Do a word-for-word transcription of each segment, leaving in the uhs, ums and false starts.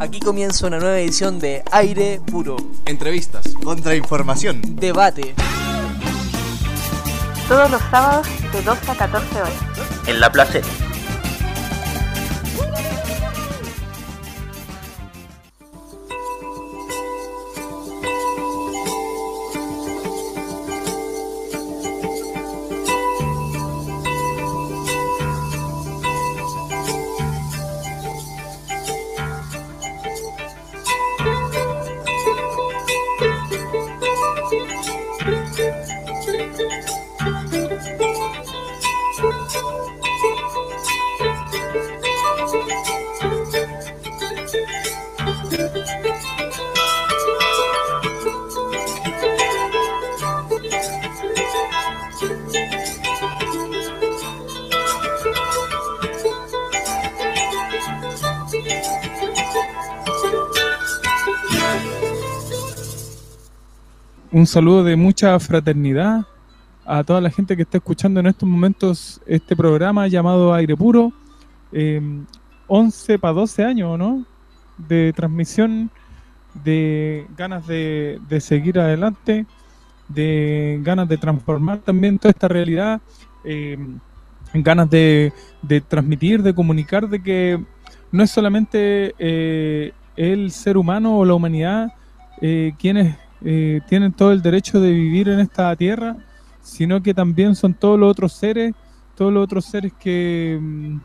Aquí comienza una nueva edición de Aire Puro. Entrevistas, contrainformación, debate. Todos los sábados de doce a catorce horas. En La Placeta. Un saludo de mucha fraternidad a toda la gente que está escuchando en estos momentos este programa llamado Aire Puro. Eh, once para doce años, ¿no? De transmisión, de ganas de, de seguir adelante, de ganas de transformar también toda esta realidad, eh, ganas de, de transmitir, de comunicar, de que no es solamente eh, el ser humano o la humanidad eh, quienes Eh, tienen todo el derecho de vivir en esta tierra, sino que también son todos los otros seres, todos los otros seres que,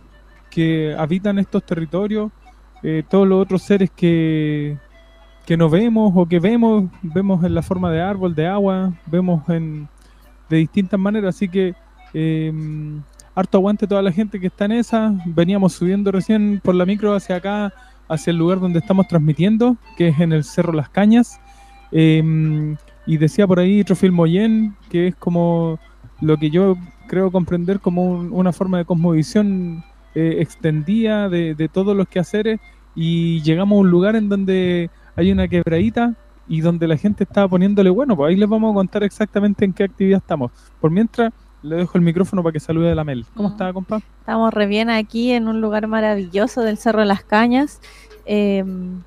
que habitan estos territorios, eh, todos los otros seres que, que no vemos o que vemos, vemos en la forma de árbol, de agua, vemos en, de distintas maneras, así que eh, harto aguante toda la gente que está en esa. Veníamos subiendo recién por la micro hacia acá, hacia el lugar donde estamos transmitiendo, que es en el Cerro Las Cañas. Eh, y decía por ahí Trofil Moyen, que es como lo que yo creo comprender como un, una forma de cosmovisión eh, extendida de, de todos los quehaceres, y llegamos a un lugar en donde hay una quebradita y donde la gente estaba poniéndole bueno, pues ahí les vamos a contar exactamente en qué actividad estamos. Por mientras le dejo el micrófono para que salude a la Mel. ¿Cómo mm. está, compa? Estamos re bien aquí en un lugar maravilloso del Cerro de las Cañas, eh,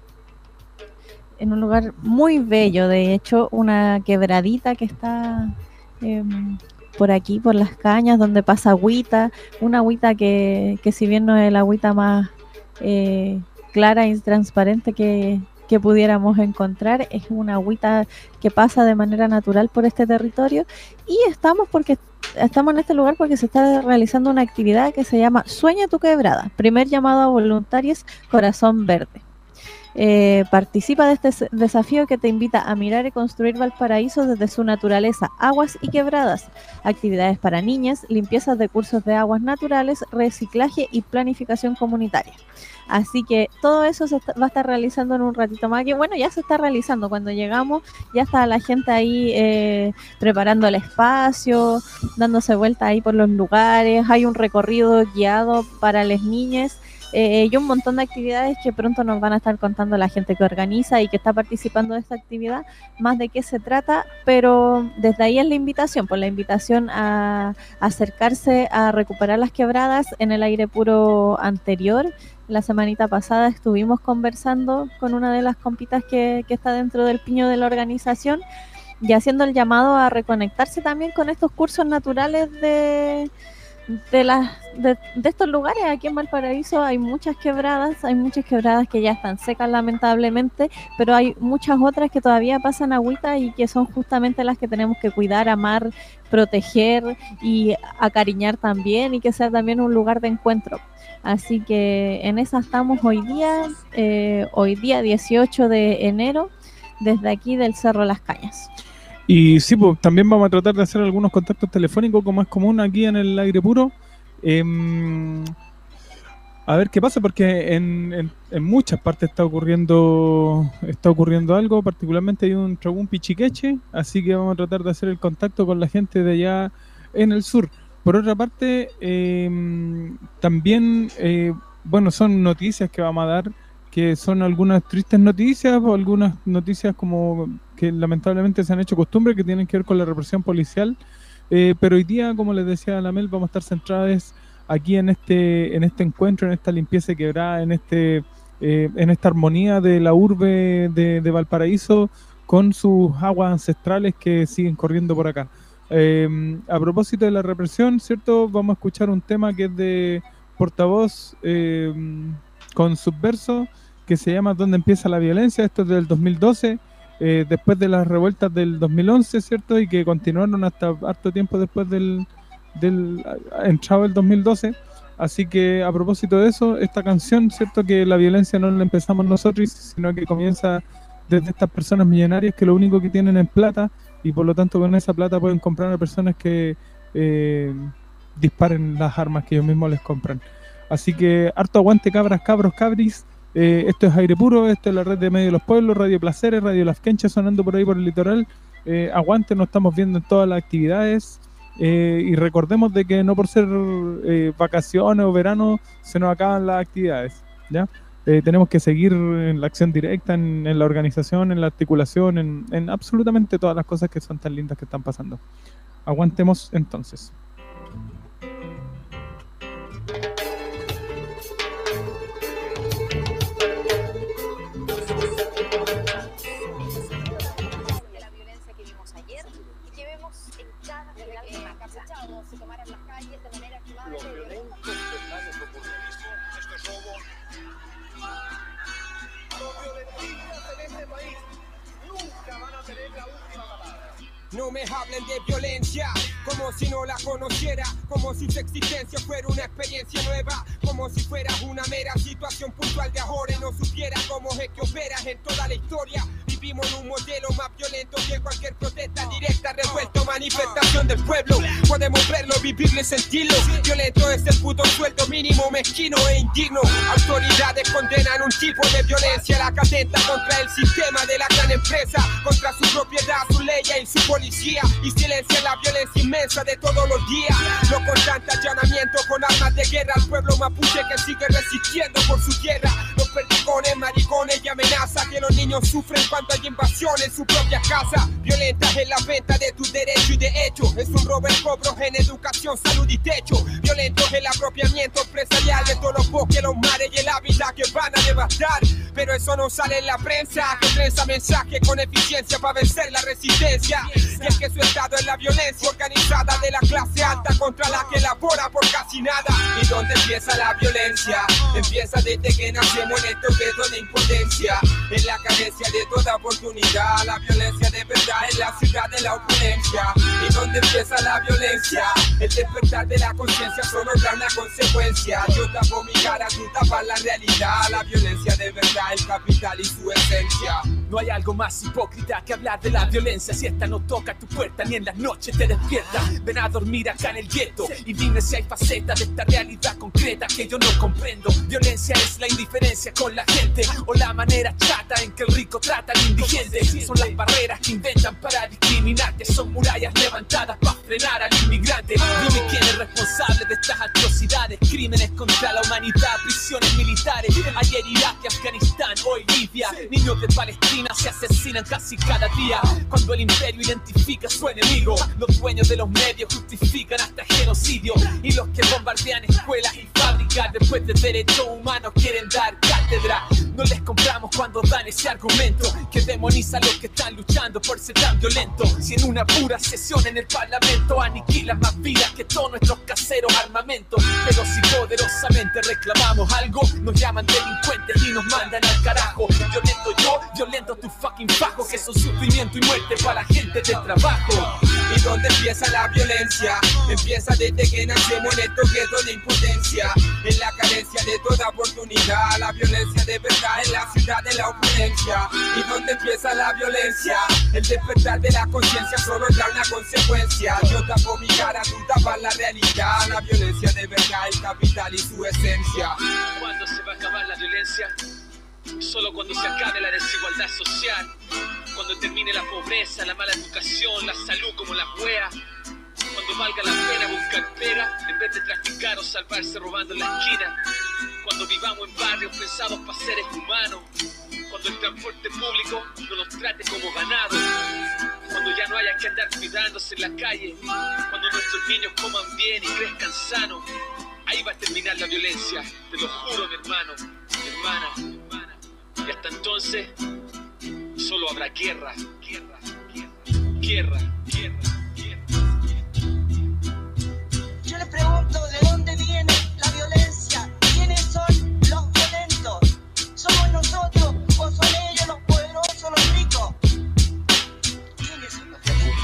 en un lugar muy bello, de hecho, una quebradita que está eh, por aquí, por las cañas, donde pasa agüita, una agüita que, que si bien no es la agüita más eh, clara y transparente que, que pudiéramos encontrar, es una agüita que pasa de manera natural por este territorio, y estamos porque estamos en este lugar porque se está realizando una actividad que se llama Sueña tu Quebrada, primer llamado a voluntarios Corazón Verde. Eh, participa de este desafío que te invita a mirar y construir Valparaíso desde su naturaleza, aguas y quebradas, actividades para niñas, limpiezas de cursos de aguas naturales, reciclaje y planificación comunitaria. Así que todo eso se está, va a estar realizando en un ratito más, que bueno, ya se está realizando. Cuando llegamos ya está la gente ahí eh, preparando el espacio, dándose vuelta ahí por los lugares, hay un recorrido guiado para las niñas. Eh, y un montón de actividades que pronto nos van a estar contando la gente que organiza y que está participando de esta actividad, más de qué se trata, pero desde ahí es la invitación, pues la invitación a, a acercarse a recuperar las quebradas. En el Aire Puro anterior, la semanita pasada, estuvimos conversando con una de las compitas que, que está dentro del piño de la organización y haciendo el llamado a reconectarse también con estos cursos naturales de... De, las, de, de estos lugares. Aquí en Valparaíso hay muchas quebradas, hay muchas quebradas que ya están secas lamentablemente, pero hay muchas otras que todavía pasan agüita y que son justamente las que tenemos que cuidar, amar, proteger y acariñar también, y que sea también un lugar de encuentro. Así que en esa estamos hoy día, eh, hoy día dieciocho de enero, desde aquí del Cerro Las Cañas. Y sí, pues también vamos a tratar de hacer algunos contactos telefónicos, como es común aquí en el Aire Puro. Eh, a ver qué pasa, porque en, en, en muchas partes está ocurriendo está ocurriendo algo, particularmente hay un tragún pichiqueche, así que vamos a tratar de hacer el contacto con la gente de allá en el sur. Por otra parte, eh, también, eh, bueno, son noticias que vamos a dar, que son algunas tristes noticias o algunas noticias como que lamentablemente se han hecho costumbre, que tienen que ver con la represión policial, eh, pero hoy día, como les decía a la Mel, vamos a estar centrados aquí en este en este encuentro, en esta limpieza quebrada, en este eh, en esta armonía de la urbe de, de Valparaíso con sus aguas ancestrales que siguen corriendo por acá. Eh, a propósito de la represión, ¿cierto? Vamos a escuchar un tema que es de Portavoz eh, con Subverso, que se llama ¿Dónde empieza la violencia? Esto es del dos mil doce, eh, después de las revueltas del dos mil once, ¿cierto? Y que continuaron hasta harto tiempo después del, del entrado del dos mil doce. Así que a propósito de eso, esta canción, ¿cierto? Que la violencia no la empezamos nosotros, sino que comienza desde estas personas millonarias que lo único que tienen es plata, y por lo tanto con esa plata pueden comprar a personas que eh, disparen las armas que ellos mismos les compran. Así que harto aguante, cabras, cabros, cabris. Eh, esto es Aire Puro, esto es la red de Medio de los Pueblos, Radio Placeres, Radio Las Quenchas sonando por ahí por el litoral. Eh, aguante, nos estamos viendo en todas las actividades. Eh, y recordemos de que no por ser eh, vacaciones o verano se nos acaban las actividades, ¿ya? Eh, tenemos que seguir en la acción directa, en, en la organización, en la articulación, en, en absolutamente todas las cosas que son tan lindas que están pasando. Aguantemos entonces. La violencia que vimos ayer y que vemos en cada final de la casa. Se tomaron las calles de manera activada. Los violentos planes oportunismo, esto es robo. Los violentistas en este país nunca van a tener la última palabra. No me hablen de violencia, como si no la conociera, como si su existencia fuera una experiencia nueva, como si fuera una mera situación puntual de ahora y no supiera cómo es que operas en toda la historia. Vivimos en un modelo más violento que cualquier protesta directa, revuelto, manifestación del pueblo. Podemos verlo, vivirlo y sentirlo. Violento es el puto sueldo mínimo, mezquino e indigno. Autoridades condenan un tipo de violencia, la que atenta contra el sistema de la gran empresa, contra su propiedad, su ley y su policía, y silencia la violencia inmensa de todos los días. No constante allanamiento con armas de guerra al pueblo mapuche que sigue resistiendo por su tierra. Los perdigones, maricones y amenaza que los niños sufren cuando hay invasión en su propia casa. Violentas en la venta de tus derechos y de hecho es un robo en cobros en educación, salud y techo. Violentos el apropiamiento empresarial de todos los bosques, los mares y el hábitat que van a devastar. Pero eso no sale en la prensa, que prensa mensaje con eficiencia para vencer la resistencia. Y es que su estado es la violencia organizada de la clase alta contra la que labora por casi nada. ¿Y dónde empieza la violencia? Empieza desde que nacemos en estos guetos de impotencia, en la carencia de toda oportunidad. La violencia de verdad en la ciudad de la opulencia. ¿Y dónde empieza la violencia? El despertar de la conciencia solo da una consecuencia. Yo tapo mi cara, tú tapas la realidad. La violencia de verdad, el capital y su esencia. No hay algo más hipócrita que hablar de la violencia si esta no toca tu puerta ni en las noches te despierta. Ven a dormir acá en el gueto y dime si hay facetas de esta realidad concreta que yo no comprendo. Violencia es la indiferencia con la gente o la manera chata en que el rico trata al indigente. Son las barreras que inventan para discriminarte, son murallas levantadas para frenar al inmigrante. Dime quién es responsable de estas atrocidades, crímenes contra la humanidad, prisiones militares. Ayer Irak y Afganistán, hoy Libia. Niños de Palestina se asesinan casi cada día. Cuando el imperio identifica a su enemigo, los dueños de los medios justifican hasta genocidio. Y los que bombardean escuelas y fábricas después de derechos humanos quieren dar cátedra. No les compramos cuando dan ese argumento que demoniza a los que están luchando por ser tan violentos. Si en una pura sesión en el parlamento aniquilan más vidas que todos nuestros caseros armamentos. Pero si poderosamente reclamamos algo, nos llaman delincuentes y nos mandan al carajo. Violento yo, violento tu fucking fajo, que son sufrimiento y muerte para la gente del trabajo. ¿Y dónde empieza la violencia? Empieza desde que nacemos en estos guetos de impotencia, en la carencia de toda oportunidad. La violencia de verdad en la ciudad de la opulencia. ¿Y dónde empieza la violencia? El despertar de la conciencia solo da una consecuencia. Yo tapo mi cara, tú tapas la realidad. La violencia de verdad, el capital y su esencia. ¿Cuándo se va a acabar la violencia? Solo cuando se acabe la desigualdad social, cuando termine la pobreza, la mala educación, la salud como la wea, cuando valga la pena buscar pega en vez de traficar o salvarse robando en la esquina, cuando vivamos en barrios pensados para seres humanos, cuando el transporte público no nos trate como ganado, cuando ya no haya que andar cuidándose en la calle, cuando nuestros niños coman bien y crezcan sanos. Ahí va a terminar la violencia, te lo juro, mi hermano, mi hermana. entonces solo habrá guerra, guerra, guerra, guerra, guerra, guerra. Yo les pregunto de dónde viene la violencia, quiénes son los violentos, somos nosotros o son ellos los poderosos, los ricos. ¿Quiénes son los violentos?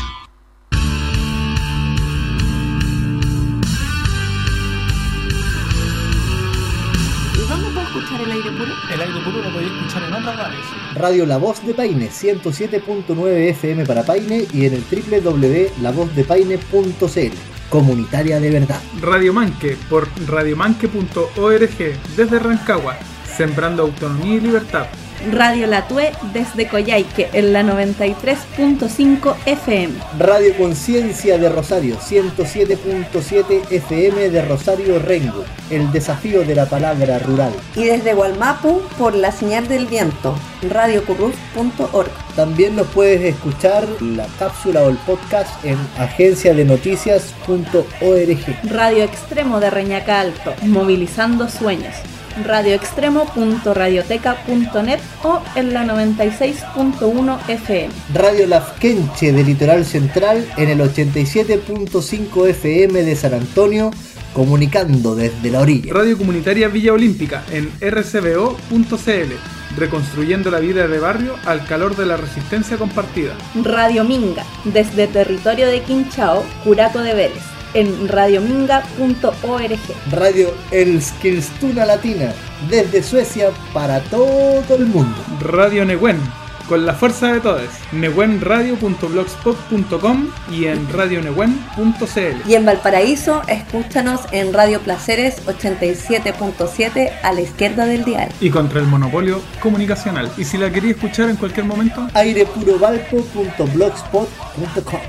¿Dónde puedo escuchar el aire puro? El aire puro lo podéis escuchar en otras radios. Radio La Voz de Paine, ciento siete punto nueve F M para Paine y en el doble u doble u doble u punto la voz de paine punto c l. Comunitaria de verdad. Radio Manque por radiomanque punto org desde Rancagua, sembrando autonomía y libertad. Radio La Tue desde Coyhaique en la noventa y tres punto cinco F M. Radio Conciencia de Rosario, ciento siete punto siete F M de Rosario Rengo, el desafío de la palabra rural. Y desde Gualmapu por la señal del viento, radio curruf punto org. También nos puedes escuchar la cápsula o el podcast en agencia de noticias punto org. Radio Extremo de Reñaca Alto, movilizando sueños. radio extremo punto radioteca punto net o en la noventa y seis punto uno F M. Radio Lafkenche de Litoral Central en el ochenta y siete punto cinco F M de San Antonio, comunicando desde la orilla. Radio Comunitaria Villa Olímpica en r c b o punto c l, reconstruyendo la vida de barrio al calor de la resistencia compartida. Radio Minga desde territorio de Quinchao, Curaco de Vélez, en radiominga punto org. Radio Eskilstuna Latina, desde Suecia para todo el mundo. Radio Nehuen, con la fuerza de todos, nehuenradio punto blogspot punto com y en radio nehuen punto c l. Y en Valparaíso, escúchanos en Radio Placeres ochenta y siete punto siete a la izquierda del dial. Y contra el monopolio comunicacional. Y si la quería escuchar en cualquier momento, airepurovalpo punto blogspot punto com.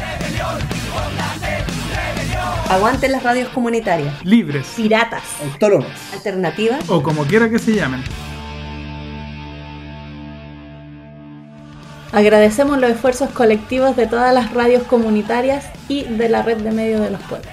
Aguanten las radios comunitarias. Libres, piratas, autónomas, alternativas o como quiera que se llamen. Agradecemos los esfuerzos colectivos de todas las radios comunitarias y de la red de medios de los pueblos.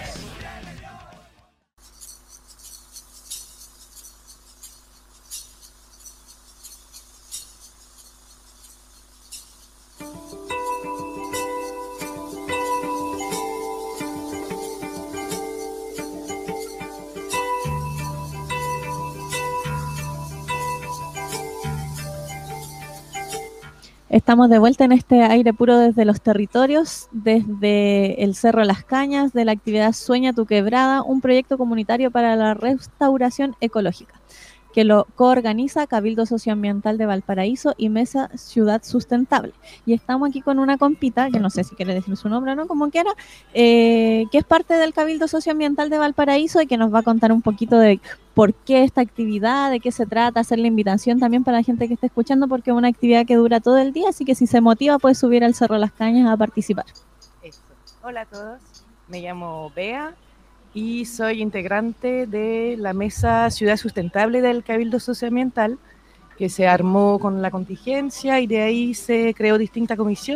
Estamos de vuelta en este aire puro desde los territorios, desde el Cerro Las Cañas, de la actividad Sueña tu Quebrada, un proyecto comunitario para la restauración ecológica, que lo coorganiza Cabildo Socioambiental de Valparaíso y Mesa Ciudad Sustentable. Y estamos aquí con una compita, que no sé si quiere decir su nombre o no, como quiera, eh, que es parte del Cabildo Socioambiental de Valparaíso y que nos va a contar un poquito de por qué esta actividad, de qué se trata, hacer la invitación también para la gente que esté escuchando, porque es una actividad que dura todo el día, así que si se motiva puede subir al Cerro Las Cañas a participar. Eso. Hola a todos, me llamo Bea y soy integrante de la Mesa Ciudad Sustentable del Cabildo Socioambiental, que se armó con la contingencia y de ahí se creó distinta comisión.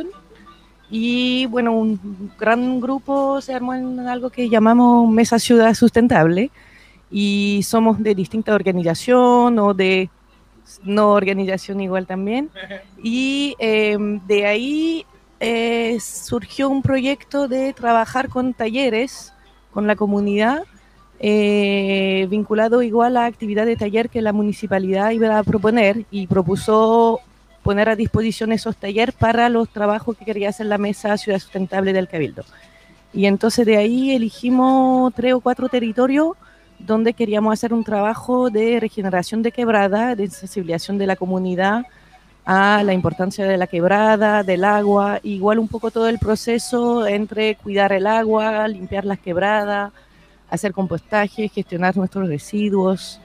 Y bueno, un gran grupo se armó en algo que llamamos Mesa Ciudad Sustentable y somos de distinta organización o de no organización igual también. Y eh, de ahí eh, surgió un proyecto de trabajar con talleres con la comunidad, eh, vinculado igual a actividad de taller que la municipalidad iba a proponer y propuso poner a disposición esos talleres para los trabajos que quería hacer la Mesa Ciudad Sustentable del Cabildo. Y entonces de ahí elegimos tres o cuatro territorios donde queríamos hacer un trabajo de regeneración de quebrada, de sensibilización de la comunidad a la importancia de la quebrada, del agua, igual un poco todo el proceso entre cuidar el agua, limpiar las quebradas, hacer compostaje, gestionar nuestros residuos.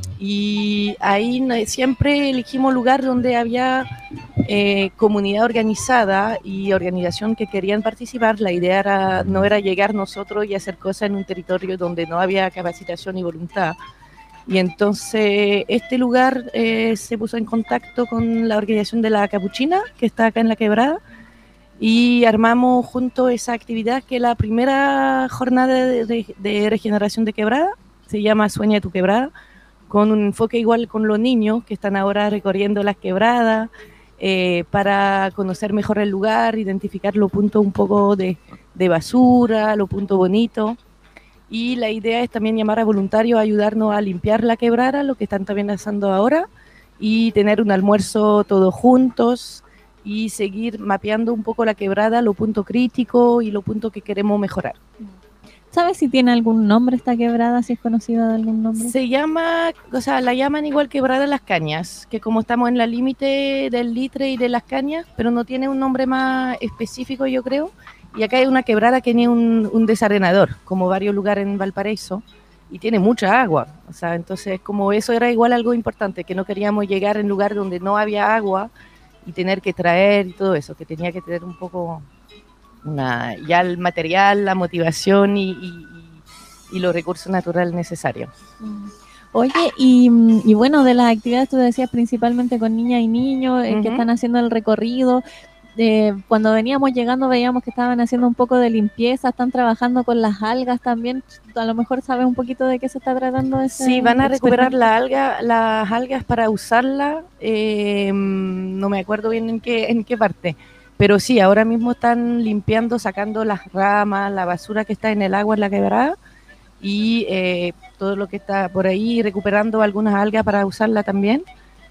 Y ahí siempre elegimos lugar donde había eh, comunidad organizada y organización que querían participar. La idea era, no era llegar nosotros y hacer cosas en un territorio donde no había capacitación y voluntad. Y entonces este lugar eh, se puso en contacto con la organización de la Capuchina, que está acá en la quebrada, y armamos junto esa actividad que es la primera jornada de, de, de regeneración de quebrada, se llama Sueña tu Quebrada, con un enfoque igual con los niños que están ahora recorriendo las quebradas, eh, para conocer mejor el lugar, identificar los puntos un poco de, de basura, los puntos bonitos. Y la idea es también llamar a voluntarios a ayudarnos a limpiar la quebrada, lo que están también haciendo ahora, y tener un almuerzo todos juntos y seguir mapeando un poco la quebrada, los puntos críticos y los puntos que queremos mejorar. ¿Sabes si tiene algún nombre esta quebrada, si es conocida de algún nombre? Se llama, o sea, la llaman igual Quebrada Las Cañas, que como estamos en la límite del Litre y de Las Cañas, pero no tiene un nombre más específico, yo creo. Y acá hay una quebrada que tiene un, un desarenador, como varios lugares en Valparaíso, y tiene mucha agua. O sea, entonces como eso era igual algo importante, que no queríamos llegar en lugar donde no había agua y tener que traer y todo eso, que tenía que tener un poco una, ya el material, la motivación y, y, y los recursos naturales necesarios. Oye, y, y bueno, de las actividades tú decías principalmente con niñas y niños eh, uh-huh. que están haciendo el recorrido. Eh, cuando veníamos llegando veíamos que estaban haciendo un poco de limpieza, están trabajando con las algas también. A lo mejor sabes un poquito de qué se está tratando ese Sí, van a recuperar la alga, las algas para usarla, eh, no me acuerdo bien en qué, en qué parte, pero sí, ahora mismo están limpiando, sacando las ramas, la basura que está en el agua en la quebrada y eh, todo lo que está por ahí, recuperando algunas algas para usarla también.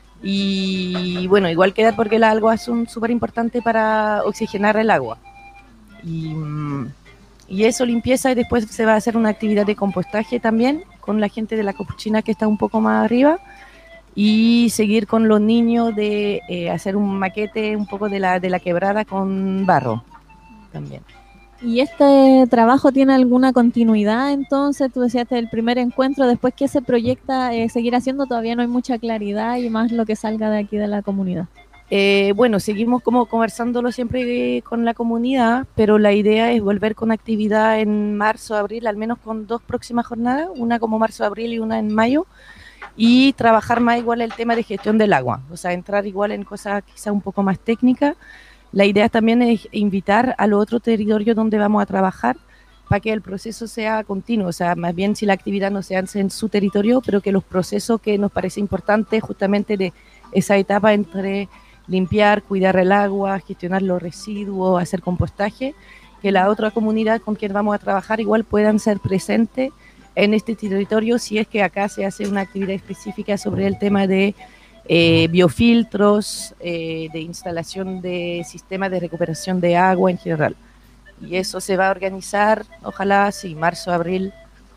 Y bueno, igual queda porque las algas son súper importantes para oxigenar el agua. Y, y eso, limpieza, y después se va a hacer una actividad de compostaje también con la gente de la Capuchina que está un poco más arriba, y seguir con los niños de eh, hacer un maquete un poco de la, de la quebrada con barro también. ¿Y este trabajo tiene alguna continuidad entonces? Tú decías el primer encuentro, después ¿qué se proyecta eh, seguir haciendo? Todavía no hay mucha claridad y más lo que salga de aquí de la comunidad. Eh, bueno, seguimos como conversándolo siempre con la comunidad, pero la idea es volver con actividad en marzo, abril, al menos con dos próximas jornadas, una como marzo, abril y una en mayo, y trabajar más igual el tema de gestión del agua, o sea, entrar igual en cosas quizá un poco más técnicas. La idea también es invitar a los otros territorios donde vamos a trabajar para que el proceso sea continuo, o sea, más bien si la actividad no se hace en su territorio, pero que los procesos que nos parece importante justamente de esa etapa entre limpiar, cuidar el agua, gestionar los residuos, hacer compostaje, que la otra comunidad con quien vamos a trabajar igual puedan ser presentes en este territorio si es que acá se hace una actividad específica sobre el tema de Eh, biofiltros, eh, de instalación de sistemas de recuperación de agua en general. Y eso se va a organizar, ojalá, sí, marzo, abril.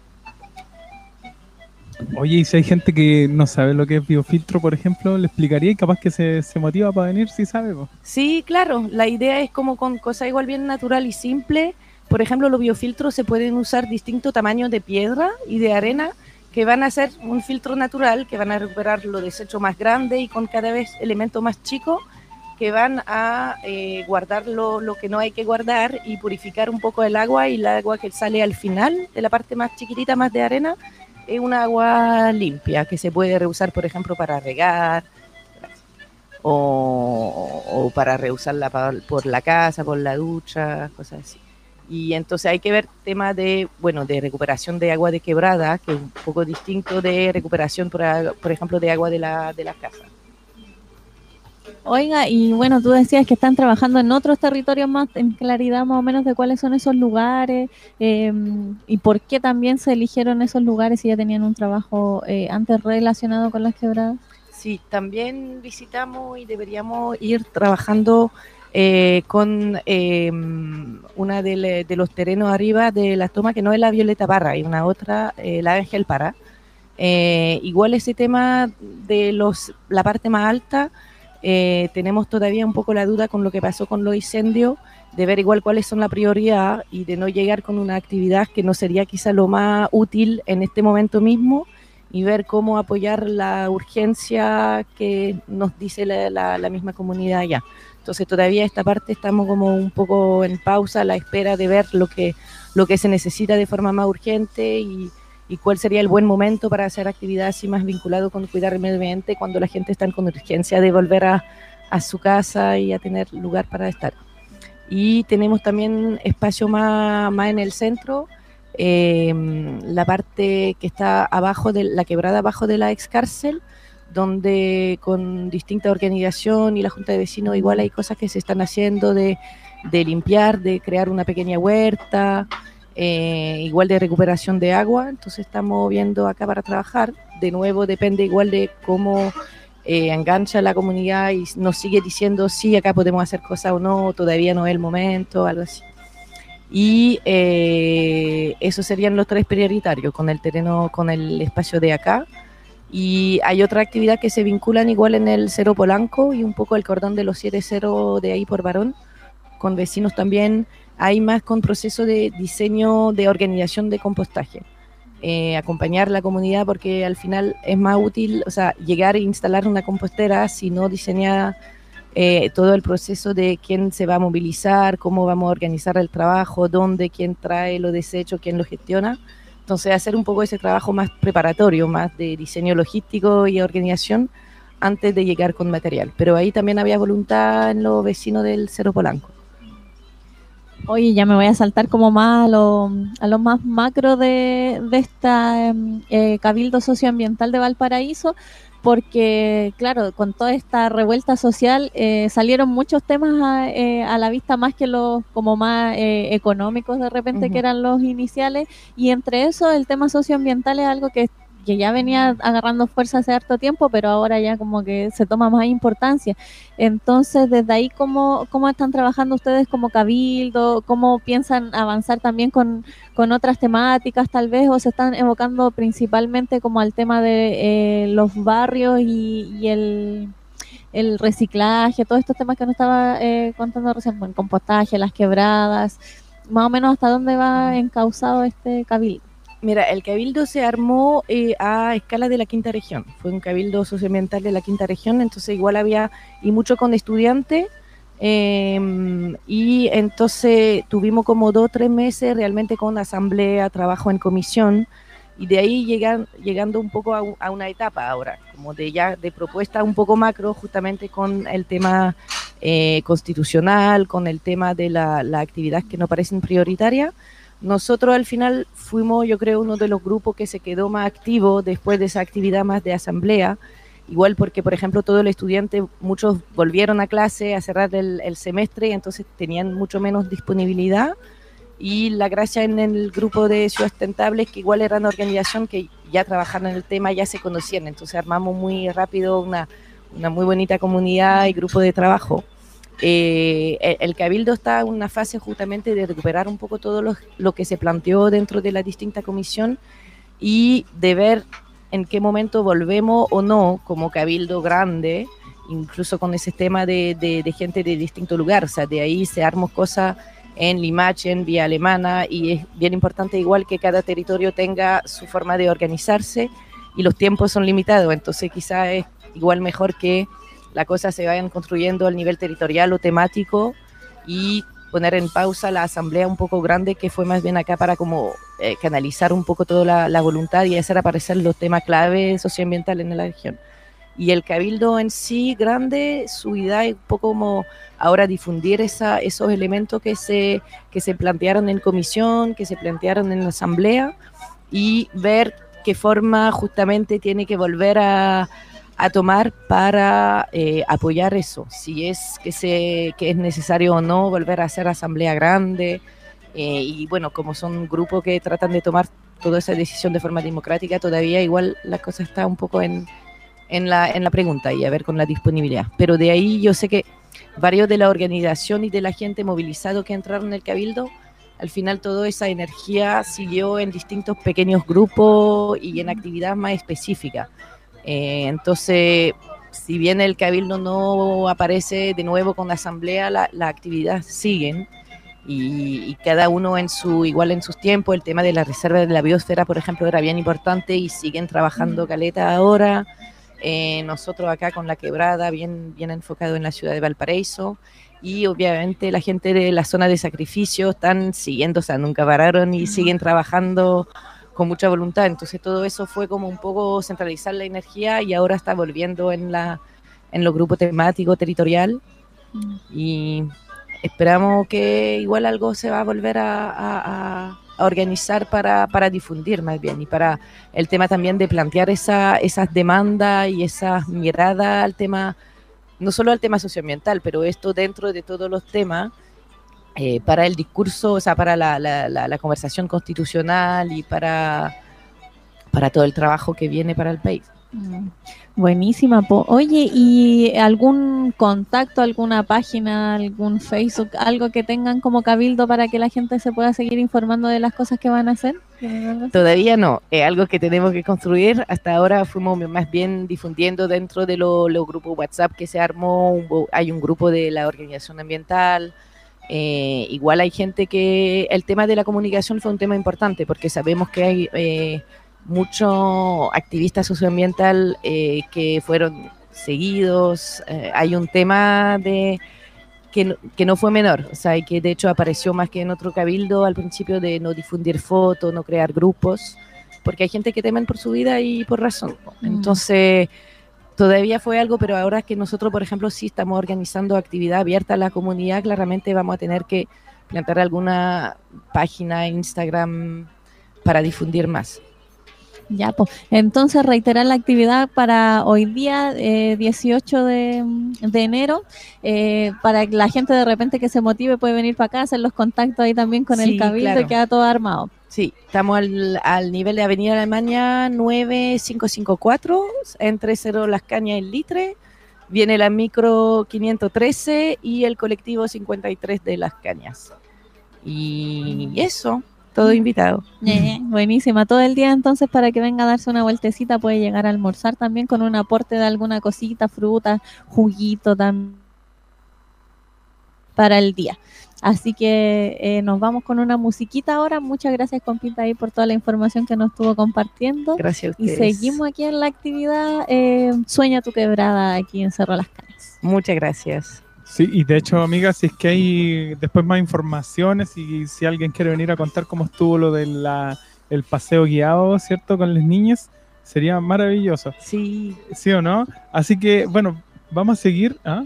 Oye, y si hay gente que no sabe lo que es biofiltro, por ejemplo, ¿le explicaría y capaz que se, se motiva para venir si sabe? Po? Sí, claro, la idea es como con cosas igual bien natural y simple. Por ejemplo, los biofiltros se pueden usar distintos tamaños de piedra y de arena, que van a ser un filtro natural, que van a recuperar los desechos más grandes y con cada vez elementos más chicos, que van a eh, guardar lo, lo que no hay que guardar y purificar un poco el agua, y el agua que sale al final de la parte más chiquitita, más de arena, es una agua limpia que se puede reusar, por ejemplo, para regar o, o para reusarla por la casa, por la ducha, cosas así. Y entonces hay que ver temas de, bueno, de recuperación de agua de quebrada, que es un poco distinto de recuperación, por, por ejemplo, de agua de la, de la casa. Oiga, y bueno, tú decías que están trabajando en otros territorios más, en claridad más o menos de cuáles son esos lugares, eh, y por qué también se eligieron esos lugares si ya tenían un trabajo eh, antes relacionado con las quebradas. Sí, también visitamos y deberíamos ir trabajando Eh, con eh, una de, le, de los terrenos arriba de la toma, que no es la Violeta Parra, y una otra, eh, la Ángel Parra. Eh, igual ese tema de los la parte más alta, eh, tenemos todavía un poco la duda con lo que pasó con los incendios, de ver igual cuáles son la prioridad y de no llegar con una actividad que no sería quizá lo más útil en este momento mismo, y ver cómo apoyar la urgencia que nos dice la, la, la misma comunidad allá. Entonces todavía esta parte estamos como un poco en pausa, a la espera de ver lo que, lo que se necesita de forma más urgente y, y cuál sería el buen momento para hacer actividades así más vinculado con cuidar el medio ambiente cuando la gente está con urgencia de volver a, a su casa y a tener lugar para estar. Y tenemos también espacio más, más en el centro, eh, la parte que está abajo de la quebrada abajo de la ex cárcel, donde con distinta organización y la Junta de Vecinos igual hay cosas que se están haciendo de, de limpiar, de crear una pequeña huerta, eh, igual de recuperación de agua. Entonces estamos viendo acá para trabajar. De nuevo depende igual de cómo eh, engancha la comunidad y nos sigue diciendo sí, acá podemos hacer cosas o no, todavía no es el momento, algo así. Y eh, esos serían los tres prioritarios, con el terreno, con el espacio de acá. Y hay otra actividad que se vinculan igual en el Cerro Polanco y un poco el cordón de los siete cero de ahí por Barón, con vecinos también. Hay más con proceso de diseño de organización de compostaje. Eh, acompañar la comunidad porque al final es más útil, o sea, llegar e instalar una compostera si no diseñar eh, todo el proceso de quién se va a movilizar, cómo vamos a organizar el trabajo, dónde, quién trae los desechos, quién lo gestiona. Entonces, hacer un poco ese trabajo más preparatorio, más de diseño logístico y organización antes de llegar con material. Pero ahí también había voluntad en los vecinos del Cerro Polanco. Oye, ya me voy a saltar como más a lo, a lo más macro de, de esta eh, Cabildo Socioambiental de Valparaíso, porque, claro, con toda esta revuelta social eh, salieron muchos temas a, eh, a la vista más que los como más eh, económicos de repente, uh-huh, que eran los iniciales, y entre eso el tema socioambiental es algo que, que ya venía agarrando fuerza hace harto tiempo, pero ahora ya como que se toma más importancia. Entonces, desde ahí, ¿cómo, cómo están trabajando ustedes como Cabildo? ¿Cómo piensan avanzar también con, con otras temáticas tal vez? ¿O se están evocando principalmente como al tema de eh, los barrios y, y el, el reciclaje, todos estos temas que nos estaba eh, contando recién, bueno, el compostaje, las quebradas, más o menos hasta dónde va encauzado este Cabildo? Mira, el Cabildo se armó eh, a escala de la quinta región. Fue un Cabildo socioambiental de la quinta región, entonces igual había, y mucho con estudiantes, eh, y entonces tuvimos como dos o tres meses realmente con asamblea, trabajo en comisión, y de ahí llegan, llegando un poco a, a una etapa ahora, como de ya de propuesta un poco macro, justamente con el tema eh, constitucional, con el tema de la, la actividad que nos parecen prioritarias. Nosotros al final fuimos, yo creo, uno de los grupos que se quedó más activo después de esa actividad más de asamblea, igual porque, por ejemplo, todos los estudiantes, muchos volvieron a clase a cerrar el, el semestre y entonces tenían mucho menos disponibilidad, y la gracia en el grupo de Ciudad Sustentable es que igual era una organización que ya trabajaban en el tema, ya se conocían, entonces armamos muy rápido una, una muy bonita comunidad y grupo de trabajo. Eh, el Cabildo está en una fase justamente de recuperar un poco todo lo, lo que se planteó dentro de la distinta comisión y de ver en qué momento volvemos o no como Cabildo grande, incluso con ese tema de, de, de gente de distinto lugar. O sea, de ahí se armó cosas en Limache, en Vía Alemana, y es bien importante igual que cada territorio tenga su forma de organizarse y los tiempos son limitados, entonces quizás es igual mejor que la cosa se vayan construyendo al nivel territorial o temático y poner en pausa la asamblea un poco grande que fue más bien acá para como eh, canalizar un poco toda la, la voluntad y hacer aparecer los temas clave socioambientales en la región. Y el Cabildo en sí grande, su idea es un poco como ahora difundir esa, esos elementos que se, que se plantearon en comisión, que se plantearon en la asamblea, y ver qué forma justamente tiene que volver a a tomar para eh, apoyar eso, si es que, se, que es necesario o no volver a hacer asamblea grande, eh, y bueno, como son grupos que tratan de tomar toda esa decisión de forma democrática, todavía igual la cosa está un poco en, en, la, en la pregunta y a ver con la disponibilidad, pero de ahí yo sé que varios de la organización y de la gente movilizado que entraron en el Cabildo, al final toda esa energía siguió en distintos pequeños grupos y en actividades más específicas. Eh, entonces, si bien el Cabildo no aparece de nuevo con la asamblea, la, la actividad siguen y, y cada uno en su igual en sus tiempos. El tema de la reserva de la biosfera, por ejemplo, era bien importante y siguen trabajando caleta ahora. Eh, nosotros acá con la quebrada, bien, bien enfocado en la ciudad de Valparaíso, y obviamente la gente de la zona de sacrificio están siguiendo, o sea, nunca pararon y siguen trabajando con mucha voluntad. Entonces todo eso fue como un poco centralizar la energía y ahora está volviendo en la en los grupos temáticos territorial, mm. y esperamos que igual algo se va a volver a, a, a organizar para, para difundir más bien, y para el tema también de plantear esa, esas demandas y esas miradas al tema, no solo al tema socioambiental, pero esto dentro de todos los temas, eh, para el discurso, o sea, para la, la, la, la conversación constitucional y para, para todo el trabajo que viene para el país. Buenísima, po. Oye, ¿y algún contacto, alguna página, algún Facebook, algo que tengan como cabildo para que la gente se pueda seguir informando de las cosas que van a hacer? Todavía no, es algo que tenemos que construir. Hasta ahora fuimos más bien difundiendo dentro de los lo grupos WhatsApp que se armó, un, hay un grupo de la organización ambiental. Eh, igual hay gente que el tema de la comunicación fue un tema importante porque sabemos que hay eh, muchos activistas socioambientales eh, que fueron seguidos. Eh, hay un tema de que no, que no fue menor, o sea, y que de hecho apareció más que en otro cabildo al principio, de no difundir fotos, no crear grupos, porque hay gente que temen por su vida y por razón. Entonces, todavía fue algo, pero ahora que nosotros, por ejemplo, sí estamos organizando actividad abierta a la comunidad, claramente vamos a tener que plantear alguna página, Instagram, para difundir más. Ya, pues, entonces reiterar la actividad para hoy día, eh, dieciocho de enero, eh, para que la gente de repente que se motive puede venir para acá, hacer los contactos ahí también con Sí, el cabildo, claro. y queda todo armado. Sí, estamos al, al nivel de Avenida Alemania nueve cinco cinco cuatro, entre Cero Las Cañas y el Litre. Viene la micro quinientos trece y el colectivo cincuenta y tres de Las Cañas. Y eso, todo invitado. Eh, buenísima, todo el día entonces para que venga a darse una vueltecita, puede llegar a almorzar también con un aporte de alguna cosita, fruta, juguito también para el día. Así que eh, nos vamos con una musiquita ahora. Muchas gracias, compita, ahí por toda la información que nos estuvo compartiendo. Gracias a Y ustedes. seguimos aquí en la actividad eh, Sueña tu quebrada aquí en Cerro Las Cañas. Muchas gracias. Sí, y de hecho, amiga, si es que hay después más informaciones y si alguien quiere venir a contar cómo estuvo lo del el paseo guiado, ¿cierto? Con las niñas, sería maravilloso. Sí. ¿Sí o no? Así que, bueno, vamos a seguir. ¿Ah?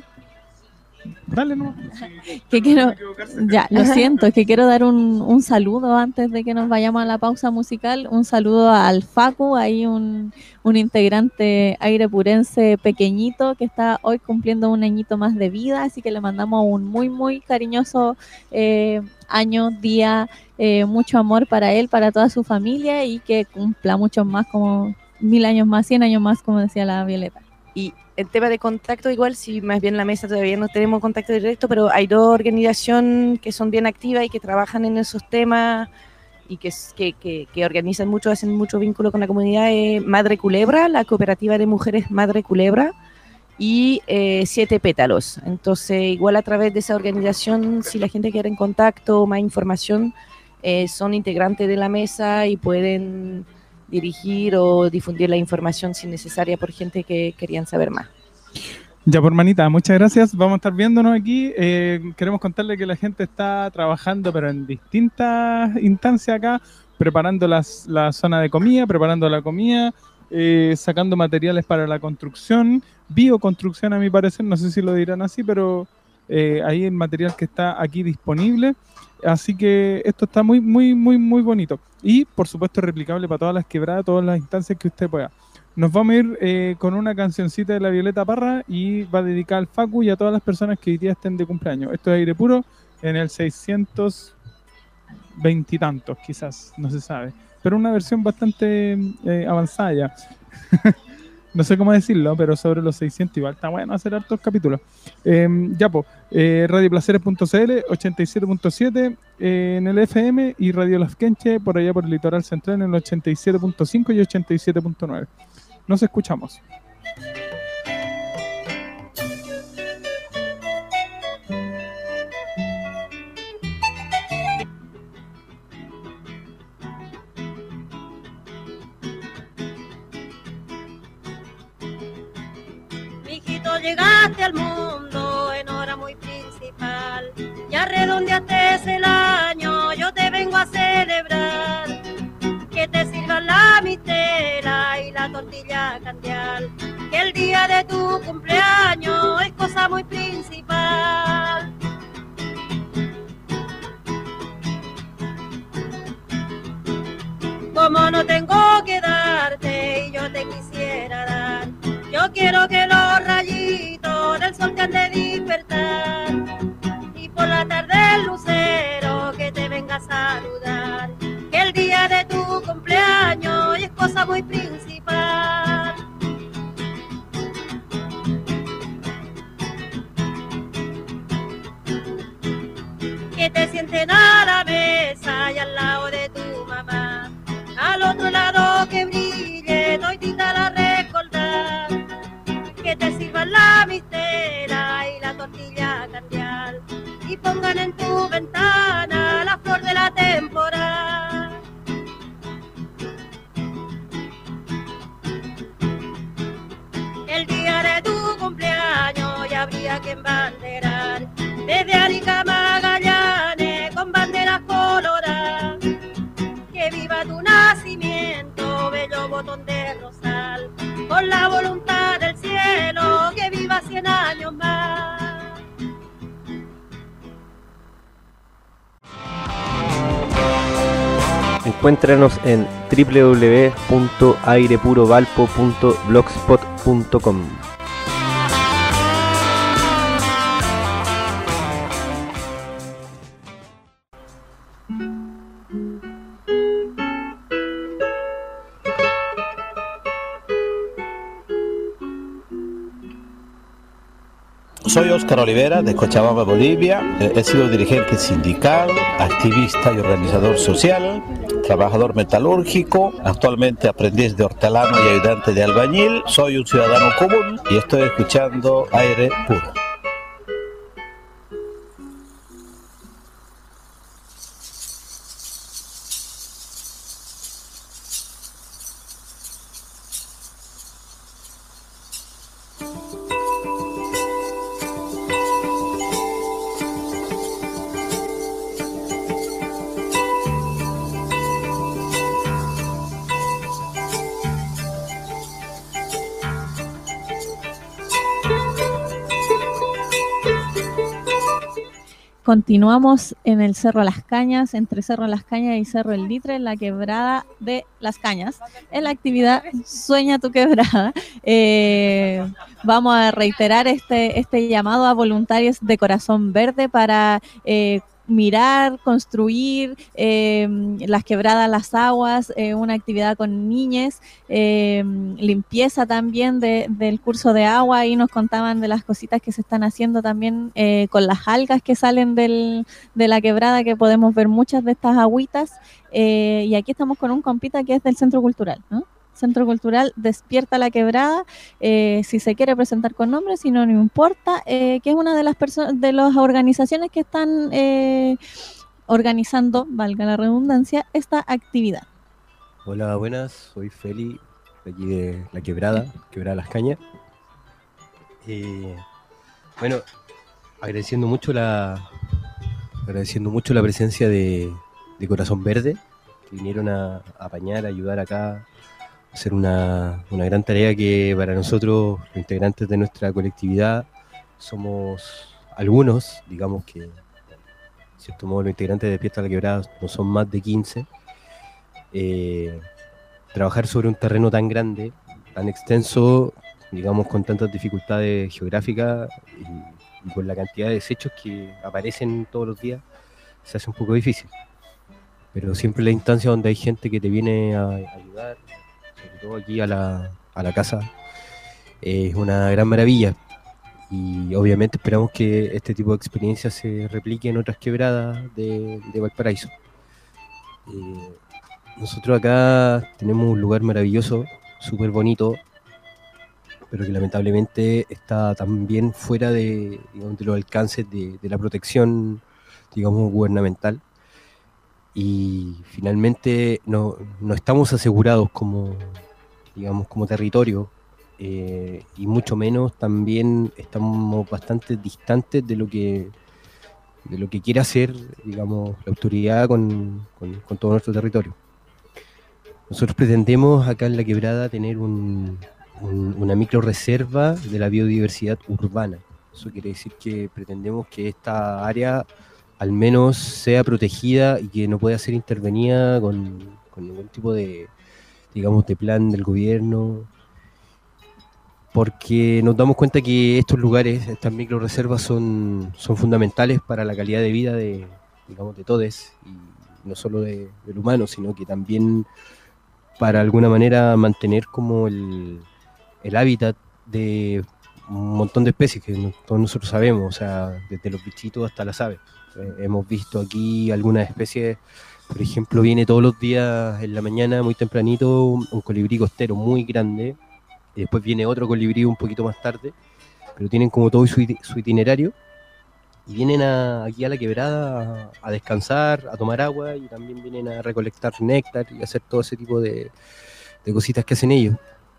Dale, no. Que quiero, ya, lo siento, es que quiero dar un, un saludo antes de que nos vayamos a la pausa musical. Un saludo al Facu, ahí un, un integrante airepurense pequeñito que está hoy cumpliendo un añito más de vida, así que le mandamos un muy, muy cariñoso eh, año, día, eh, mucho amor para él, para toda su familia, y que cumpla muchos más, como mil años más, cien años más, como decía la Violeta. Y el tema de contacto, igual, si más bien la mesa todavía no tenemos contacto directo, pero hay dos organizaciones que son bien activas y que trabajan en esos temas y que, que, que, que organizan mucho, hacen mucho vínculo con la comunidad. Eh, Madre Culebra, la cooperativa de mujeres Madre Culebra, y eh, Siete Pétalos. Entonces, igual a través de esa organización, si la gente quiere en contacto, más información, eh, son integrantes de la mesa y pueden dirigir o difundir la información si necesaria por gente que querían saber más. Ya, por manita, muchas gracias. Vamos a estar viéndonos aquí. Eh, queremos contarle que la gente está trabajando, pero en distintas instancias acá, preparando las, la zona de comida, preparando la comida, eh, sacando materiales para la construcción, bioconstrucción a mi parecer, no sé si lo dirán así, pero eh, ahí el material que está aquí disponible. Así que esto está muy, muy, muy, muy bonito. Y, por supuesto, replicable para todas las quebradas, todas las instancias que usted pueda. Nos vamos a ir eh, con una cancioncita de la Violeta Parra y va dedicada al Facu y a todas las personas que hoy día estén de cumpleaños. Esto es Aire Puro en el seiscientos veintitantos, quizás, no se sabe. Pero una versión bastante eh, avanzada ya. No sé cómo decirlo, pero sobre los seiscientos igual está bueno hacer hartos capítulos. Eh, ya, pues, eh, radioplaceres punto c l, ochenta y siete punto siete eh, en el F M, y Radio Las Quenches por allá por el Litoral Central en el ochenta y siete punto cinco y ochenta y siete punto nueve. Nos escuchamos. Mijito, llegaste al mundo en hora muy principal, ya redondeaste el año, yo te vengo a celebrar, que te sirvan la mitela y la tortilla candial, que el día de tu cumpleaños es cosa muy principal. quiero que los rayitos del sol te han de despertar y por la tarde el lucero que te venga a saludar, que el día de tu cumpleaños es cosa muy principal. Que te sienten a la mesa y al lado de tu mamá, al otro lado que brille todita la recordar, que te sirvan la mistera y la tortilla candial y pongan en tu ventana la flor de la temporada. El día de tu cumpleaños ya habría que embanderar desde Arica a Magallanes con banderas coloradas. Que viva tu nacimiento, bello botón de rosal, con la voluntad del cielo, que viva cien años más. Encuéntranos en doble u doble u doble u punto aire puro valpo punto blogspot punto com. Soy Óscar Olivera de Cochabamba, Bolivia. He sido dirigente sindical, activista y organizador social, trabajador metalúrgico, actualmente aprendiz de hortelano y ayudante de albañil. Soy un ciudadano común y estoy escuchando Aire Puro. Continuamos en el Cerro Las Cañas, entre Cerro Las Cañas y Cerro El Litre, en la quebrada de Las Cañas, en la actividad Sueña tu Quebrada. Eh, vamos a reiterar este, este llamado a voluntarios de Corazón Verde para eh, mirar, construir eh, las quebradas, las aguas, eh, una actividad con niñes, eh, limpieza también de, del curso de agua. Ahí nos contaban de las cositas que se están haciendo también eh, con las algas que salen del, de la quebrada, que podemos ver muchas de estas agüitas. Eh, y aquí estamos con un compita que es del Centro Cultural, ¿no? Centro Cultural Despierta la Quebrada, eh, si se quiere presentar con nombre, si no, no importa, eh, que es una de las personas, de las organizaciones que están eh, organizando, valga la redundancia, esta actividad. Hola, buenas, soy Feli, de aquí de La Quebrada, Quebrada Las Cañas. Eh, bueno, agradeciendo mucho la agradeciendo mucho la presencia de, de Corazón Verde, que vinieron a, a apañar, a ayudar acá, hacer una, una gran tarea que para nosotros, los integrantes de nuestra colectividad, somos algunos, digamos que, de cierto modo, los integrantes de Despierta la Quebrada no son más de quince. Eh, trabajar sobre un terreno tan grande, tan extenso, digamos, con tantas dificultades geográficas y, y con la cantidad de desechos que aparecen todos los días, se hace un poco difícil. Pero siempre la instancia donde hay gente que te viene a ayudar, sobre todo aquí a la, a la casa, es una gran maravilla. Y obviamente esperamos que este tipo de experiencias se replique en otras quebradas de, de Valparaíso. Eh, nosotros acá tenemos un lugar maravilloso, súper bonito, pero que lamentablemente está también fuera de, digamos, de los alcances de, de la protección, digamos, gubernamental. Y finalmente no, no estamos asegurados como, digamos, como territorio, eh, y mucho menos también estamos bastante distantes de lo que de lo que quiere hacer, digamos, la autoridad con, con, con todo nuestro territorio. Nosotros pretendemos acá en La Quebrada tener un, un, una micro reserva de la biodiversidad urbana. Eso quiere decir que pretendemos que esta área al menos sea protegida y que no pueda ser intervenida con, con ningún tipo de, digamos, de plan del gobierno. porque nos damos cuenta que estos lugares, estas microreservas son, son fundamentales para la calidad de vida de, digamos, de todos, y no solo de, del humano, sino que también para alguna manera mantener como el, el hábitat de un montón de especies que no- todos nosotros sabemos, o sea, desde los bichitos hasta las aves. Eh, hemos visto aquí algunas especies, por ejemplo, viene todos los días en la mañana muy tempranito un, un colibrí costero muy grande, y después viene otro colibrí un poquito más tarde, pero tienen como todo su, iti- su itinerario, y vienen a- aquí a la quebrada a, a descansar, a tomar agua, y también vienen a recolectar néctar y hacer todo ese tipo de, de cositas que hacen ellos.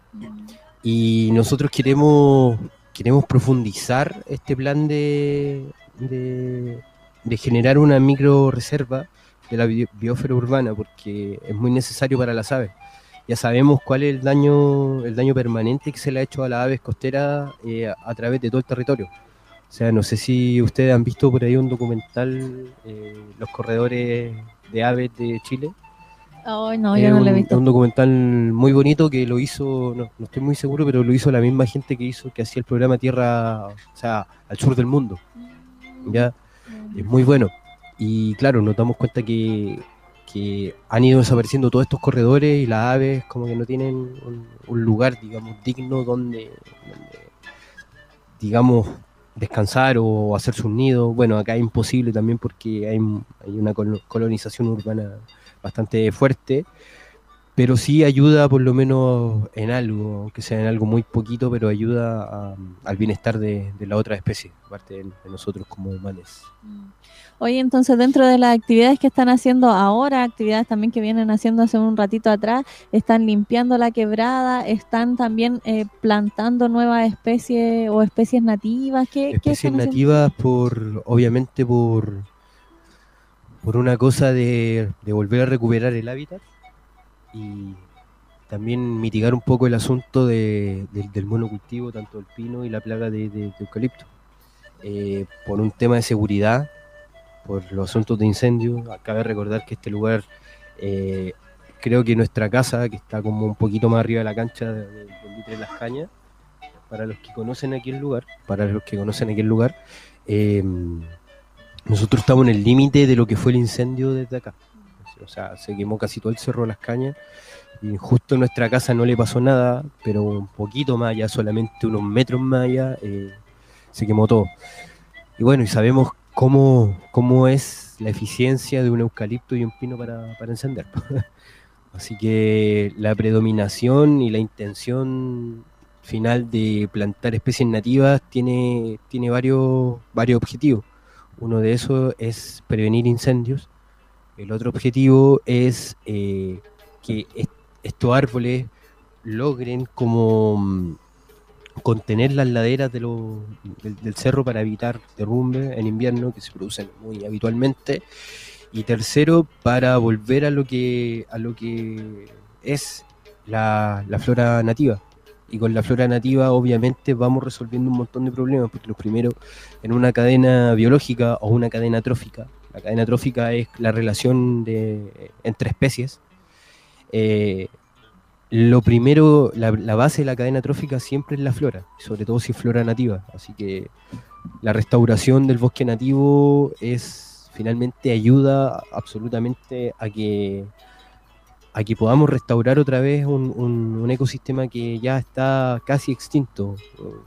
Y nosotros queremos, queremos profundizar este plan de, de, de generar una micro reserva de la bi- biosfera urbana, porque es muy necesario para las aves. Ya sabemos cuál es el daño, el daño permanente que se le ha hecho a las aves costeras eh, a, a través de todo el territorio. O sea, no sé si ustedes han visto por ahí un documental, eh, Los corredores de aves de Chile. Ay, no, Es yo no lo he un, visto. un documental muy bonito que lo hizo, no, no estoy muy seguro, pero lo hizo la misma gente que hizo, que hacía el programa Tierra, o sea, al sur del mundo. Ya, es muy bueno. Y claro, nos damos cuenta que, que han ido desapareciendo todos estos corredores y las aves como que no tienen un, un lugar, digamos, digno donde, donde, digamos, descansar o hacer sus nidos. Bueno, acá es imposible también porque hay, hay una colo- colonización urbana bastante fuerte, pero sí ayuda por lo menos en algo, aunque sea en algo muy poquito, pero ayuda a- al bienestar de, de la otra especie, aparte de, de nosotros como humanos. Oye, entonces dentro de las actividades que están haciendo ahora, actividades también que vienen haciendo hace un ratito atrás, están limpiando la quebrada, están también eh, plantando nuevas especies o especies nativas. ¿Qué, qué Especies están haciendo? nativas por, obviamente por, por una cosa de, de volver a recuperar el hábitat y también mitigar un poco el asunto de- del- del monocultivo, tanto el pino y la plaga de, de- de eucalipto. Eh, por un tema de seguridad, por los asuntos de incendio, cabe recordar que este lugar, eh, creo que nuestra casa, que está como un poquito más arriba de la cancha de, de, de Mitre Las Cañas, para los que conocen aquí el lugar, para los que conocen aquí el lugar, eh, nosotros estamos en el límite de lo que fue el incendio desde acá. O sea, se quemó casi todo el Cerro de Las Cañas y justo a nuestra casa no le pasó nada, pero un poquito más allá, solamente unos metros más allá, eh, se quemó todo. Y bueno, y sabemos cómo, cómo es la eficiencia de un eucalipto y un pino para, para encender. Así que la predominación y la intención final de plantar especies nativas tiene, tiene varios, varios objetivos. Uno de esos es prevenir incendios. El otro objetivo es eh, que est- estos árboles logren como mm, contener las laderas de lo- del, del cerro para evitar derrumbes en invierno que se producen muy habitualmente. Y tercero, para volver a lo que, a lo que es la, la flora nativa. Y con la flora nativa obviamente vamos resolviendo un montón de problemas, porque los primeros en una cadena biológica o una cadena trófica, la cadena trófica es la relación de, entre especies. Eh, lo primero, la, la base de la cadena trófica siempre es la flora, sobre todo si es flora nativa. Así que la restauración del bosque nativo es finalmente ayuda absolutamente a que a que podamos restaurar otra vez un, un- un ecosistema que ya está casi extinto.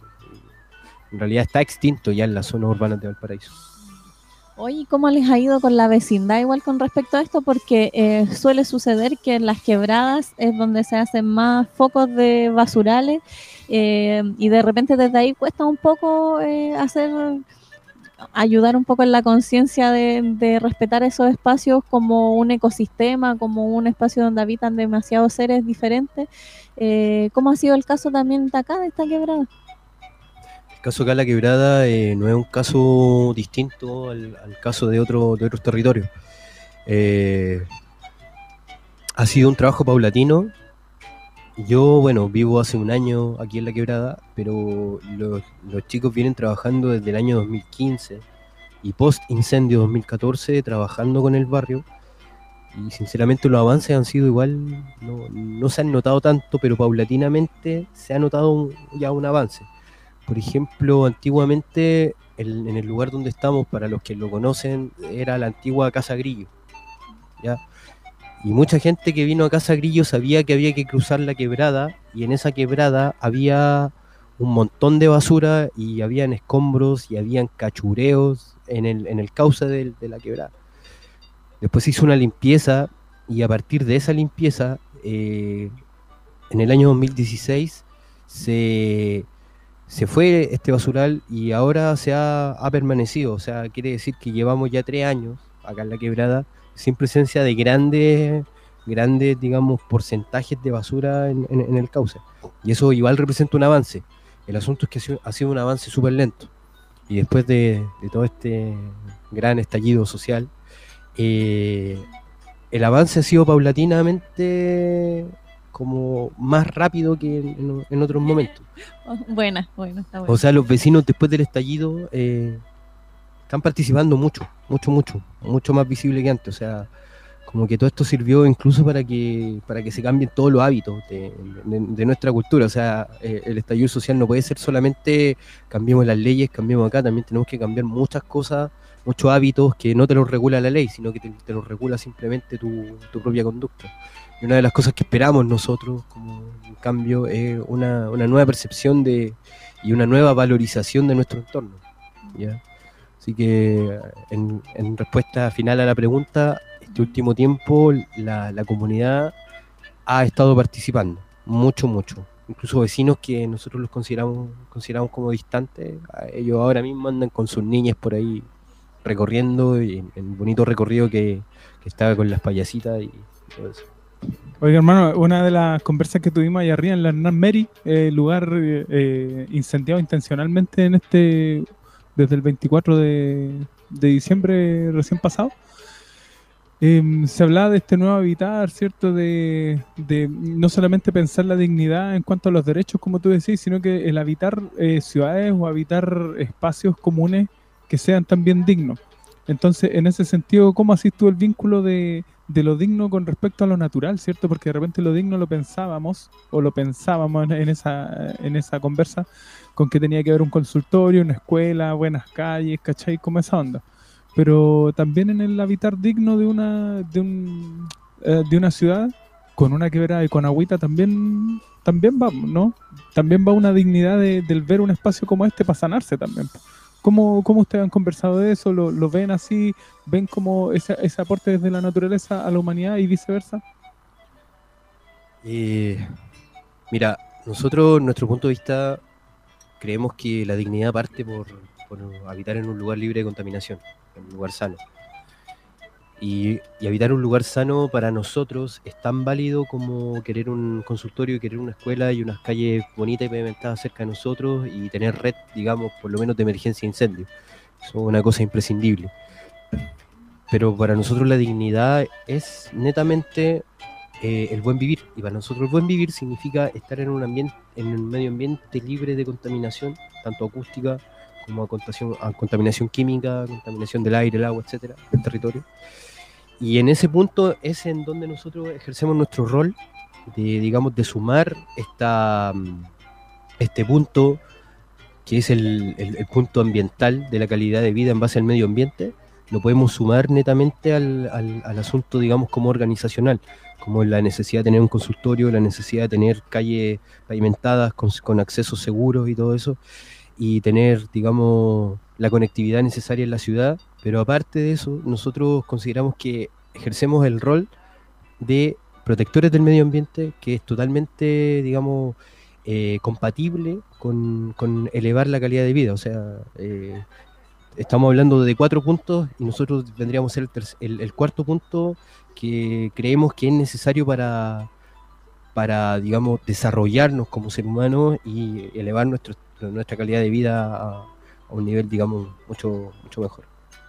En realidad está extinto ya en las zonas urbanas de Valparaíso. Oye, ¿cómo les ha ido con la vecindad igual con respecto a esto? Porque eh, suele suceder que en las quebradas es donde se hacen más focos de basurales eh, y de repente desde ahí cuesta un poco eh, hacer, ayudar un poco en la conciencia de, de respetar esos espacios como un ecosistema, como un espacio donde habitan demasiados seres diferentes. Eh, ¿Cómo ha sido el caso también de acá, de esta quebrada? El caso acá La Quebrada eh, no es un caso distinto al, al caso de, otro, de otros territorios. Eh, ha sido un trabajo paulatino. Yo, bueno, vivo hace un año aquí en La Quebrada, pero los, los chicos vienen trabajando desde el año dos mil quince y post incendio dos mil catorce trabajando con el barrio y sinceramente los avances han sido igual, no, no se han notado tanto, pero paulatinamente se ha notado un, ya un avance. Por ejemplo, antiguamente el, en el lugar donde estamos, para los que lo conocen, era la antigua Casa Grillo, ¿ya? Y mucha gente que vino a Casa Grillo sabía que había que cruzar la quebrada, y en esa quebrada había un montón de basura y habían escombros y habían cachureos en el, en el cauce de, de la quebrada. Después se hizo una limpieza, y a partir de esa limpieza, eh, en el año dos mil dieciséis se, se fue este basural, y ahora se ha, ha permanecido. O sea, quiere decir que llevamos ya tres años acá en la quebrada sin presencia de grandes, grandes digamos, porcentajes de basura en, en, en el cauce. Y eso igual representa un avance. El asunto es que ha sido, ha sido un avance súper lento. Y después de, de todo este gran estallido social, eh, el avance ha sido paulatinamente como más rápido que en, en, en otros momentos. Buena, bueno, está bueno. O sea, los vecinos después del estallido eh, están participando mucho, mucho, mucho, mucho más visible que antes. O sea, como que todo esto sirvió incluso para que para que se cambien todos los hábitos de, de, de nuestra cultura. O sea, eh, el estallido social no puede ser solamente cambiemos las leyes, cambiemos acá, también tenemos que cambiar muchas cosas, muchos hábitos que no te los regula la ley, sino que te, te los regula simplemente tu, tu propia conducta. Y una de las cosas que esperamos nosotros como un cambio es una, una nueva percepción de y una nueva valorización de nuestro entorno, ¿ya? Así que en, en respuesta final a la pregunta, este último tiempo la, la comunidad ha estado participando mucho, mucho. Incluso vecinos que nosotros los consideramos consideramos como distantes, ellos ahora mismo andan con sus niñas por ahí recorriendo, y en, en bonito recorrido que, que estaba con las payasitas y todo eso. Oiga, hermano, una de las conversas que tuvimos allá arriba en la Hernán Meri, eh, lugar eh, incendiado intencionalmente en este desde el veinticuatro de, de diciembre recién pasado, eh, se hablaba de este nuevo habitar, ¿cierto? De, de no solamente pensar la dignidad en cuanto a los derechos, como tú decís, sino que el habitar eh, ciudades o habitar espacios comunes que sean también dignos. Entonces, en ese sentido, ¿cómo hacís tú el vínculo de, de lo digno con respecto a lo natural, ¿cierto? Porque de repente lo digno lo pensábamos, o lo pensábamos en, en, esa, en esa conversa, con que tenía que haber un consultorio, una escuela, buenas calles, ¿cachai? Como esa onda. Pero también en el habitar digno de una de, un, eh, de una ciudad, con una quebrada y con agüita, también, también va, ¿no? También va una dignidad de, del ver un espacio como este para sanarse también. ¿Cómo, cómo ustedes han conversado de eso? ¿Lo, lo ven así? ¿Ven como ese, ese aporte desde la naturaleza a la humanidad y viceversa? Eh, mira, nosotros, nuestro punto de vista, creemos que la dignidad parte por, por habitar en un lugar libre de contaminación, en un lugar sano. Y, y habitar un lugar sano para nosotros es tan válido como querer un consultorio, querer una escuela y unas calles bonitas y pavimentadas cerca de nosotros, y tener red, digamos, por lo menos de emergencia de incendio. Eso es una cosa imprescindible. Pero para nosotros la dignidad es netamente eh, el buen vivir. Y para nosotros el buen vivir significa estar en un ambiente, en un medio ambiente libre de contaminación, tanto acústica como a contaminación, a contaminación química, contaminación del aire, el agua, etcétera, del territorio. Y en ese punto es en donde nosotros ejercemos nuestro rol de, digamos, de sumar esta, este punto que es el, el, el punto ambiental de la calidad de vida en base al medio ambiente. Lo podemos sumar netamente al, al, al asunto, digamos, como organizacional, como la necesidad de tener un consultorio, la necesidad de tener calles pavimentadas con, con accesos seguros y todo eso, y tener, digamos, la conectividad necesaria en la ciudad. Pero aparte de eso, nosotros consideramos que ejercemos el rol de protectores del medio ambiente, que es totalmente, digamos, eh, compatible con, con elevar la calidad de vida. O sea, eh, estamos hablando de cuatro puntos y nosotros vendríamos a ser el, tercer, el, el cuarto punto que creemos que es necesario para, para, digamos, desarrollarnos como ser humanos y elevar nuestro, nuestra calidad de vida a, a un nivel, digamos, mucho, mucho mejor.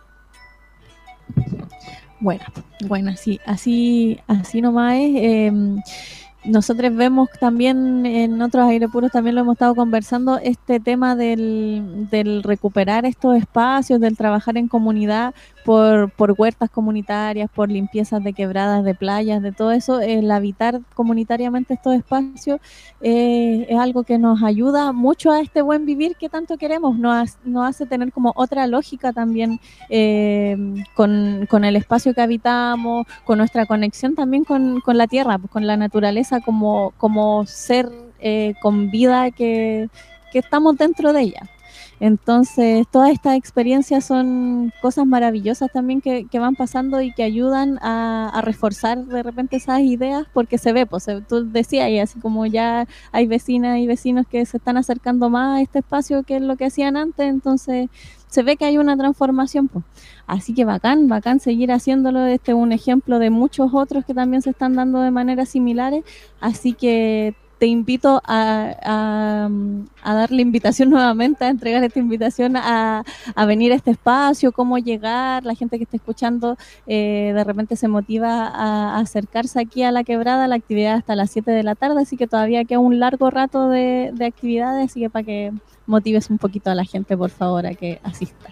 Bueno, bueno, sí, así, así nomás es. Eh, nosotros vemos también en otros Aire Puros, también lo hemos estado conversando, este tema del, del recuperar estos espacios, del trabajar en comunidad, por, por huertas comunitarias, por limpiezas de quebradas, de playas, de todo eso. El habitar comunitariamente estos espacios eh, es algo que nos ayuda mucho a este buen vivir que tanto queremos, nos, nos hace tener como otra lógica también eh, con, con el espacio que habitamos, con nuestra conexión también con, con la tierra, pues, con la naturaleza como, como ser eh, con vida que, que estamos dentro de ella. Entonces, todas estas experiencias son cosas maravillosas también que, que van pasando y que ayudan a, a reforzar de repente esas ideas, porque se ve, pues tú decías, y así como ya hay vecinas y vecinos que se están acercando más a este espacio que es lo que hacían antes, entonces se ve que hay una transformación, pues. Así que bacán, bacán seguir haciéndolo. Este es un ejemplo de muchos otros que también se están dando de maneras similares, así que te invito a, a, a darle invitación nuevamente, a entregar esta invitación a, a venir a este espacio, cómo llegar. La gente que está escuchando eh, de repente se motiva a, a acercarse aquí a la quebrada. La actividad hasta las siete de la tarde, así que todavía queda un largo rato de, de actividades, así que para que motives un poquito a la gente, por favor, a que asista.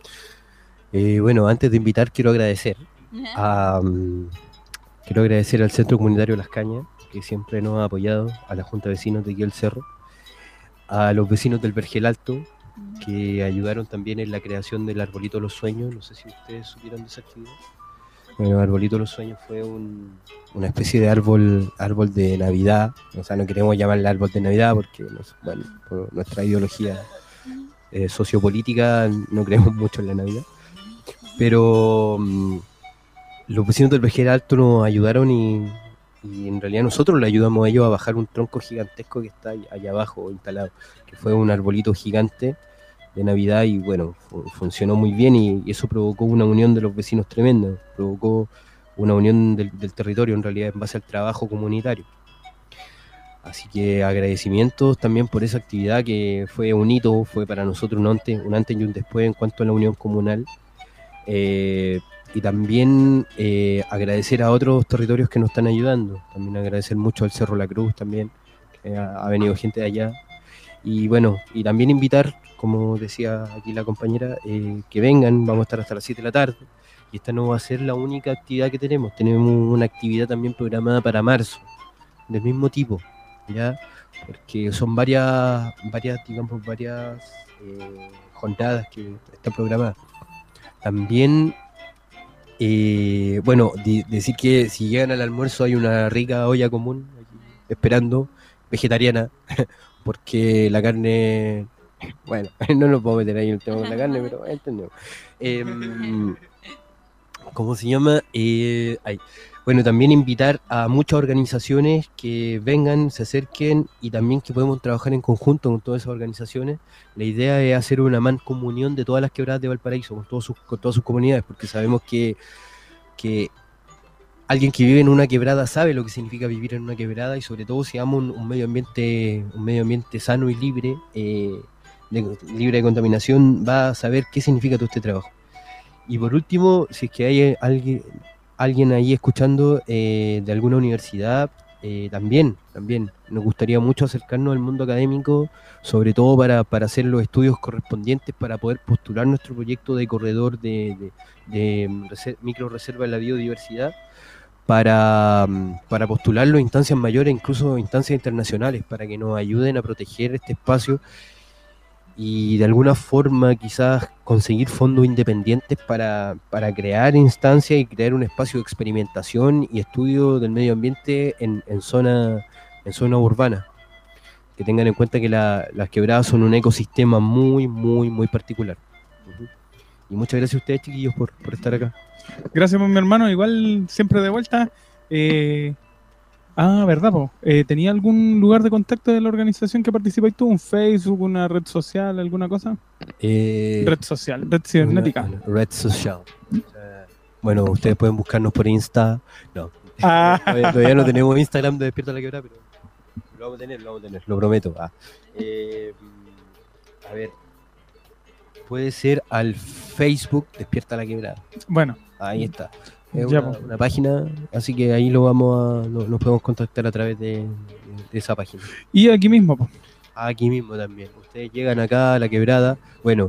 Eh, bueno, antes de invitar, quiero agradecer a, um, quiero agradecer al Centro Comunitario Las Cañas, que siempre nos ha apoyado, a la Junta de Vecinos de aquí del Cerro, a los vecinos del Vergel Alto, que ayudaron también en la creación del Arbolito de los Sueños. No sé si ustedes supieron de esa actividad. Bueno, el Arbolito de los Sueños fue un, una especie de árbol árbol de Navidad. O sea, no queremos llamarle árbol de Navidad porque, bueno, por nuestra ideología eh, sociopolítica no creemos mucho en la Navidad. Pero um, los vecinos del Vergel Alto nos ayudaron y Y en realidad nosotros le ayudamos a ellos a bajar un tronco gigantesco que está allá abajo instalado, que fue un arbolito gigante de Navidad y bueno, fu- funcionó muy bien y, y eso provocó una unión de los vecinos tremenda, provocó una unión del, del territorio en realidad en base al trabajo comunitario. Así que agradecimientos también por esa actividad que fue un hito, fue para nosotros un antes, un antes y un después en cuanto a la unión comunal. Eh, Y también eh, agradecer a otros territorios que nos están ayudando. También agradecer mucho al Cerro La Cruz también, que ha, ha venido gente de allá. Y bueno, y también invitar, como decía aquí la compañera, eh, que vengan, vamos a estar hasta las siete de la tarde. Y esta no va a ser la única actividad que tenemos. Tenemos una actividad también programada para marzo, del mismo tipo, ¿ya? Porque son varias, varias digamos, varias eh, jornadas que están programadas. También... Eh, bueno, di- decir que si llegan al almuerzo hay una rica olla común aquí esperando, vegetariana, porque la carne, bueno, no nos puedo meter ahí en el tema con la carne, pero entendemos. Eh, ¿Cómo se llama? Eh, ay. Bueno, también invitar a muchas organizaciones que vengan, se acerquen y también que podemos trabajar en conjunto con todas esas organizaciones. La idea es hacer una mancomunión de todas las quebradas de Valparaíso, con, todos sus, con todas sus comunidades, porque sabemos que, que alguien que vive en una quebrada sabe lo que significa vivir en una quebrada y sobre todo si ama un, un medio ambiente un medio ambiente sano y libre, eh, de, libre de contaminación, va a saber qué significa todo este trabajo. Y por último, si es que hay alguien... alguien ahí escuchando eh, de alguna universidad, eh, también, también nos gustaría mucho acercarnos al mundo académico, sobre todo para, para hacer los estudios correspondientes para poder postular nuestro proyecto de corredor de, de, de reser- micro reserva de la biodiversidad, para, para postularlo a instancias mayores, incluso instancias internacionales, para que nos ayuden a proteger este espacio y de alguna forma quizás conseguir fondos independientes para, para crear instancias y crear un espacio de experimentación y estudio del medio ambiente en, en zona en zona urbana. Que tengan en cuenta que la, las quebradas son un ecosistema muy, muy, muy particular. Uh-huh. Y muchas gracias a ustedes, chiquillos, por, por estar acá. Gracias, pues, mi hermano. Igual siempre de vuelta. Eh... Ah, ¿verdad, po? Eh, ¿Tenía algún lugar de contacto de la organización que participáis tú? ¿Un Facebook, una red social, alguna cosa? Eh, red social, red cibernética. Una, una red social. O sea, bueno, ustedes pueden buscarnos por Insta. No, ah. todavía, todavía no tenemos Instagram de Despierta la Quebrada, pero lo vamos a tener, lo vamos a tener, lo prometo. Ah. Eh, a ver, puede ser al Facebook Despierta la Quebrada. Bueno. Ahí está. Es ya, una, una página, así que ahí lo vamos a, lo, nos podemos contactar a través de, de esa página. Y aquí mismo, po. Aquí mismo también. Ustedes llegan acá a la quebrada. Bueno,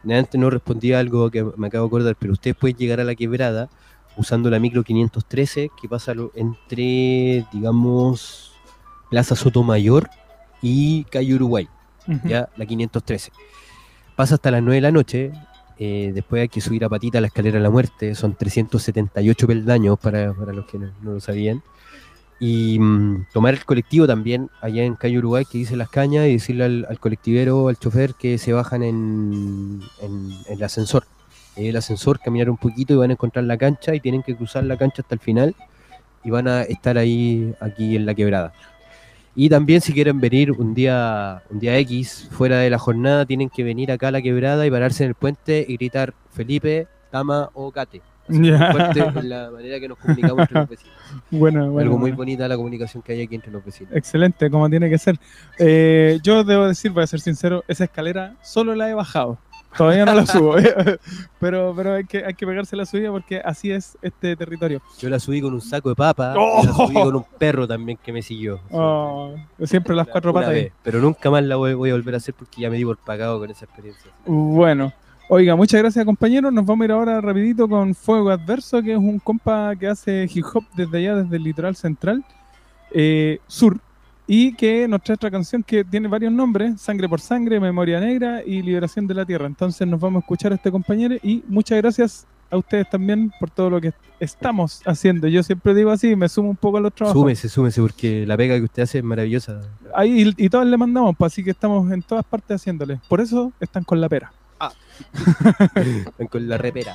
Antes no respondía algo que me acabo de acordar, pero ustedes pueden llegar a la quebrada usando la micro quinientos trece que pasa lo- entre, digamos, Plaza Sotomayor y Calle Uruguay, Ujú. ya la quinientos trece. Pasa hasta las nueve de la noche, eh, después hay que subir a patita la escalera de la muerte, son trescientos setenta y ocho peldaños para, para los que no, no lo sabían. Y mm, tomar el colectivo también allá en Calle Uruguay que dice Las Cañas y decirle al, al colectivero, al chofer que se bajan en, en- en el ascensor. Eh, el ascensor, caminar un poquito y van a encontrar la cancha y tienen que cruzar la cancha hasta el final y van a estar ahí aquí en la quebrada. Y también si quieren venir un día, un día X fuera de la jornada, tienen que venir acá a la quebrada y pararse en el puente y gritar Felipe, Tama o Cate. Así que Ya. fuerte es la manera que nos comunicamos entre los vecinos. Bueno, bueno, Algo muy bueno. bonita la comunicación que hay aquí entre los vecinos. Excelente, como tiene que ser. Eh, yo debo decir, voy a ser sincero, esa escalera solo la he bajado. Todavía no la subo, pero, pero hay que, hay que pegarse la subida porque así es este territorio. Yo la subí con un saco de papa ¡Oh! y la subí con un perro también que me siguió. Oh, siempre las cuatro Una patas ahí. vez, pero nunca más la voy, voy a volver a hacer porque ya me di por pagado con esa experiencia. Bueno, oiga, muchas gracias compañeros. Nos vamos a ir ahora rapidito con Fuego Adverso, que es un compa que hace hip hop desde allá, desde el litoral central, eh, sur, y que nos trae otra canción que tiene varios nombres: Sangre por Sangre, Memoria Negra y Liberación de la Tierra. Entonces nos vamos a escuchar a este compañero y muchas gracias a ustedes también por todo lo que estamos haciendo. Yo siempre digo así, me sumo un poco a los trabajos. Súmese, súmese, porque la pega que usted hace es maravillosa. Ahí, y, y todas le mandamos, pues, así que estamos en todas partes haciéndole. Por eso están con la pera. Ah. Con la repera.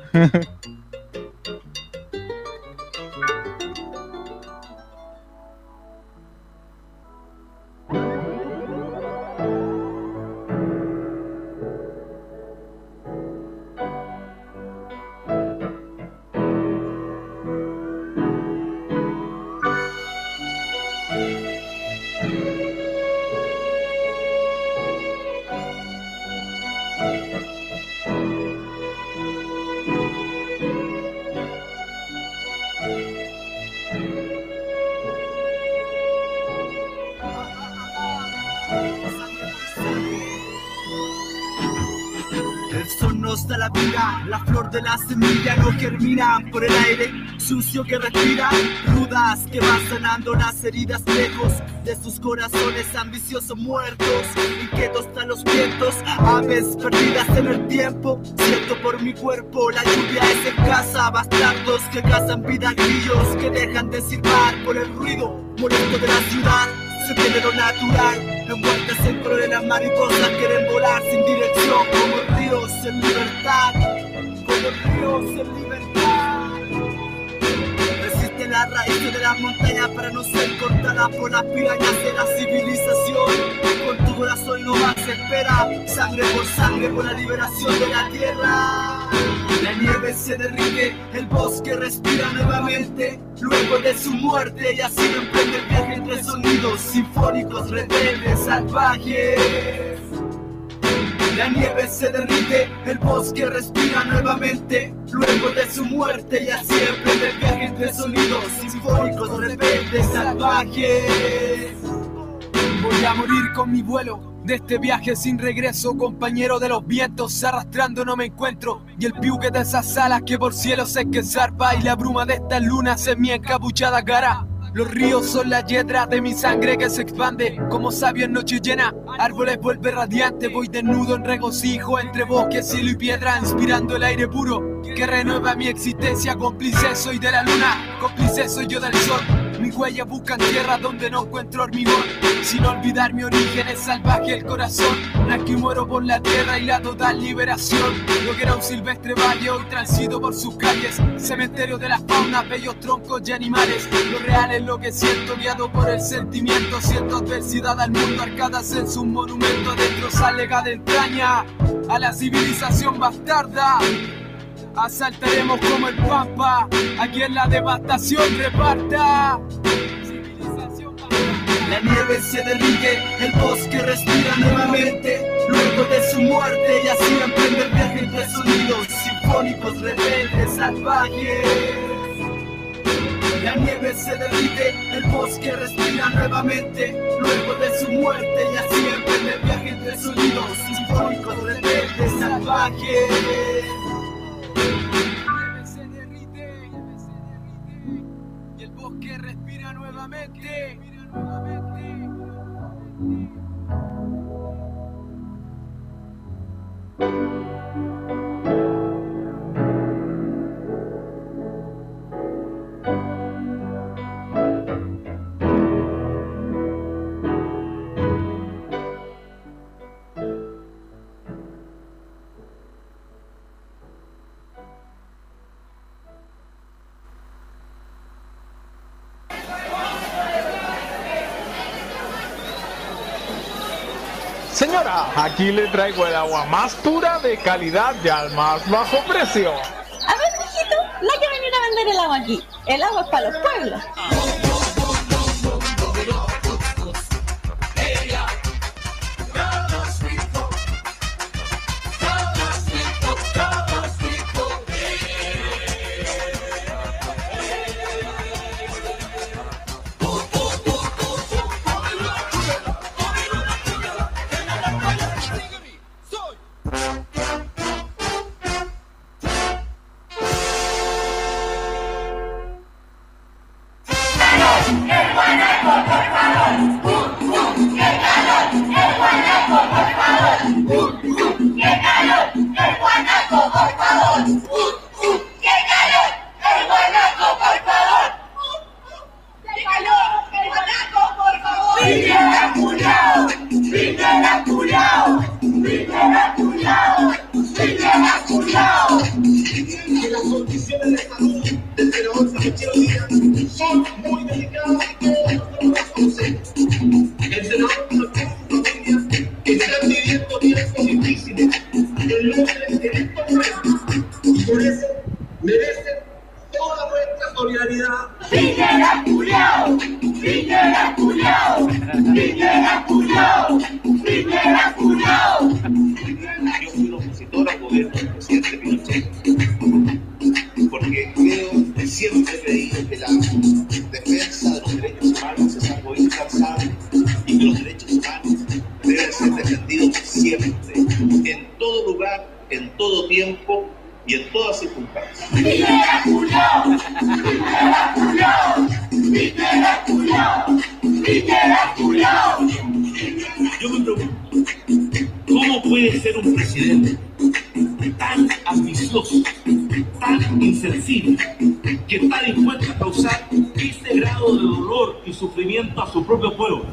El sol nos da la vida, la flor de la semilla no germina por el aire sucio que respira, rudas que van sanando las heridas lejos de sus corazones ambiciosos muertos, inquietos tras los vientos, aves perdidas en el tiempo. Siento por mi cuerpo la lluvia es escasa, bastardos que cazan vidas, grillos que dejan de silbar por el ruido molesto de la ciudad. Se pierde lo natural, envueltas en colores las mariposas quieren volar sin dirección, como ríos en libertad, como ríos en libertad. Resiste la raíz de las montañas para no ser cortada por las pirañas de la civilización. Con tu corazón no más espera, sangre por sangre por la liberación de la tierra. La nieve se derrite, el bosque respira nuevamente luego de su muerte y así emprende el viaje entre sonidos sinfónicos, rebeldes, salvajes. La nieve se derrite, el bosque respira nuevamente luego de su muerte y así emprende el viaje entre sonidos sinfónicos, rebeldes, salvajes. Voy a morir con mi vuelo de este viaje sin regreso, compañero de los vientos, arrastrando no me encuentro. Y el piuque de esas alas que por cielo sé que zarpa, y la bruma de estas lunas en mi encapuchada cara. Los ríos son la yedra de mi sangre que se expande como sabio en noche llena. Árboles vuelve radiante, voy desnudo en regocijo entre bosque, cielo y piedra, inspirando el aire puro que renueva mi existencia. Cómplice soy de la luna, cómplice soy yo del sol. Mis huellas buscan tierra donde no encuentro hormigón. Sin olvidar mi origen es salvaje el corazón. Nací y muero por la tierra y la total liberación. Lo que era un silvestre valle hoy transito por sus calles. Cementerio de las faunas, bellos troncos y animales. Lo real es lo que siento, guiado por el sentimiento. Siento adversidad al mundo, arcadas en sus monumentos. Adentro sale de entraña a la civilización bastarda. Asaltaremos como el Pampa, aquí en la devastación reparta. La nieve se derrite, el bosque respira nuevamente luego de su muerte y así emprende el viaje entre sonidos sinfónicos, rebeldes, salvajes. La nieve se derrite, el bosque respira nuevamente luego de su muerte y así emprende el viaje entre sonidos sinfónicos, rebeldes, salvajes. salvaje. Y el bosque respira nuevamente. Señora, aquí le traigo el agua más pura, de calidad y al más bajo precio. A ver, mijito, no hay que venir a vender el agua aquí. El agua es para los pueblos. A su propio pueblo.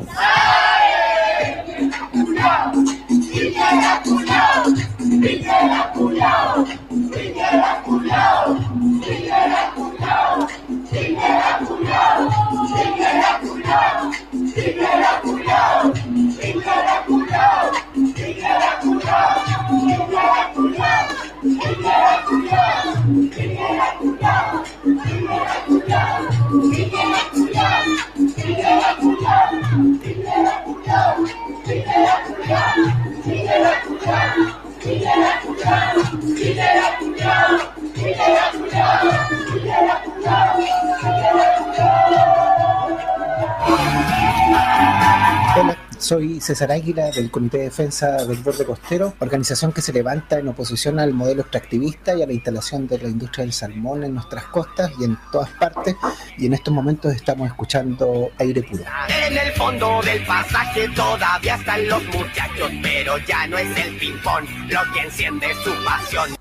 Hola, soy César Águila del Comité de Defensa del Borde Costero, organización que se levanta en oposición al modelo extractivista y a la instalación de la industria del salmón en nuestras costas y en todas partes, y en estos momentos estamos escuchando Aire Puro. En el fondo del pasaje todavía están los muchachos, pero ya no es el ping-pong lo que enciende su pasión.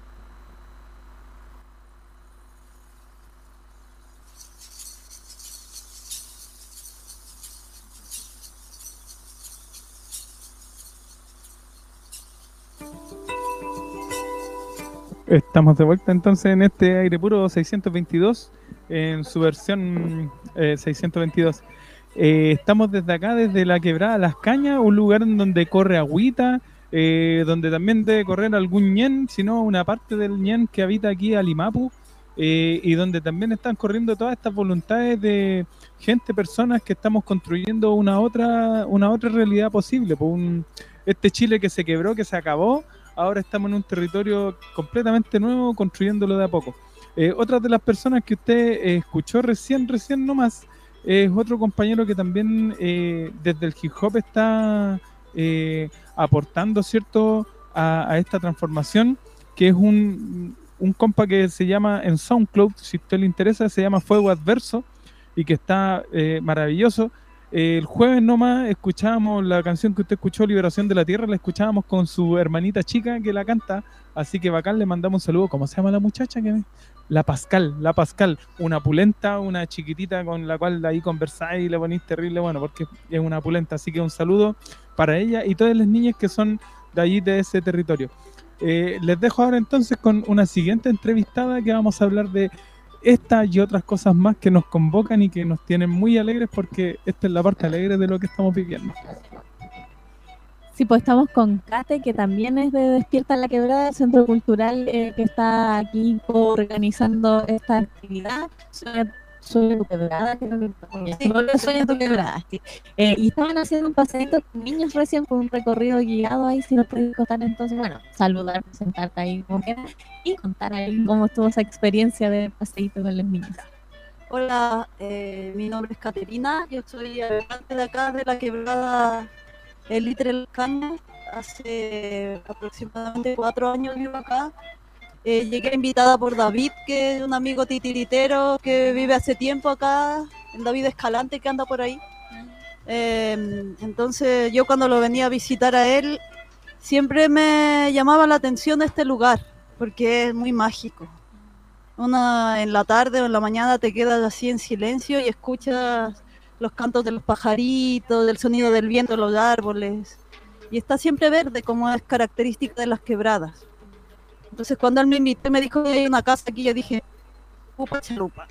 Estamos de vuelta entonces en este Aire Puro seiscientos veintidós, en su versión eh, seiscientos veintidós. Eh, estamos desde acá, desde la Quebrada Las Cañas, un lugar en donde corre agüita, eh, donde también debe correr algún ñen, sino una parte del ñen que habita aquí a Limapu, eh, y donde también están corriendo todas estas voluntades de gente, personas que estamos construyendo una otra, una otra realidad posible. Pues un, este Chile que se quebró, que se acabó, ahora estamos en un territorio completamente nuevo, construyéndolo de a poco. Eh, otra de las personas que usted eh, escuchó recién, recién nomás, es otro compañero que también eh, desde el hip hop está eh, aportando, ¿cierto?, a, a esta transformación. que es un, un compa que se llama en SoundCloud, si a usted le interesa, se llama Fuego Adverso, y que está eh, maravilloso. Eh, el jueves nomás escuchábamos la canción que usted escuchó, Liberación de la Tierra, la escuchábamos con su hermanita chica que la canta, así que bacán, le mandamos un saludo. ¿Cómo se llama la muchacha? que me... La Pascal, la Pascal, una pulenta, una chiquitita con la cual ahí conversáis y le ponís terrible, bueno, porque es una pulenta, así que un saludo para ella y todas las niñas que son de allí, de ese territorio. Eh, les dejo ahora entonces con una siguiente entrevistada que vamos a hablar de esta y otras cosas más que nos convocan y que nos tienen muy alegres, porque esta es la parte alegre de lo que estamos viviendo. Sí, pues estamos con Kate, que también es de Despierta la Quebrada, el centro cultural eh, que está aquí organizando esta actividad. Sueña, Sueña tu Quebrada, creo que sí, Sueña tu Quebrada. Sí. Eh, y estaban haciendo un paseito con niños recién, con un recorrido guiado ahí, si nos puedes contar entonces, bueno, saludar, presentarte ahí como quieras y contar ahí cómo estuvo esa experiencia de paseito con los niños. Hola, eh, mi nombre es Caterina, yo soy habitante de acá de la Quebrada El Litre de las Cañas. Hace aproximadamente cuatro años vivo acá. Eh, llegué invitada por David, que es un amigo titiritero que vive hace tiempo acá, el David Escalante, que anda por ahí. Eh, entonces yo cuando lo venía a visitar a él, siempre me llamaba la atención este lugar, porque es muy mágico. Una en la tarde o en la mañana te quedas así en silencio y escuchas los cantos de los pajaritos, el sonido del viento en los árboles, y está siempre verde, como es característica de las quebradas. Entonces cuando él me invitó y me dijo que hay una casa aquí, yo dije, upa chalupa.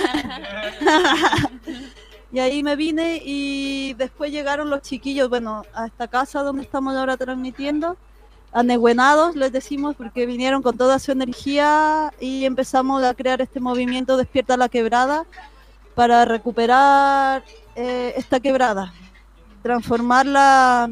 Y ahí me vine y después llegaron los chiquillos, bueno, a esta casa donde estamos ahora transmitiendo, aneguenados les decimos, porque vinieron con toda su energía y empezamos a crear este movimiento Despierta la Quebrada para recuperar eh, esta quebrada, transformarla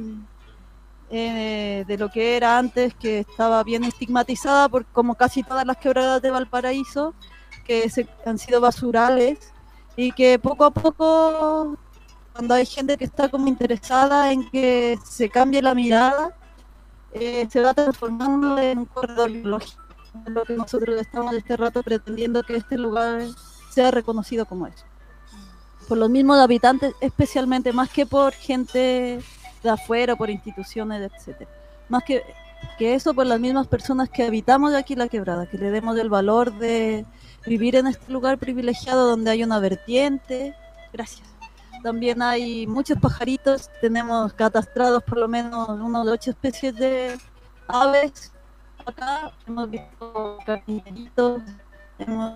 eh, de lo que era antes, que estaba bien estigmatizada, por, como casi todas las quebradas de Valparaíso, que se, han sido basurales, y que poco a poco, cuando hay gente que está como interesada en que se cambie la mirada, eh, se va transformando en un corredor biológico, lo que nosotros estamos este rato pretendiendo que este lugar sea reconocido como eso, por los mismos habitantes, especialmente, más que por gente de afuera, por instituciones, etcétera. Más que, que eso, por las mismas personas que habitamos de aquí la quebrada, que le demos el valor de vivir en este lugar privilegiado donde hay una vertiente. Gracias. También hay muchos pajaritos, tenemos catastrados por lo menos unas ocho especies de aves acá, hemos visto carpinteritos, hemos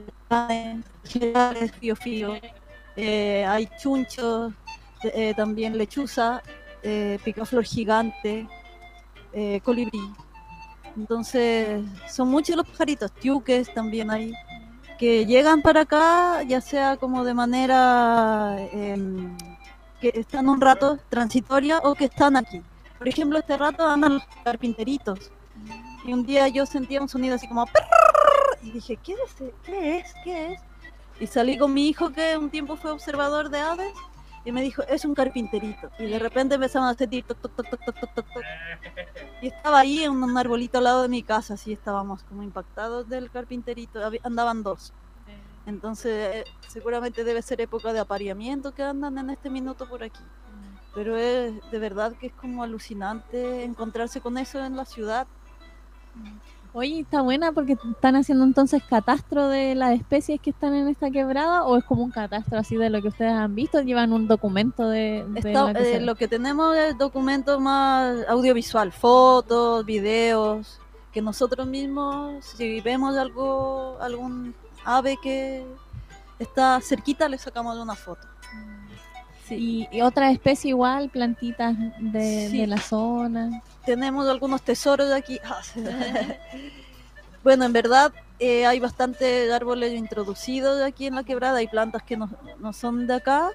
visto fío fío, eh, hay chunchos, eh, también lechuza, eh, picaflor gigante, eh, colibrí. Entonces son muchos los pajaritos, tiuques también hay, que llegan para acá, ya sea como de manera eh, que están un rato transitoria o que están aquí. Por ejemplo, este rato andan los carpinteritos, y un día yo sentía un sonido así como y dije, ¿qué es? ¿Qué es? ¿Qué es? Y salí con mi hijo, que un tiempo fue observador de aves, y me dijo, es un carpinterito. Y de repente empezaron a sentir toc, toc, toc, toc, toc, toc, toc. Y estaba ahí en un arbolito al lado de mi casa, así estábamos como impactados del carpinterito, andaban dos. Entonces seguramente debe ser época de apareamiento que andan en este minuto por aquí. Pero es de verdad que es como alucinante encontrarse con eso en la ciudad. Oye, está buena, porque están haciendo entonces catastro de las especies que están en esta quebrada, o es como un catastro así de lo que ustedes han visto, llevan un documento de, de Está, la que eh, lo que tenemos es documento más audiovisual, fotos, videos, que nosotros mismos, si vemos algo, algún ave que está cerquita, le sacamos una foto. Sí. Y, y otra especie igual, plantitas de, Sí. de la zona. Tenemos algunos tesoros de aquí. Bueno, en verdad eh, hay bastantes árboles introducidos de aquí en la quebrada, hay plantas que no, no son de acá,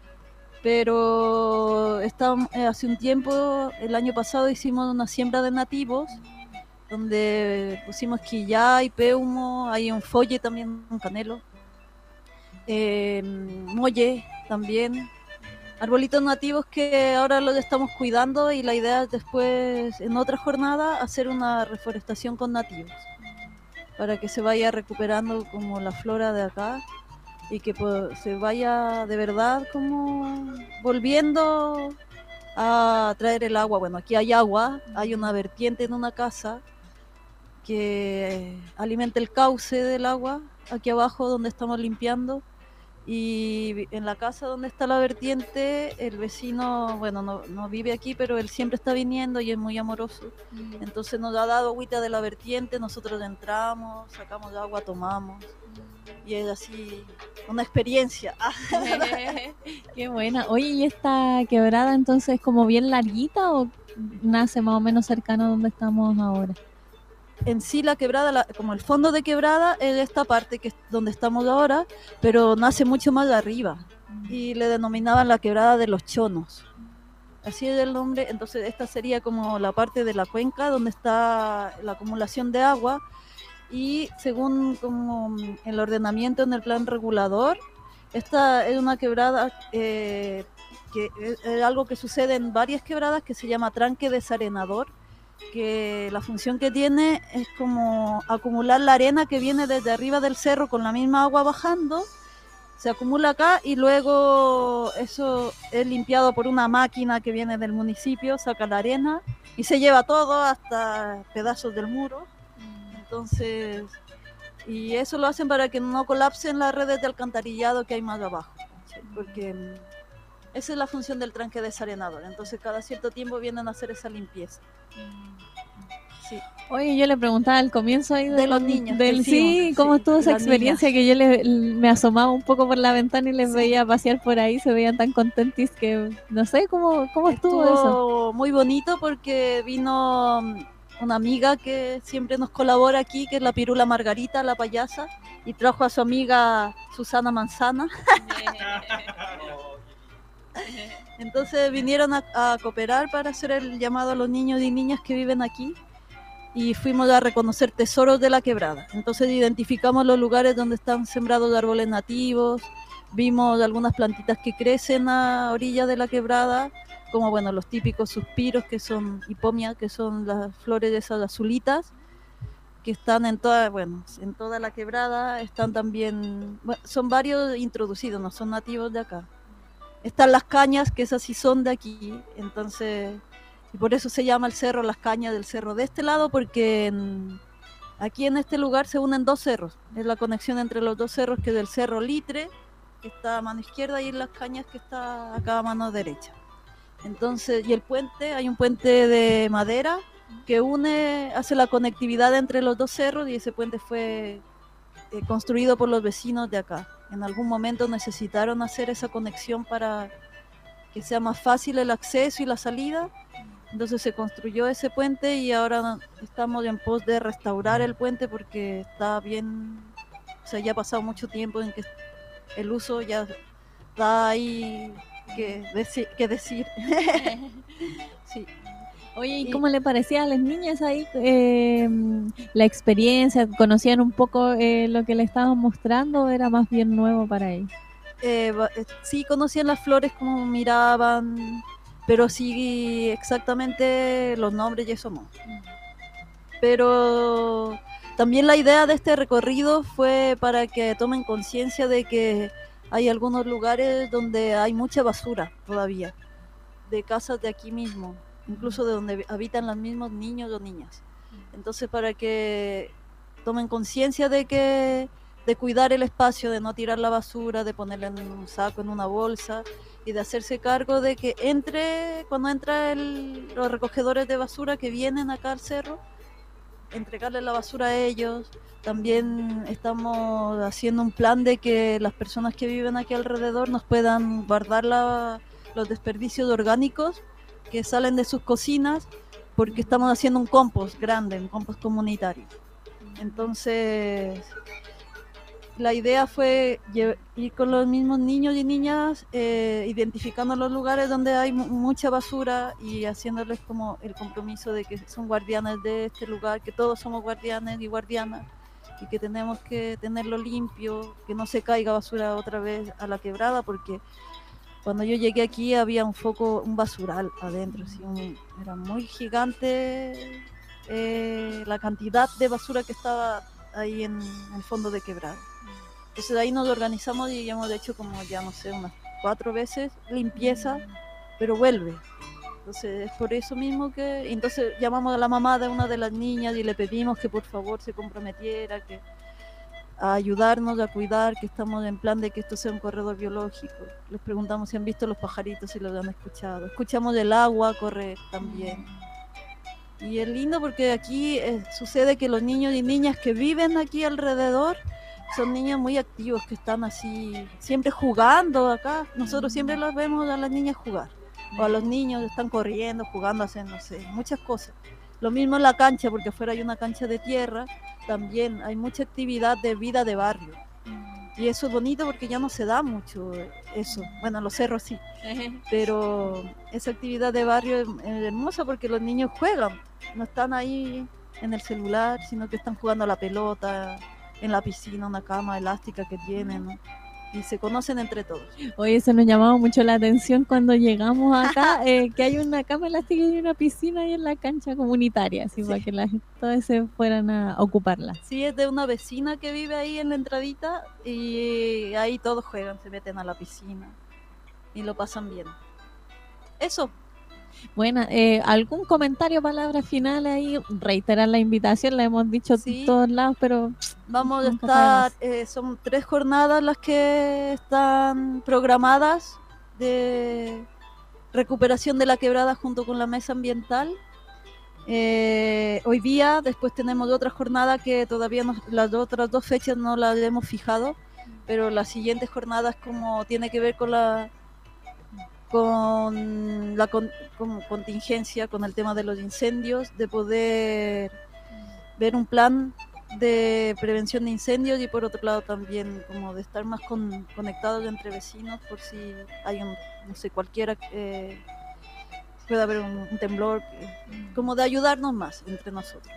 pero está, eh, hace un tiempo, el año pasado, hicimos una siembra de nativos, donde pusimos quillá y peumo, hay un folle también, un canelo, eh, molle también, arbolitos nativos que ahora los estamos cuidando y la idea es después, en otra jornada, hacer una reforestación con nativos para que se vaya recuperando como la flora de acá y que pues, se vaya de verdad como volviendo a traer el agua. Bueno, aquí hay agua, hay una vertiente en una casa que alimenta el cauce del agua, aquí abajo donde estamos limpiando. Y en la casa donde está la vertiente, el vecino, bueno, no, no vive aquí, pero él siempre está viniendo y es muy amoroso. Mm. Entonces nos ha dado agüita de la vertiente, nosotros entramos, sacamos agua, tomamos. Mm. Y es así, una experiencia. Qué buena. Oye, ¿y esta quebrada entonces es como bien larguita o nace más o menos cercano a donde estamos ahora? En sí la quebrada, la, como el fondo de quebrada es esta parte que es donde estamos ahora, pero nace mucho más de arriba y le denominaban la quebrada de los chonos, así es el nombre. Entonces esta sería como la parte de la cuenca donde está la acumulación de agua y según como el ordenamiento en el plan regulador, esta es una quebrada eh, que es, es algo que sucede en varias quebradas que se llama tranque desarenador, que la función que tiene es como acumular la arena que viene desde arriba del cerro con la misma agua bajando, se acumula acá y luego eso es limpiado por una máquina que viene del municipio, saca la arena y se lleva todo hasta pedazos del muro. Entonces, y eso lo hacen para que no colapsen las redes de alcantarillado que hay más abajo, porque esa es la función del tranque desarenador. Entonces cada cierto tiempo vienen a hacer esa limpieza. Sí. Oye, yo le preguntaba al comienzo ahí de, de los niños. Del, sí, sí, cómo estuvo esa experiencia niñas. Que yo le, me asomaba un poco por la ventana y les sí. veía pasear por ahí, se veían tan contentis que no sé cómo, cómo estuvo, estuvo eso. Muy bonito porque vino una amiga que siempre nos colabora aquí, que es la Pirula Margarita, la payasa, y trajo a su amiga Susana Manzana. Entonces vinieron a, a cooperar para hacer el llamado a los niños y niñas que viven aquí y fuimos a reconocer tesoros de la quebrada. Entonces identificamos los lugares donde están sembrados árboles nativos, vimos algunas plantitas que crecen a orillas de la quebrada, como bueno los típicos suspiros que son hipomia, que son las flores de esas azulitas que están en toda, bueno, en toda la quebrada, están también, bueno, son varios introducidos, no son nativos de acá. Están las cañas, que esas sí son de aquí, entonces, y por eso se llama el cerro Las Cañas del cerro de este lado, porque en, aquí en este lugar se unen dos cerros, es la conexión entre los dos cerros, que es el cerro Litre, que está a mano izquierda, y Las Cañas, que está acá a mano derecha. Entonces, y el puente, hay un puente de madera que une, hace la conectividad entre los dos cerros, y ese puente fue eh, construido por los vecinos de acá. En algún momento necesitaron hacer esa conexión para que sea más fácil el acceso y la salida. Entonces se construyó ese puente y ahora estamos en pos de restaurar el puente porque está bien, o sea, ya ha pasado mucho tiempo en que el uso ya está ahí que, deci- que decir. Sí. Oye, ¿y cómo le parecía a las niñas ahí eh, la experiencia? ¿Conocían un poco eh, lo que le estaban mostrando o era más bien nuevo para ellos? Eh, sí, conocían las flores, como miraban, pero sí exactamente los nombres y eso no. Pero también la idea de este recorrido fue para que tomen conciencia de que hay algunos lugares donde hay mucha basura todavía, de casas de aquí mismo, incluso de donde habitan los mismos niños o niñas. Entonces, para que tomen conciencia de que de cuidar el espacio, de no tirar la basura, de ponerla en un saco, en una bolsa, y de hacerse cargo de que entre, cuando entra el, los recogedores de basura que vienen acá al cerro, entregarle la basura a ellos. También estamos haciendo un plan de que las personas que viven aquí alrededor nos puedan guardar la, los desperdicios orgánicos que salen de sus cocinas, porque estamos haciendo un compost grande, un compost comunitario. Entonces, la idea fue ir con los mismos niños y niñas, eh, identificando los lugares donde hay m- mucha basura y haciéndoles como el compromiso de que son guardianes de este lugar, que todos somos guardianes y guardianas, y que tenemos que tenerlo limpio, que no se caiga basura otra vez a la quebrada, porque Cuando yo llegué aquí había un foco, un basural adentro, así, un- era muy gigante eh, la cantidad de basura que estaba ahí en, en el fondo de Quebrada. Entonces de ahí nos organizamos y ya hemos hecho como ya no sé, unas cuatro veces limpieza, pero vuelve. Entonces es por eso mismo que entonces llamamos a la mamá de una de las niñas y le pedimos que por favor se comprometiera que a ayudarnos a cuidar, que estamos en plan de que esto sea un corredor biológico. Les preguntamos si han visto los pajaritos, si los han escuchado. Escuchamos el agua correr también. Y es lindo porque aquí eh, sucede que los niños y niñas que viven aquí alrededor son niños muy activos, que están así, siempre jugando acá. Nosotros siempre los vemos a las niñas jugar. O a los niños están corriendo, jugando, hacen, no sé, muchas cosas. Lo mismo en la cancha, porque afuera hay una cancha de tierra, también hay mucha actividad de vida de barrio. Y eso es bonito porque ya no se da mucho eso. Bueno, en los cerros sí. Pero esa actividad de barrio es, es hermosa porque los niños juegan. No están ahí en el celular, sino que están jugando a la pelota, en la piscina, una cama elástica que tienen, ¿no? Y se conocen entre todos. Oye, eso nos llamaba mucho la atención cuando llegamos acá, eh, que hay una cama elástica y una piscina ahí en la cancha comunitaria, así Sí. para que la gente todos se fueran a ocuparla. Sí, es de una vecina que vive ahí en la entradita y ahí todos juegan, se meten a la piscina y lo pasan bien. Eso. Bueno, eh, ¿algún comentario, palabra final ahí? Reiterar la invitación, la hemos dicho en todos lados, pero Vamos a nunca estar, sabemos. eh, son tres jornadas las que están programadas de recuperación de la quebrada junto con la mesa ambiental. Eh, hoy día, después tenemos otra jornada que todavía no, las otras dos fechas no las hemos fijado, pero la siguiente jornada es como tiene que ver con la con la con, con contingencia, con el tema de los incendios, de poder ver un plan de prevención de incendios y por otro lado también como de estar más con, conectados entre vecinos por si hay un, no sé, cualquiera, eh, puede haber un, un temblor, eh, como de ayudarnos más entre nosotros.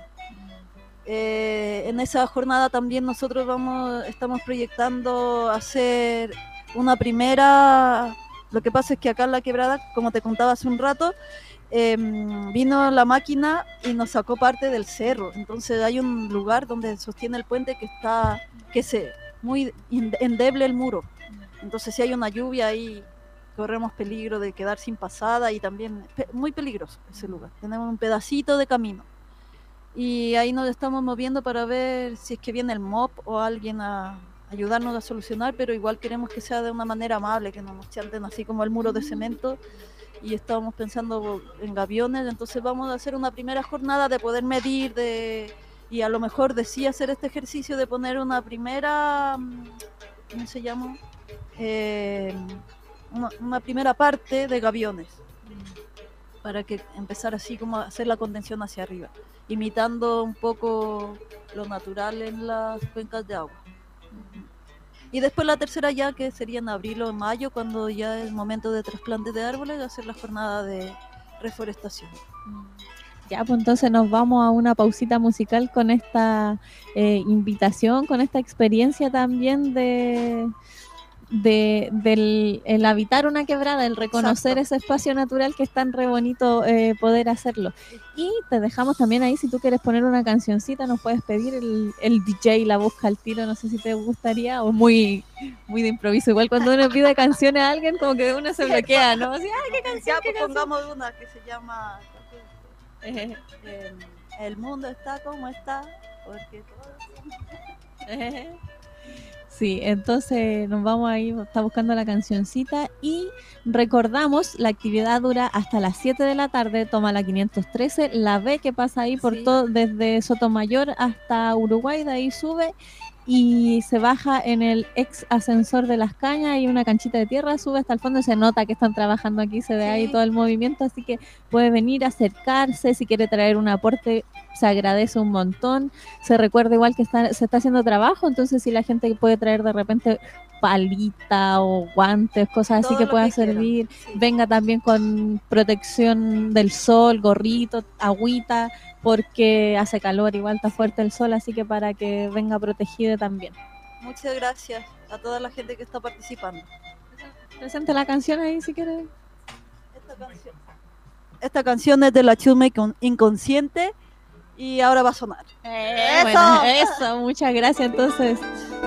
Eh, en esa jornada también nosotros vamos, estamos proyectando hacer una primera. Lo que pasa es que acá en la quebrada, como te contaba hace un rato, eh, vino la máquina y nos sacó parte del cerro. Entonces hay un lugar donde sostiene el puente que está, que es muy endeble el muro. Entonces si hay una lluvia ahí corremos peligro de quedar sin pasada y también pe- muy peligroso ese lugar. Tenemos un pedacito de camino. Y ahí nos estamos moviendo para ver si es que viene el M O P o alguien a ayudarnos a solucionar, pero igual queremos que sea de una manera amable, que no nos chanten así como el muro de cemento. Y estábamos pensando en gaviones, entonces vamos a hacer una primera jornada de poder medir, de y a lo mejor de sí hacer este ejercicio de poner una primera, mm, ¿cómo se llama? Eh, una, una primera parte de gaviones, para que empezar así como a hacer la contención hacia arriba, imitando un poco lo natural en las cuencas de agua. Y después la tercera ya, que sería en abril o en mayo, cuando ya es momento de trasplante de árboles, hacer la jornada de reforestación. Ya, pues entonces nos vamos a una pausita musical con esta eh, invitación, con esta experiencia también de, de del el habitar una quebrada, el reconocer Exacto. ese espacio natural que es tan re bonito eh, poder hacerlo. Y te dejamos también ahí, si tú quieres poner una cancioncita, nos puedes pedir, el, el D J la busca al tiro, no sé si te gustaría, o muy, muy de improviso. Igual cuando uno pide canciones a alguien, como que uno se bloquea, ¿no? Así, ay, qué canción, Ya, qué pues canción. pongamos una que se llama eh, eh, El mundo está como está, porque todo... Sí, entonces nos vamos a ir, está buscando la cancioncita y recordamos, la actividad dura hasta las siete de la tarde, toma la quinientos trece, la B que pasa ahí por Sí. todo, desde Sotomayor hasta Uruguay, de ahí sube y se baja en el ex ascensor de Las Cañas, hay una canchita de tierra, sube hasta el fondo, se nota que están trabajando aquí, se ve Sí. ahí todo el movimiento, así que puede venir a acercarse, si quiere traer un aporte, se agradece un montón. Se recuerda igual que está, se está haciendo trabajo, entonces si la gente puede traer de repente palita o guantes, cosas así Todo que lo puedan que quieran, servir, sí. venga también con protección del sol, gorrito, agüita, porque hace calor, igual está fuerte el sol, así que para que venga protegida también. Muchas gracias a toda la gente que está participando. Presente la canción ahí si quieres. Esta canción, esta canción es de la Chusma Incon- Inconsciente y ahora va a sonar. Eh, bueno, eso, muchas gracias entonces.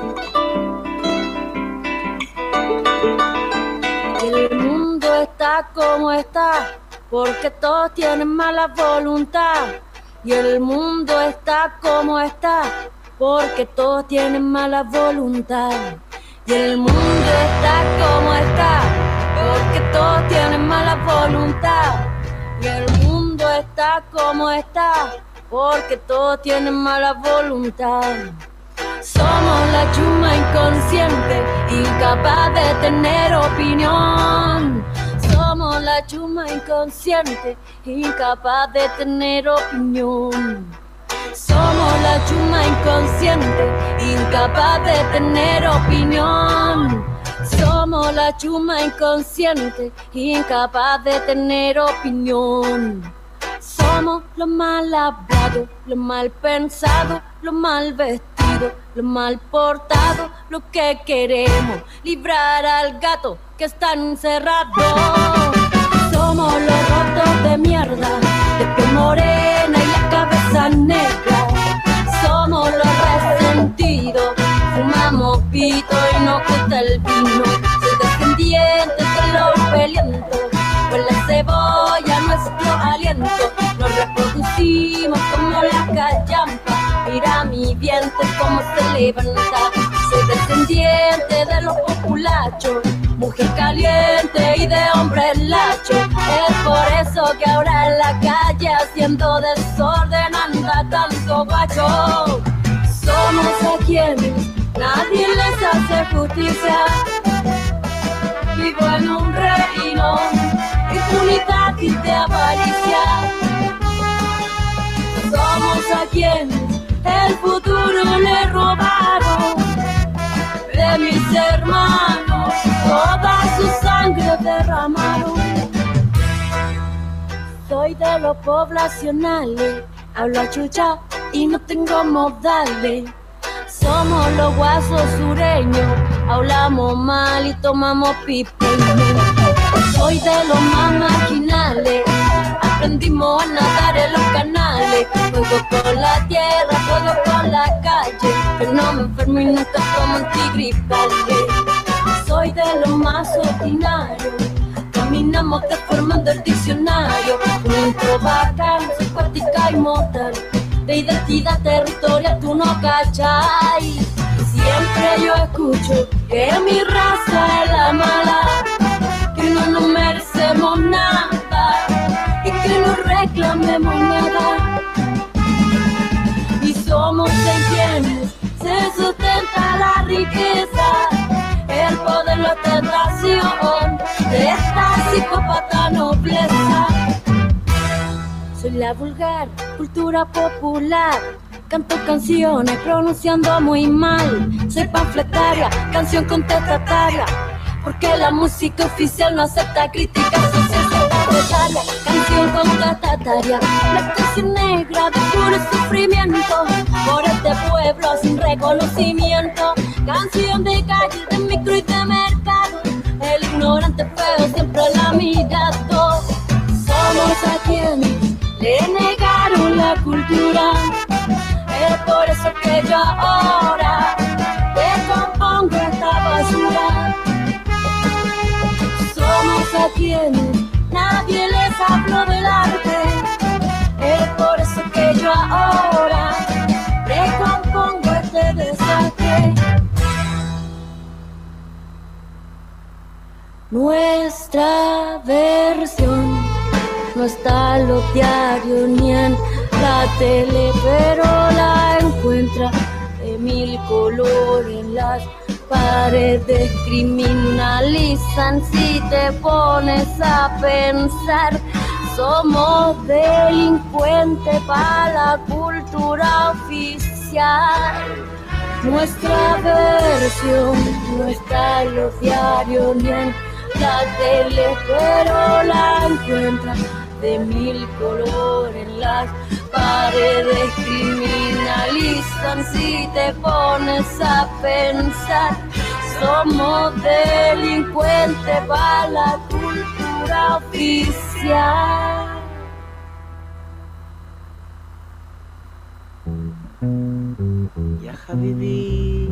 El mundo está como está, porque todos tienen mala voluntad. Y el mundo está como está, porque todos tienen mala voluntad. Y el mundo está como está, porque todos tienen mala voluntad. Y el mundo está como está, porque todos tienen mala voluntad. Somos la chusma inconsciente, incapaz de tener opinión. Somos la chusma inconsciente, incapaz de tener opinión. Somos la chusma inconsciente, incapaz de tener opinión. Somos la chusma inconsciente, incapaz de tener opinión. Somos los mal hablados, los mal pensados, los mal vestidos, los mal portados, lo que queremos, librar al gato que está encerrado. Somos los rotos de mierda, de piel morena y la cabeza negra. Somos los resentidos, fumamos pito y nos gusta el vino. Soy descendiente de los pelientos, con la cebolla nuestro aliento. Nos reproducimos como la callampa, mira mi vientre como se levanta. Soy descendiente de los populachos, mujer caliente y de hombre lacho. Es por eso que ahora en la calle haciendo desorden anda tanto guacho. Somos a quienes nadie les hace justicia. Vivo en un reino, impunidad y de avaricia. Somos a quienes el futuro le robaron. De mis hermanos toda su sangre derramaron. Soy de los poblacionales, hablo a chucha y no tengo modales. Somos los guasos sureños, hablamos mal y tomamos pipeño. Soy de los más marginales, aprendimos a nadar en los canales. Juego con la tierra, juego con la calle, yo no me enfermo y nunca tomo antigripales. Soy de los más ordinarios, caminamos deformando el diccionario. Un intro bacán, soy cuática y mortal, de identidad territorial tú no cachai. Siempre yo escucho que mi raza es la mala, que no nos merecemos nada y que no reclamemos nada. Y somos de quienes se sustenta la riqueza, el poder, la tentación de esta psicópata nobleza. Soy la vulgar cultura popular, canto canciones pronunciando muy mal. Soy panfletaria, canción contestataria, porque la música oficial no acepta críticas sociales. Canción contestataria, la canción negra de puro sufrimiento por este pueblo sin reconocimiento. Canción de calle, de micro y de mercado, el ignorante feo siempre la ha mirado. Somos a quienes le negaron la cultura, es por eso que yo ahora te compongo esta basura. Somos a quienes nadie les habló del arte, es por eso que yo ahora recompongo este desastre. Nuestra versión no está en los diarios ni en la tele, pero la encuentra de mil colores en las paredes. Criminalizan si te pones a pensar. Somos delincuentes para la cultura oficial. Nuestra versión no está en los diarios ni en la tele, pero la encuentra de mil colores en las paredes. Criminalizan si te pones a pensar. somos delincuentes para la cultura oficial. Ya Habibi,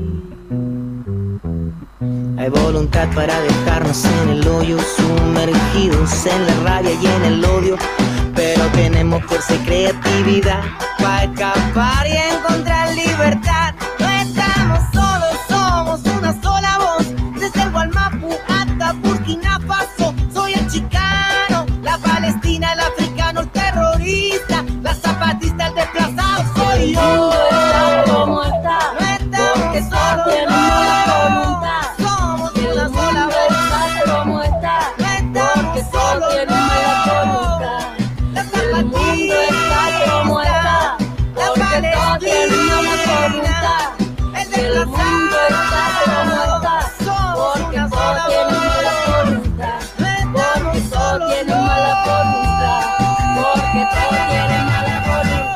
hay voluntad para dejarnos en el hoyo, sumergidos en la rabia y en el odio, pero tenemos fuerza y creatividad para escapar y encontrar libertad. No estamos solos, somos una sola voz, desde el Gualmapu hasta Burkina Faso. Soy el chicano, la palestina, el africano, el terrorista, la zapatista, el desplazado. Soy yo. ¿Cómo está? No estamos Porque solos, tenemos la no. voluntad. Somos El una sola mundo voz. está como está, No estamos porque todos solos, tenemos la voluntad. La El mundo está como está, porque todos tenemos la voluntad. El mundo está como está, porque todos tenemos la voluntad. Porque todos tenemos la voluntad. Porque todos tenemos la voluntad.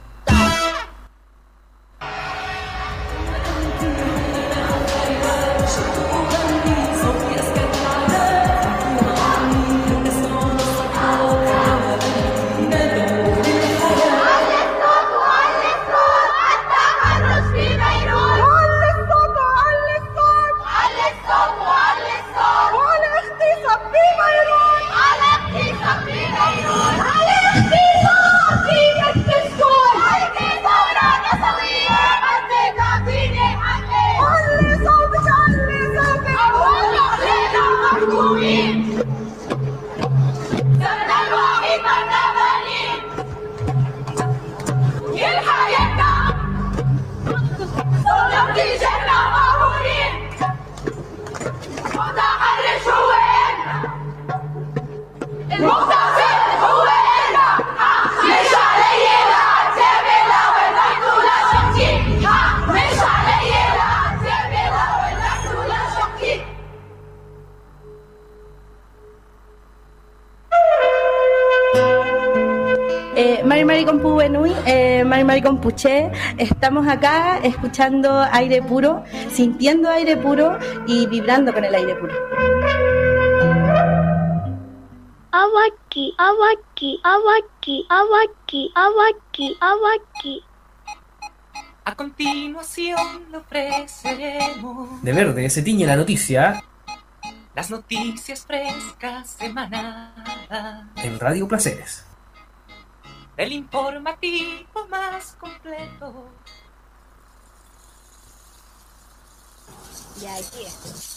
Eh, Mari Mari con Pubenui, eh, Mari Mari con Puché, estamos acá escuchando aire puro, sintiendo aire puro y vibrando con el aire puro. Abaki, abaki, abaki, abaki, abaki, abaki. A continuación le ofreceremos De verde se tiñe la noticia las noticias frescas semanadas en Radio Placeres. del informativo más completo. Ya aquí.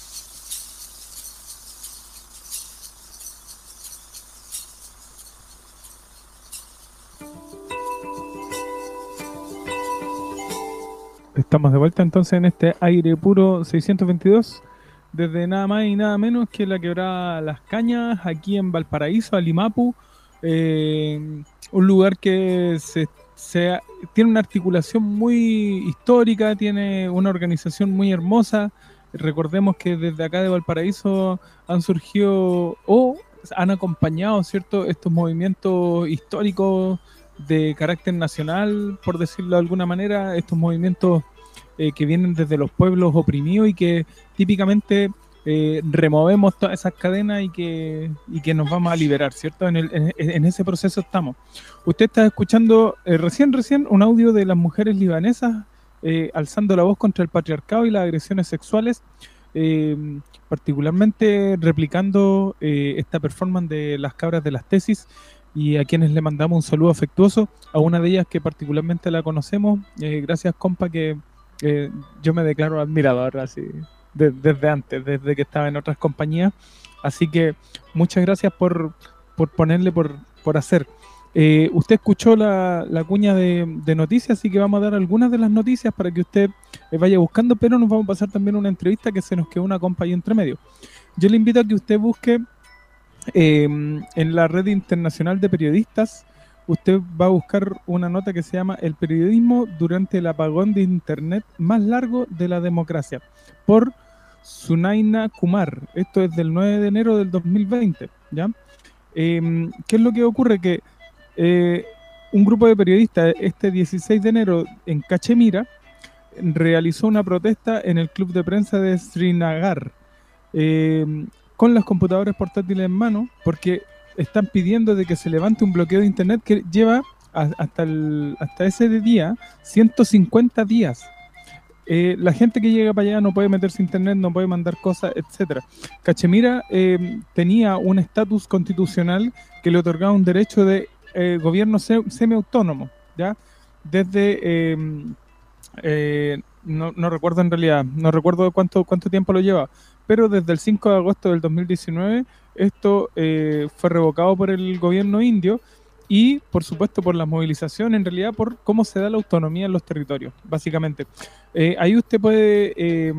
Estamos de vuelta entonces en este aire puro seiscientos veintidós, desde nada más y nada menos que la quebrada Las Cañas, aquí en Valparaíso, Alimapu, eh, un lugar que se, se, tiene una articulación muy histórica, tiene una organización muy hermosa. Recordemos que desde acá de Valparaíso han surgido o han acompañado, ¿cierto?, estos movimientos históricos de carácter nacional, por decirlo de alguna manera, estos movimientos eh, que vienen desde los pueblos oprimidos y que típicamente eh, removemos todas esas cadenas y que, y que nos vamos a liberar, ¿cierto? En, el, en, en ese proceso estamos. Usted está escuchando eh, recién, recién un audio de las mujeres libanesas eh, alzando la voz contra el patriarcado y las agresiones sexuales, eh, particularmente replicando eh, esta performance de las cabras de las tesis, y a quienes le mandamos un saludo afectuoso, a una de ellas que particularmente la conocemos. Eh, gracias, compa, que eh, yo me declaro admirador así, de, desde antes, desde que estaba en otras compañías, así que muchas gracias por, por ponerle, por, por hacer. Eh, usted escuchó la, la cuña de, de noticias, así que vamos a dar algunas de las noticias para que usted eh, vaya buscando, pero nos vamos a pasar también una entrevista que se nos quedó una compa ahí entre medio. Yo le invito a que usted busque Eh, en la red internacional de periodistas. Usted va a buscar una nota que se llama El periodismo durante el apagón de internet más largo de la democracia, por Sunaina Kumar. Esto es del nueve de enero del dos mil veinte, ¿ya? Eh, ¿qué es lo que ocurre? Que eh, un grupo de periodistas este dieciséis de enero en Cachemira realizó una protesta en el club de prensa de Srinagar eh, con las computadoras portátiles en mano, porque están pidiendo de que se levante un bloqueo de internet que lleva a, hasta, el, hasta ese día ciento cincuenta días. Eh, la gente que llega para allá no puede meterse a internet, no puede mandar cosas, etcétera. Cachemira eh, tenía un estatus constitucional que le otorgaba un derecho de eh, gobierno se, semiautónomo, ¿ya? Desde, eh, eh, no, no recuerdo en realidad, no recuerdo cuánto, cuánto tiempo lo lleva, pero desde el cinco de agosto del dos mil diecinueve esto eh, fue revocado por el gobierno indio y, por supuesto, por la movilización, en realidad por cómo se da la autonomía en los territorios, básicamente. Eh, ahí usted puede eh,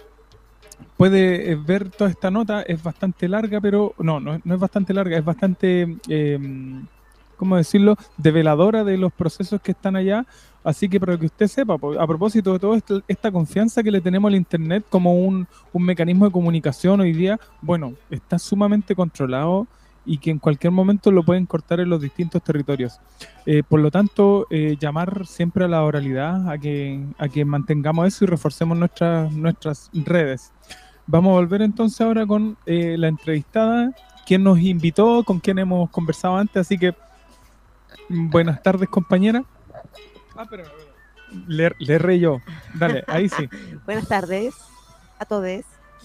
puede ver toda esta nota, es bastante larga, pero no, no, no es bastante larga, es bastante, eh, ¿cómo decirlo?, develadora de los procesos que están allá. Así que para que usted sepa, a propósito de toda esta, esta confianza que le tenemos al Internet como un, un mecanismo de comunicación hoy día, bueno, está sumamente controlado y que en cualquier momento lo pueden cortar en los distintos territorios. Eh, por lo tanto, eh, llamar siempre a la oralidad, a que, a que mantengamos eso y reforcemos nuestras, nuestras redes. Vamos a volver entonces ahora con eh, la entrevistada, quien nos invitó, con quien hemos conversado antes, así que buenas tardes, compañera. Ah, pero le, le erré yo. Dale, ahí sí. Buenas tardes a todos.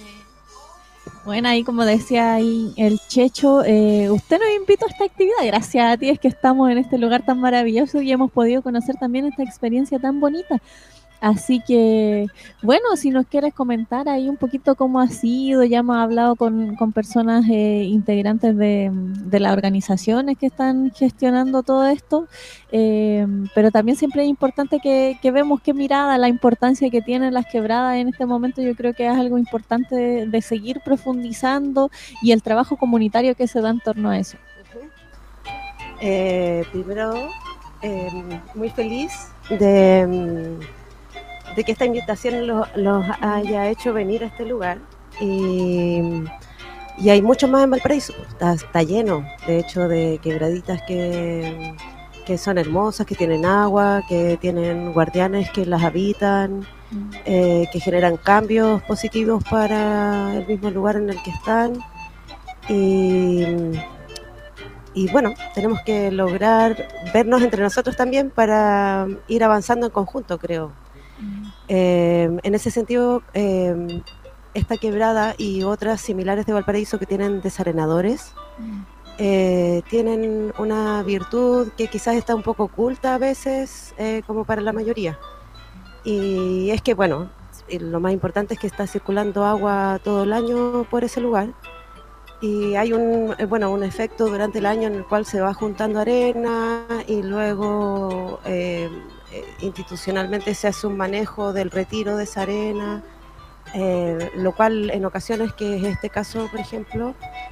Bueno, ahí como decía ahí el Checho, eh, usted nos invitó a esta actividad. Gracias a ti es que estamos en este lugar tan maravilloso y hemos podido conocer también esta experiencia tan bonita. Así que, bueno, si nos quieres comentar ahí un poquito cómo ha sido, ya hemos hablado con, con personas eh, integrantes de, de las organizaciones que están gestionando todo esto, eh, pero también siempre es importante que, que vemos qué mirada, la importancia que tienen las quebradas en este momento. Yo creo que es algo importante de, de seguir profundizando y el trabajo comunitario que se da en torno a eso. Eh, primero, eh, muy feliz de... de que esta invitación los, los haya hecho venir a este lugar y, y hay mucho más en Valparaíso, está, está lleno de hecho de quebraditas que, que son hermosas, que tienen agua, que tienen guardianes que las habitan, mm. eh, que generan cambios positivos para el mismo lugar en el que están y, y bueno, tenemos que lograr vernos entre nosotros también para ir avanzando en conjunto, creo. Eh, en ese sentido, eh, esta quebrada y otras similares de Valparaíso que tienen desarenadores eh, tienen una virtud que quizás está un poco oculta a veces, eh, como para la mayoría, y es que, bueno, lo más importante es que está circulando agua todo el año por ese lugar y hay un, bueno, un efecto durante el año en el cual se va juntando arena y luego eh, institucionalmente se hace un manejo del retiro de esa arena, eh, lo cual en ocasiones, que es este caso por ejemplo,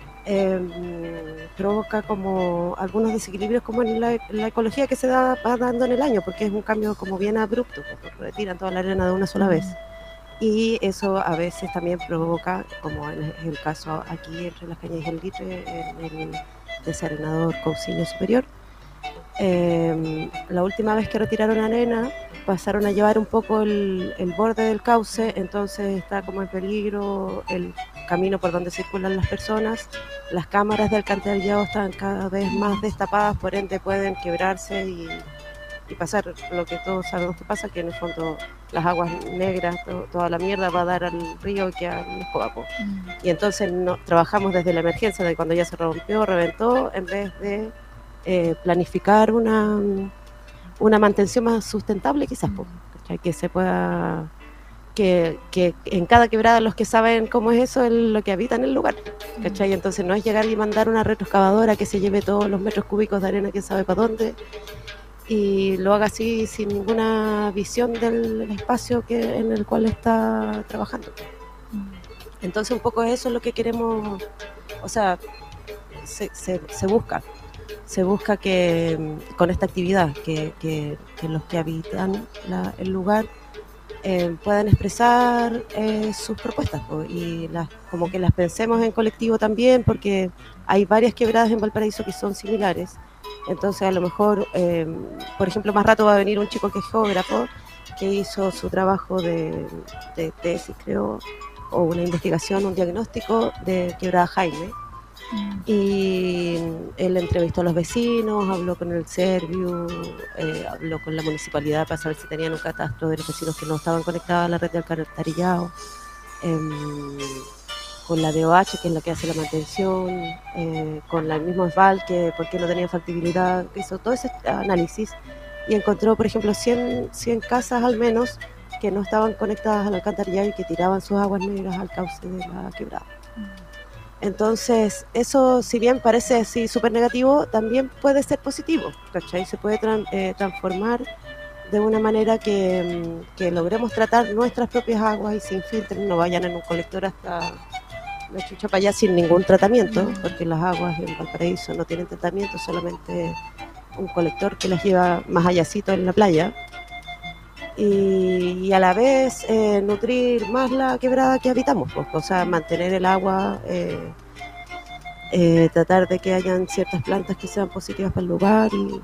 eh, provoca como algunos desequilibrios como en la, la ecología que se da, va dando en el año, porque es un cambio como bien abrupto, porque retiran toda la arena de una sola vez y eso a veces también provoca, como en el caso aquí entre Las Cañas y el Litre, en el desarenador Cousiño Superior. Eh, la última vez que retiraron arena pasaron a llevar un poco el, el borde del cauce, entonces está como en peligro el camino por donde circulan las personas. Las cámaras de alcantarillado están cada vez más destapadas, por ende pueden quebrarse y, y pasar lo que todos sabemos que pasa, que en el fondo las aguas negras, to, toda la mierda va a dar al río y queda en Escobapo. Mm. Y entonces no, trabajamos desde la emergencia de cuando ya se rompió, reventó, en vez de Eh, planificar una, una mantención más sustentable quizás, ¿cachai? Que se pueda, que, que en cada quebrada los que saben cómo es eso es lo que habitan el lugar, ¿cachai? Entonces no es llegar y mandar una retroexcavadora que se lleve todos los metros cúbicos de arena, quién sabe para dónde, y lo haga así sin ninguna visión del espacio que, en el cual está trabajando. Entonces un poco eso es lo que queremos, o sea, se, se, se busca se busca que con esta actividad que, que, que los que habitan la, el lugar eh, puedan expresar eh, sus propuestas, pues, y las, como que las pensemos en colectivo también, porque hay varias quebradas en Valparaíso que son similares. Entonces a lo mejor, eh, por ejemplo, más rato va a venir un chico que es geógrafo que hizo su trabajo de, de tesis, creo, o una investigación, un diagnóstico de Quebrada Jaime. Mm. Y él entrevistó a los vecinos, habló con el Serviu, eh, habló con la municipalidad para saber si tenían un catastro de los vecinos que no estaban conectados a la red de alcantarillado, eh, con la D O H, que es la que hace la mantención, eh, con la misma ESVAL, que por qué no tenía factibilidad, hizo todo ese análisis y encontró, por ejemplo, cien, cien casas al menos que no estaban conectadas al alcantarillado y que tiraban sus aguas negras al cauce de la quebrada. Entonces, eso, si bien parece así súper negativo, también puede ser positivo, ¿cachai? Se puede tra- eh, transformar de una manera que, que logremos tratar nuestras propias aguas y sin filtros, no vayan en un colector hasta la chucha para allá sin ningún tratamiento, porque las aguas en Valparaíso no tienen tratamiento, solamente un colector que las lleva más allácito en la playa. Y, y a la vez eh, nutrir más la quebrada que habitamos, pues, o sea, mantener el agua, eh, eh, tratar de que hayan ciertas plantas que sean positivas para el lugar y,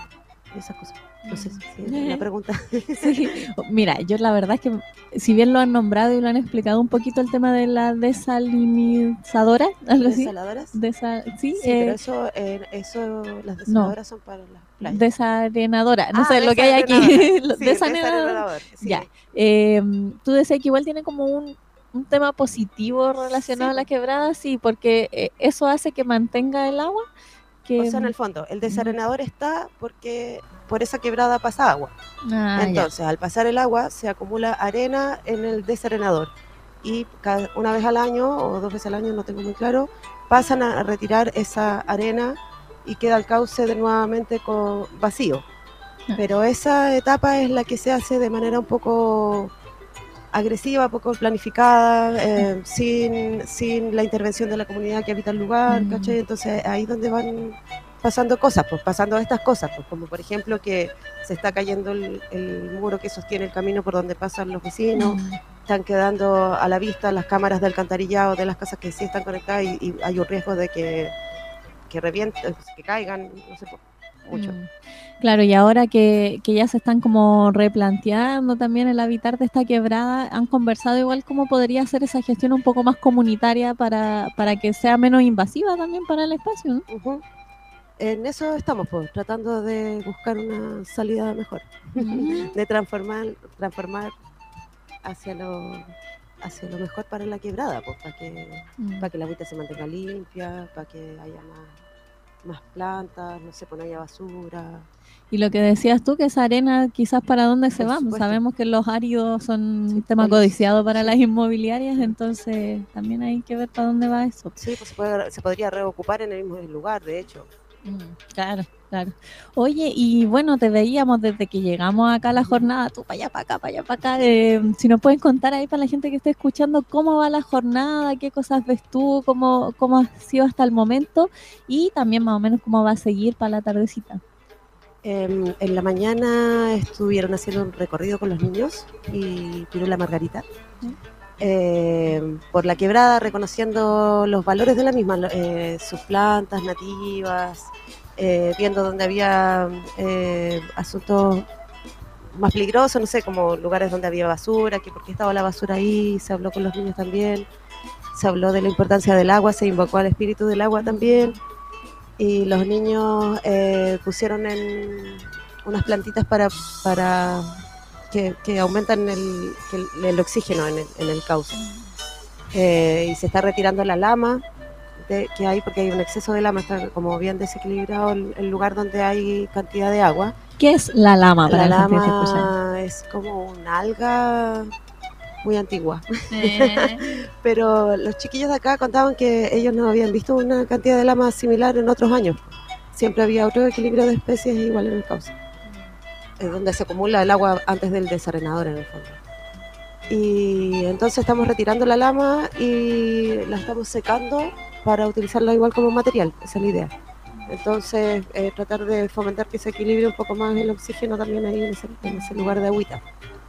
y esas cosas. No sé si es la pregunta. Sí. Mira, yo la verdad es que si bien lo han nombrado y lo han explicado un poquito el tema de la desalinizadora, algo así. ¿Desaladoras? Desa- sí, Sí, eh, pero eso, eh, eso, las desaladoras son para las playas. desarenadora, no Ah, sé lo que hay aquí. desarenadora. Sí, Desarenador. desarenador, sí. Ya. Eh, tú decías que igual tiene como un, un tema positivo relacionado Sí. a la quebrada, sí, porque eh, eso hace que mantenga el agua. Que... O sea, en el fondo, el desarenador está porque por esa quebrada pasa agua. Ah, Entonces, al pasar el agua, se acumula arena en el desarenador. Y cada, una vez al año, o dos veces al año, no tengo muy claro, pasan a retirar esa arena y queda el cauce de nuevamente con vacío. Ah. Pero esa etapa es la que se hace de manera un poco agresiva, poco planificada, eh, sin, sin la intervención de la comunidad que habita el lugar, Mm. ¿cachai? Entonces ahí es donde van pasando cosas, pues pasando estas cosas, pues como por ejemplo que se está cayendo el, el muro que sostiene el camino por donde pasan los vecinos, Mm. están quedando a la vista las cámaras de alcantarillado de las casas que sí están conectadas y, y hay un riesgo de que, que revienten, que caigan, no sé, mucho. Mm. Claro, y ahora que, que ya se están como replanteando también el habitar de esta quebrada, han conversado igual cómo podría ser esa gestión un poco más comunitaria para, para que sea menos invasiva también para el espacio, ¿no? Uh-huh. En eso estamos, pues, tratando de buscar una salida mejor, Mm. de transformar, transformar hacia lo, hacia lo mejor para la quebrada, pues, para que, Mm. para que la agüita se mantenga limpia, para que haya más, más plantas, no sé, pues no haya basura. Y lo que decías tú, que esa arena quizás para dónde se Por va, supuesto. sabemos que los áridos son un tema por- codiciado para sí. las inmobiliarias, entonces también hay que ver para dónde va eso. Sí, pues se, puede- se podría reocupar en el mismo lugar, de hecho. Mm, Claro, claro. Oye, y bueno, te veíamos desde que llegamos acá a la jornada, tú para allá, para acá, para allá, para acá. eh, si nos pueden contar ahí para la gente que esté escuchando cómo va la jornada, qué cosas ves tú, cómo, cómo ha sido hasta el momento y también más o menos cómo va a seguir para la tardecita. Eh, en la mañana estuvieron haciendo un recorrido con los niños y Pirula Margarita eh, por la quebrada, reconociendo los valores de la misma, lo- eh, sus plantas nativas, eh, viendo donde había eh, asuntos más peligrosos, no sé, como lugares donde había basura, que por qué estaba la basura ahí, se habló con los niños también, se habló de la importancia del agua, se invocó al espíritu del agua también. Y los niños eh, pusieron en unas plantitas para, para que, que aumentan el, que el, el oxígeno en el, en el cauce. Eh, y se está retirando la lama de, que hay, porque hay un exceso de lama, está como bien desequilibrado el, el lugar donde hay cantidad de agua. ¿Qué es la lama para La la gente que esté escuchando? lama es como una alga muy antigua. Eh. Pero los chiquillos de acá contaban que ellos no habían visto una cantidad de lama similar en otros años. Siempre había otro equilibrio de especies igual en el cauce. Es donde se acumula el agua antes del desarenador en el fondo. Y entonces estamos retirando la lama y la estamos secando para utilizarla igual como material. Esa es la idea. Entonces eh, tratar de fomentar que se equilibre un poco más el oxígeno también ahí en ese, en ese lugar de agüita.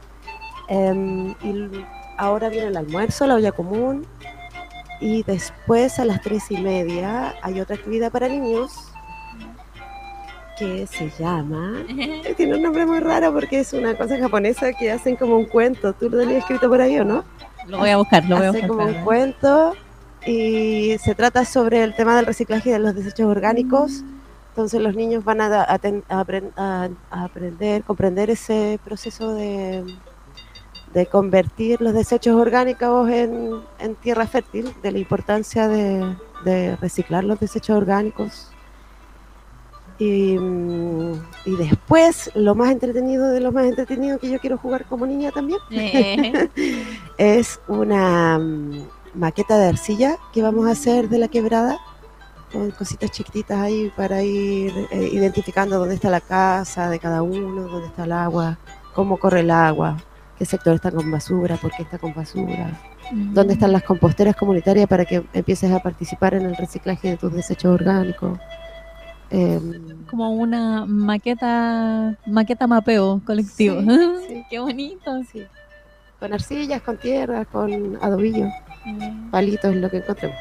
Eh, y ahora viene el almuerzo, la olla común, y después a las tres y media hay otra actividad para niños que se llama, tiene un nombre muy raro porque es una cosa japonesa que hacen como un cuento. ¿Tú lo tenías escrito por ahí o no? Lo voy a buscar, lo voy a Hacen buscar. como un claro. cuento y se trata sobre el tema del reciclaje de los desechos orgánicos. Entonces los niños van a, a, a, a, a aprender, comprender ese proceso de, de convertir los desechos orgánicos en, en tierra fértil, de la importancia de, de reciclar los desechos orgánicos. Y, y después, lo más entretenido de lo más entretenido que yo quiero jugar como niña también, Eh. es una um, maqueta de arcilla que vamos a hacer de la quebrada, con cositas chiquititas ahí para ir eh, identificando dónde está la casa de cada uno, dónde está el agua, cómo corre el agua, qué sector está con basura, por qué está con basura, Mm. dónde están las composteras comunitarias para que empieces a participar en el reciclaje de tus desechos orgánicos. Eh, Como una maqueta, maqueta mapeo colectivo. Sí, sí. Qué bonito. Sí. Con arcillas, con tierra, con adobillo, Mm. palitos, lo que encontremos.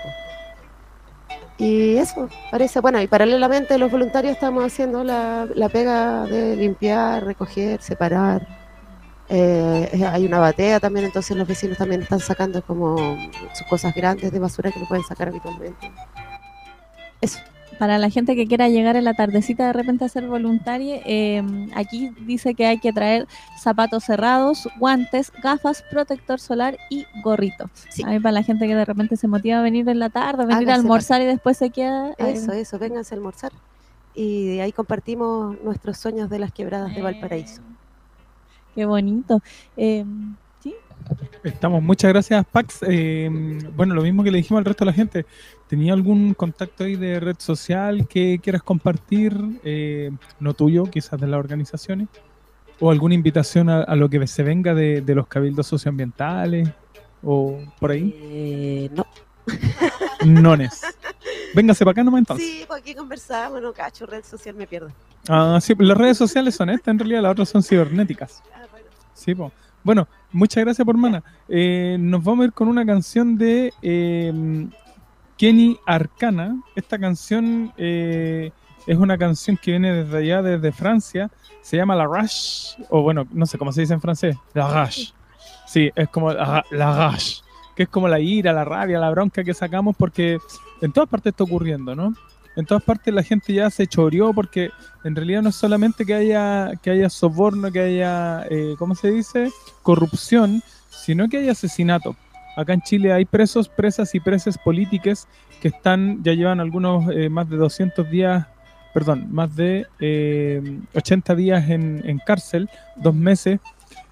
Y eso, parece, bueno, y paralelamente los voluntarios estamos haciendo la, la pega de limpiar, recoger, separar. Eh, hay una batea también, entonces los vecinos también están sacando como sus cosas grandes de basura que no pueden sacar habitualmente. Eso. Para la gente que quiera llegar en la tardecita de repente a ser voluntaria, eh, aquí dice que hay que traer zapatos cerrados, guantes, gafas, protector solar y gorrito. Sí. Ahí para la gente que de repente se motiva a venir en la tarde, venir Hágase a almorzar y después se queda. eh, Eso, eso, vénganse a almorzar. Y de ahí compartimos nuestros sueños de las quebradas de Valparaíso. Qué bonito. Eh, ¿sí? Estamos, muchas gracias, Pax. Eh, bueno, lo mismo que le dijimos al resto de la gente. ¿Tenía algún contacto ahí de red social que quieras compartir? Eh, no tuyo, quizás de las organizaciones. ¿O alguna invitación a, a lo que se venga de, de los cabildos socioambientales? ¿O por ahí? Eh, no. Nones. Véngase para acá nomás entonces. Sí, pues aquí conversamos, no cacho, red social me pierdo. Ah, sí, las redes sociales son estas, en realidad las otras son cibernéticas. Sí, po. Bueno, muchas gracias por mana. Eh, nos vamos a ir con una canción de eh, Kenny Arcana. Esta canción eh, es una canción que viene desde allá, desde Francia. Se llama La Rage, o bueno, no sé cómo se dice en francés. La Rage. Sí, es como la, la Rage, que es como la ira, la rabia, la bronca que sacamos porque en todas partes está ocurriendo, ¿no? En todas partes la gente ya se choreó porque en realidad no es solamente que haya que haya soborno, que haya, eh, ¿cómo se dice? Corrupción, sino que hay asesinato. Acá en Chile hay presos, presas y preses políticas que están, ya llevan algunos eh, más de doscientos días, perdón, más de eh, ochenta días en, en cárcel, dos meses.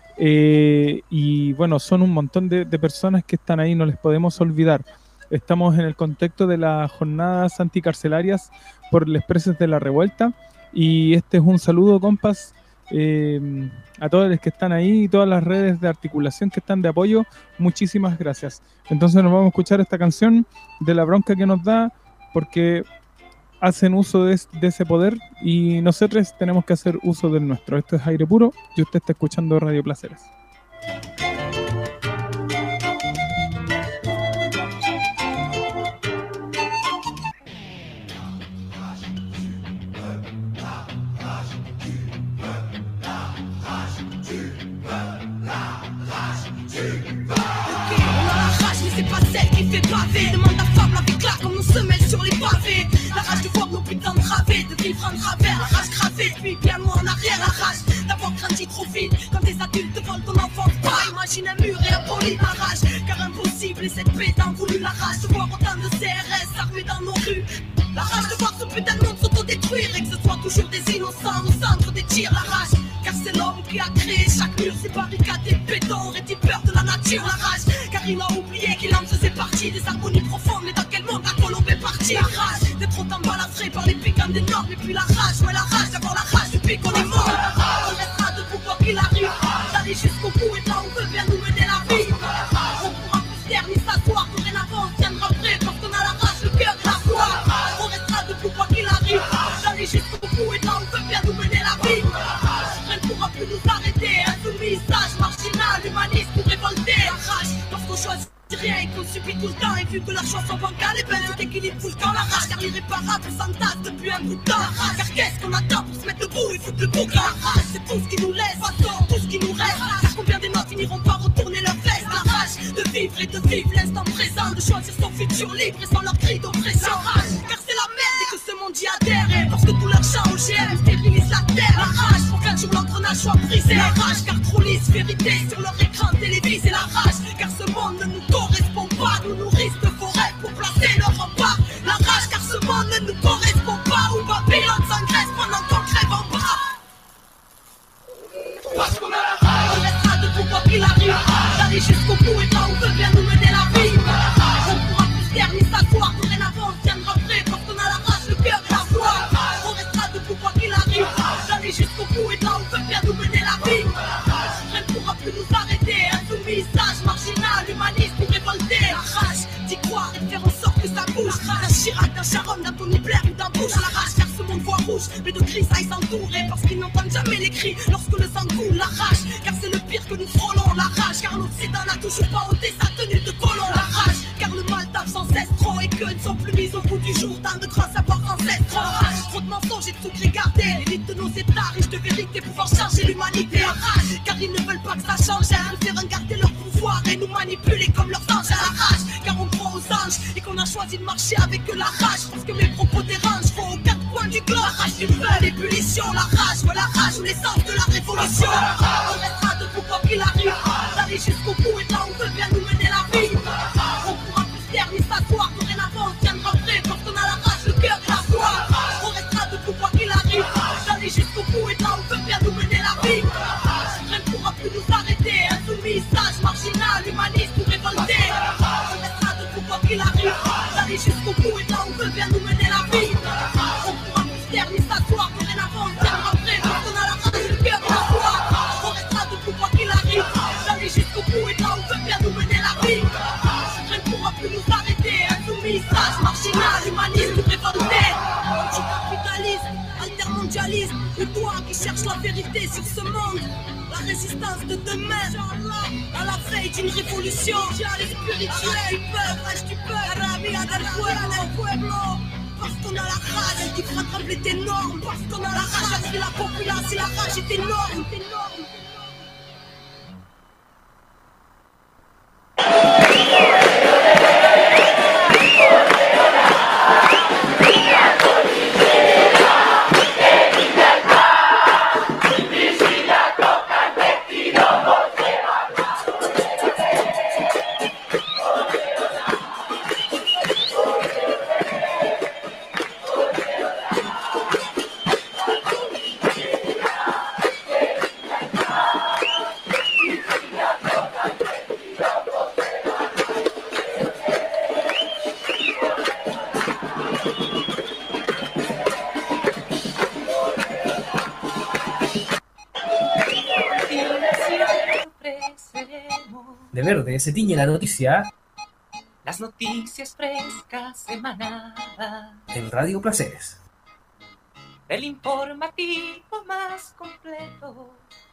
Eh, y bueno, son un montón de, de personas que están ahí, no les podemos olvidar. Estamos en el contexto de las jornadas anticarcelarias por los presos de la revuelta y este es un saludo, compas, eh, a todos los que están ahí y todas las redes de articulación que están de apoyo. Muchísimas gracias. Entonces nos vamos a escuchar esta canción de la bronca que nos da porque hacen uso de, de ese poder y nosotros tenemos que hacer uso del nuestro. Esto es Aire Puro y usted está escuchando Radio Placeres. Demande à femme avec là comme on se mêle sur les pavés. La rage de voir nos putains de través, de vivre en travers. La rage gravée depuis bien loin en arrière. La rage d'avoir grandi trop vite. Quand des adultes volent ton enfance, pas imagine un mur et un poli de la rage. Car impossible et cette bête a voulu la rage de voir autant de C R S armés dans nos rues. La rage de voir ce putain de monde s'autodétruire et que ce soit toujours des innocents au centre des tirs. La rage, car c'est l'homme qui a créé chaque mur. Ces barricades et béton aurait-il peur de la nature. La rage, car il a oublié qu'il en faisait partie des harmonies profondes. Mais dans quel monde la colombe est partie. La rage d'être autant balafré par les piquants des normes. Et puis la rage, ouais la rage d'avoir la rage depuis qu'on est mort. On restera debout quoi qu'il arrive, d'aller jusqu'au bout et là on veut bien nous mener la vie. On pourra plus se taire ni s'asseoir. Dorénavant on tiendra prêt parce qu'on a la rage, le cœur, la foi. On restera debout quoi qu'il arrive, d'aller jusqu'au bout et là on veut bien nous mener la vie. Rien ne pourra plus nous arrêter. Insoumis, sage, marginal, humaniste pour révolter. La rage parce qu'on choisit rien et qu'on subit tout le temps. Et vu que leur chanson bancale est belle, tout équilibre tout le temps. La rage car l'irréparable s'entasse depuis un bout de temps. La rage car qu'est-ce qu'on attend pour se mettre debout et foutre le bouc. La rage c'est tout ce qui nous laisse, façon tout ce qui nous reste. Car combien des notes n'iront pas retourner leur veste. La rage de vivre et de vivre l'instant présent, de choisir son futur libre et sans leur cri d'oppression. Rage car c'est la merde et que ce monde y adhère. Et parce que tout leur chant O G M stérilise la terre. La rage pour qu'un jour l'engrenage soit brisé. La rage car trop lisse vérité sur leur écran télévisé. La rage car ce monde ne nous correspond pas. Nous nourrissent de forêt pour placer leur rempart. La rage car ce monde ne nous correspond pas. Où Babylone s'engraisse pendant qu'on crève en bas. Parce qu'on a la rage, on restera debout quoi qu'il arrive. D'aller jusqu'au bout et là où veut bien nous mener la vie. On pourra plus taire ni s'asseoir. Dorénavant on tiendra prêt parce qu'on a la rage, le cœur et la foi. On restera debout quoi qu'il arrive. D'aller jusqu'au bout et là où veut bien nous mener la vie. Rien ne pourra plus nous arrêter. Insoumis, sage, marginal, humaniste ou révolté. La rage, d'y croire et de faire en sorte que ça bouge. D'un Chirac, d'un Sharon, d'un Tony Blair ou d'un Bush. La rage car ce monde voit rouge, mais de grisailles entourés. Parce qu'ils n'entendent jamais les cris lorsque le sang coule. La rage, car c'est le pire que nous frôlons. La rage, car l'Occident n'a toujours pas ôté sa tenue de colon. La rage, car le mal tape sans cesse trop. Et que ne sont plus mis au bout du jour tant de grands savoirs ancestraux. La rage, trop de mensonges et de secrets gardés. L'élite de nos états riches de vérité pouvant changer l'humanité. La rage, car ils ne veulent pas que ça change. Hein, faire garder leur pouvoir et nous manipuler comme leurs anges. À la rage, car on croit aux anges et qu'on a choisi de marcher avec eux. La rage, parce que mes propos dérangent. Faut aux quatre coins du globe. La rage d'une belle ébullition. La rage, ouais, la rage ou l'essence de la révolution. On restera debout quoi qu'il arrive. D'aller jusqu'au bout et là on veut bien nous mener la vie. On pourra plus taire ni s'asseoir. Dorénavant on tiendra prêt parce qu'on a la rage, le cœur et la foi. On restera debout quoi qu'il arrive. D'aller jusqu'au bout et là on veut bien nous mener la vie. Rien ne pourra plus nous arrêter. Insoumis, sage, marginal, humaniste ou révolté. On restera debout quoi qu'il arrive. D'aller jusqu'au bout et là on veut bien nous mener la vie. On pourra plus taire ni s'asseoir. Dorénavant on tiendra prêt parce qu'on a la rage, le cœur et la foi. On restera debout quoi qu'il arrive. D'aller jusqu'au bout et là on veut bien nous mener la vie. Rien ne pourra plus nous arrêter. Insoumis, sage, marginal, humaniste ou révolté. Anticapitalisme, altermondialisme. Le toi qui cherche la vérité sur ce monde. La résistance de demain. À la veille d'une révolution. Spirituelle du peuple, rage du peuple. Arabia del pueblo. Parce qu'on a la rage qui fera trembler tes normes. Parce qu'on a la rage, c'est la populace et la rage est énorme. De verde se tiñe la noticia Las noticias frescas emanadas en Radio Placeres. del informativo más completo.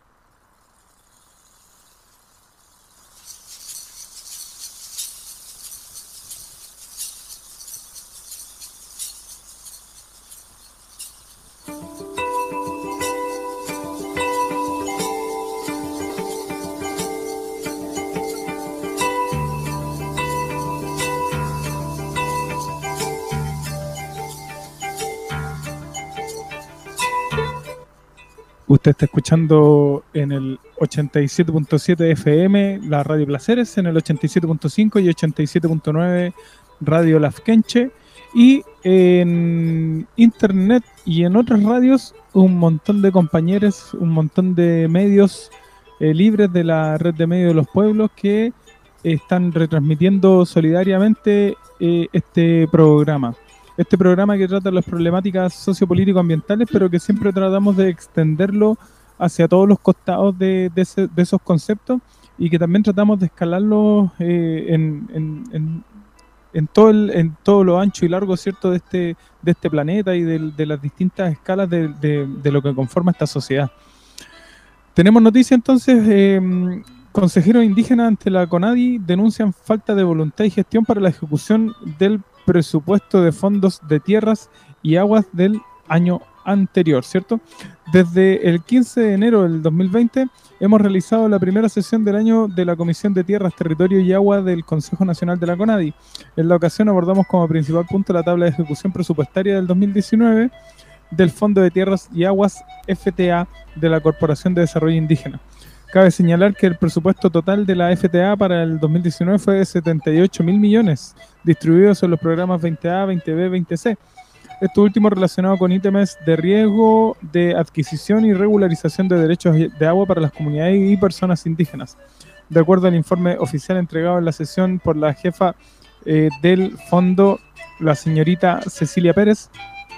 Usted está escuchando en el ochenta y siete punto siete F M la Radio Placeres, en el ochenta y siete punto cinco y ochenta y siete punto nueve Radio Lafkenche, y en internet y en otras radios un montón de compañeros, un montón de medios eh, libres de la red de medios de los pueblos que están retransmitiendo solidariamente eh, este programa. Este programa que trata las problemáticas sociopolítico-ambientales, pero que siempre tratamos de extenderlo hacia todos los costados de, de, ese, de esos conceptos, y que también tratamos de escalarlos eh, en, en, en, en, todo el, en todo lo ancho y largo, ¿cierto?, de este, de este planeta y de, de las distintas escalas de, de, de lo que conforma esta sociedad. Tenemos noticias entonces. Eh, consejeros indígenas ante la CONADI denuncian falta de voluntad y gestión para la ejecución del presupuesto de fondos de tierras y aguas del año anterior, ¿cierto? Desde el quince de enero del dos mil veinte hemos realizado la primera sesión del año de la Comisión de Tierras, Territorio y Agua del Consejo Nacional de la CONADI. En la ocasión abordamos como principal punto la tabla de ejecución presupuestaria del dos mil diecinueve del Fondo de Tierras y Aguas F T A de la Corporación de Desarrollo Indígena. Cabe señalar que el presupuesto total de la F T A para el dos mil diecinueve fue de setenta y ocho mil millones, distribuidos en los programas veinte A, veinte B, veinte C. Esto último relacionado con ítems de riesgo, de adquisición y regularización de derechos de agua para las comunidades y personas indígenas. De acuerdo al informe oficial entregado en la sesión por la jefa eh, del fondo, la señorita Cecilia Pérez,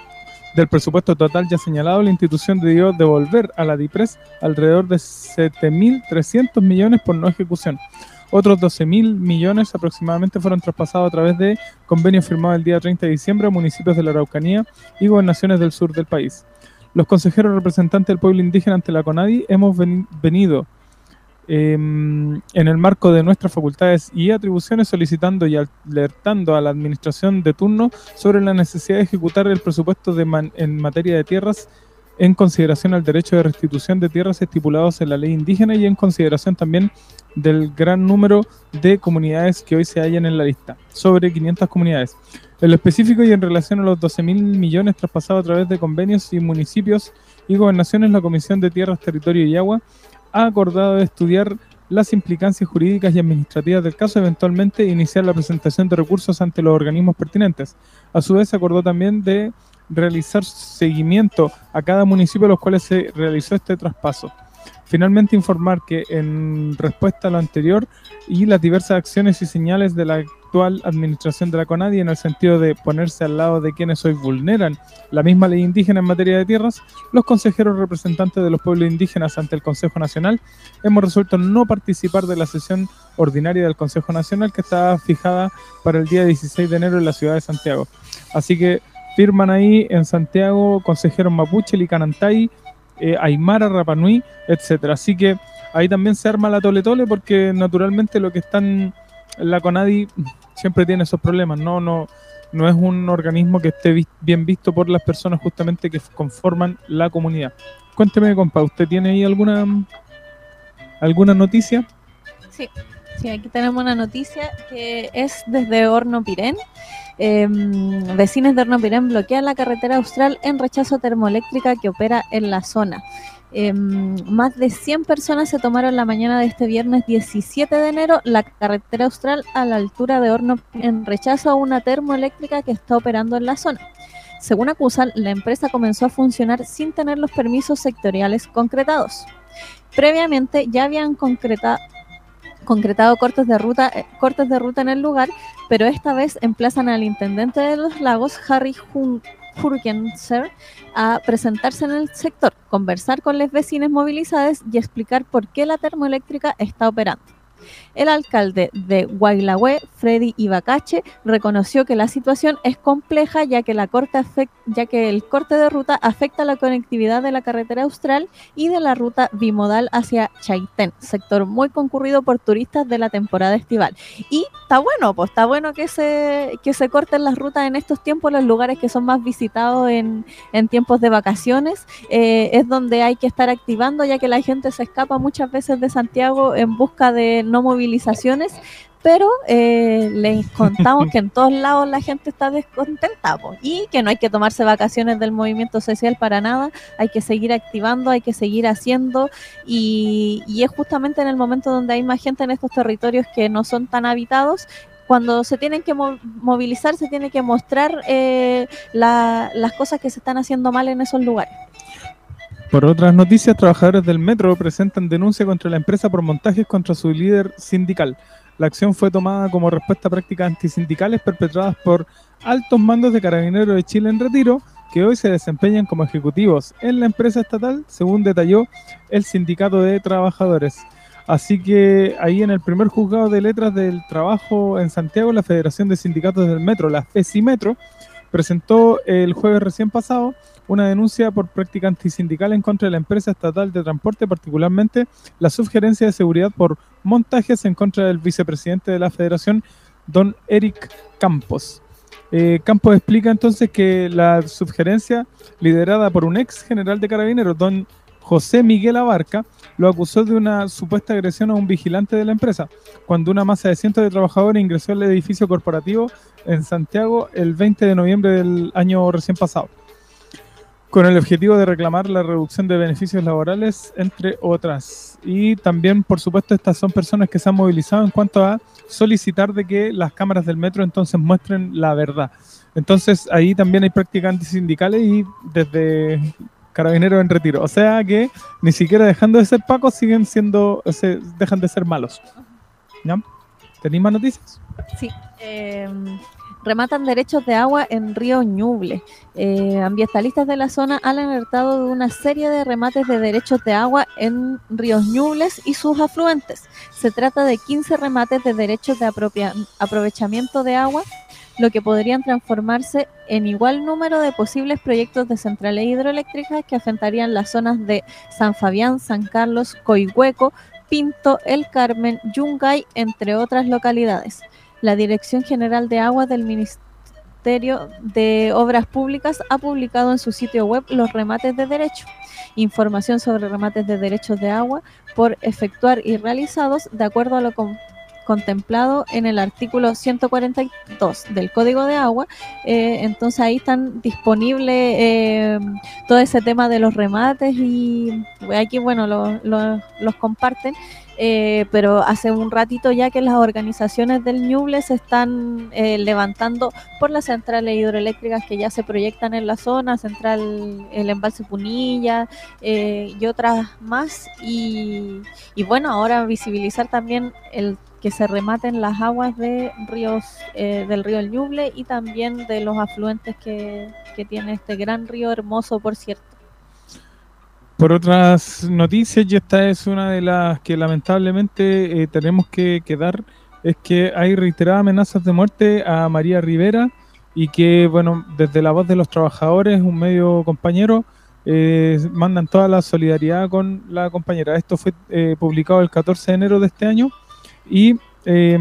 del presupuesto total ya señalado, la institución debió devolver a la DIPRES alrededor de siete mil trescientos millones por no ejecución. Otros doce mil millones aproximadamente fueron traspasados a través de convenios firmados el día treinta de diciembre a municipios de la Araucanía y gobernaciones del sur del país. Los consejeros representantes del pueblo indígena ante la CONADI hemos ven, venido eh, en el marco de nuestras facultades y atribuciones solicitando y alertando a la administración de turno sobre la necesidad de ejecutar el presupuesto de man, en materia de tierras en consideración al derecho de restitución de tierras estipulados en la ley indígena y en consideración también del gran número de comunidades que hoy se hallan en la lista, sobre quinientas comunidades. En lo específico y en relación a los doce mil millones traspasados a través de convenios y municipios y gobernaciones, la Comisión de Tierras, Territorio y Agua ha acordado estudiar las implicancias jurídicas y administrativas del caso, eventualmente iniciar la presentación de recursos ante los organismos pertinentes. A su vez, se acordó también de realizar seguimiento a cada municipio a los cuales se realizó este traspaso. Finalmente, informar que en respuesta a lo anterior y las diversas acciones y señales de la actual administración de la CONADI en el sentido de ponerse al lado de quienes hoy vulneran la misma ley indígena en materia de tierras, los consejeros representantes de los pueblos indígenas ante el Consejo Nacional hemos resuelto no participar de la sesión ordinaria del Consejo Nacional que está fijada para el día dieciséis de enero en la ciudad de Santiago. Así que firman ahí en Santiago consejeros mapuche, licanantay, Eh, Aymara, Rapanui, etcétera. Así que ahí también se arma la tole tole porque naturalmente lo que están la CONADI siempre tiene esos problemas, no no no es un organismo que esté vi bien visto por las personas justamente que conforman la comunidad. Cuénteme, compa, ¿usted tiene ahí alguna alguna noticia? Sí, sí, aquí tenemos una noticia que es desde Horno Pirén. Eh, vecinos de Horno Pirén bloquean la carretera austral en rechazo a termoeléctrica que opera en la zona. Eh, más de cien personas se tomaron la mañana de este viernes diecisiete de enero la carretera austral a la altura de Horno en rechazo a una termoeléctrica que está operando en la zona. Según acusan, la empresa comenzó a funcionar sin tener los permisos sectoriales concretados. Previamente ya habían concretado concretado cortes de ruta eh, cortes de ruta en el lugar, pero esta vez emplazan al intendente de Los Lagos, Harry Jurgenser, a presentarse en el sector, conversar con los vecinos movilizados y explicar por qué la termoeléctrica está operando. El alcalde de Guaylahue, Freddy Ibacache, reconoció que la situación es compleja ya que, la corte ya que el corte de ruta afecta la conectividad de la carretera austral y de la ruta bimodal hacia Chaitén, sector muy concurrido por turistas de la temporada estival. Y está bueno, pues está bueno que se, que se corten las rutas en estos tiempos, los lugares que son más visitados en, en tiempos de vacaciones, eh, es donde hay que estar activando ya que la gente se escapa muchas veces de Santiago en busca de no movilizaciones, pero eh, les contamos que en todos lados la gente está descontenta po, y que no hay que tomarse vacaciones del movimiento social para nada, hay que seguir activando, hay que seguir haciendo y, y es justamente en el momento donde hay más gente en estos territorios que no son tan habitados. Cuando se tienen que movilizar, se tiene que mostrar eh, la, las cosas que se están haciendo mal en esos lugares. Por otras noticias, trabajadores del metro presentan denuncia contra la empresa por montajes contra su líder sindical. La acción fue tomada como respuesta a prácticas antisindicales perpetradas por altos mandos de Carabineros de Chile en retiro, que hoy se desempeñan como ejecutivos en la empresa estatal, según detalló el Sindicato de Trabajadores. Así que ahí en el primer juzgado de letras del trabajo en Santiago, la Federación de Sindicatos del Metro, la FESImetro, presentó el jueves recién pasado una denuncia por práctica antisindical en contra de la empresa estatal de transporte, particularmente la Subgerencia de Seguridad por montajes en contra del vicepresidente de la Federación, don Eric Campos. Eh, Campos explica entonces que la subgerencia, liderada por un ex general de Carabineros, don José Miguel Abarca, lo acusó de una supuesta agresión a un vigilante de la empresa, cuando una masa de cientos de trabajadores ingresó al edificio corporativo en Santiago el veinte de noviembre del año recién pasado, con el objetivo de reclamar la reducción de beneficios laborales, entre otras. Y también, por supuesto, estas son personas que se han movilizado en cuanto a solicitar de que las cámaras del metro entonces muestren la verdad. Entonces, ahí también hay prácticas antisindicales y desde Carabineros en retiro. O sea que ni siquiera dejando de ser pacos siguen siendo, se, dejan de ser malos. ¿Ya? ¿Tenéis más noticias? Sí. Eh, rematan derechos de agua en Río Ñuble. Eh, ambientalistas de la zona han alertado de una serie de remates de derechos de agua en ríos Ñubles y sus afluentes. Se trata de quince remates de derechos de apropia- aprovechamiento de agua, lo que podrían transformarse en igual número de posibles proyectos de centrales hidroeléctricas que afectarían las zonas de San Fabián, San Carlos, Coihueco, Pinto, El Carmen, Yungay, entre otras localidades. La Dirección General de Aguas del Ministerio de Obras Públicas ha publicado en su sitio web los remates de derecho. Información sobre remates de derechos de agua por efectuar y realizados de acuerdo a lo con contemplado en el artículo ciento cuarenta y dos del Código de Agua. Eh, entonces ahí están disponibles eh, todo ese tema de los remates y aquí, bueno, lo, lo, los comparten, eh, pero hace un ratito ya que las organizaciones del Ñuble se están eh, levantando por las centrales hidroeléctricas que ya se proyectan en la zona, central, el embalse Punilla eh, y otras más, y, y bueno, ahora visibilizar también el que se rematen las aguas de ríos eh, del río El Ñuble y también de los afluentes que, que tiene este gran río hermoso, por cierto. Por otras noticias, y esta es una de las que lamentablemente eh, tenemos que, que dar, es que hay reiteradas amenazas de muerte a María Rivera y que, bueno, desde La Voz de los Trabajadores, un medio compañero, eh, mandan toda la solidaridad con la compañera. Esto fue eh, publicado el catorce de enero de este año. Y eh,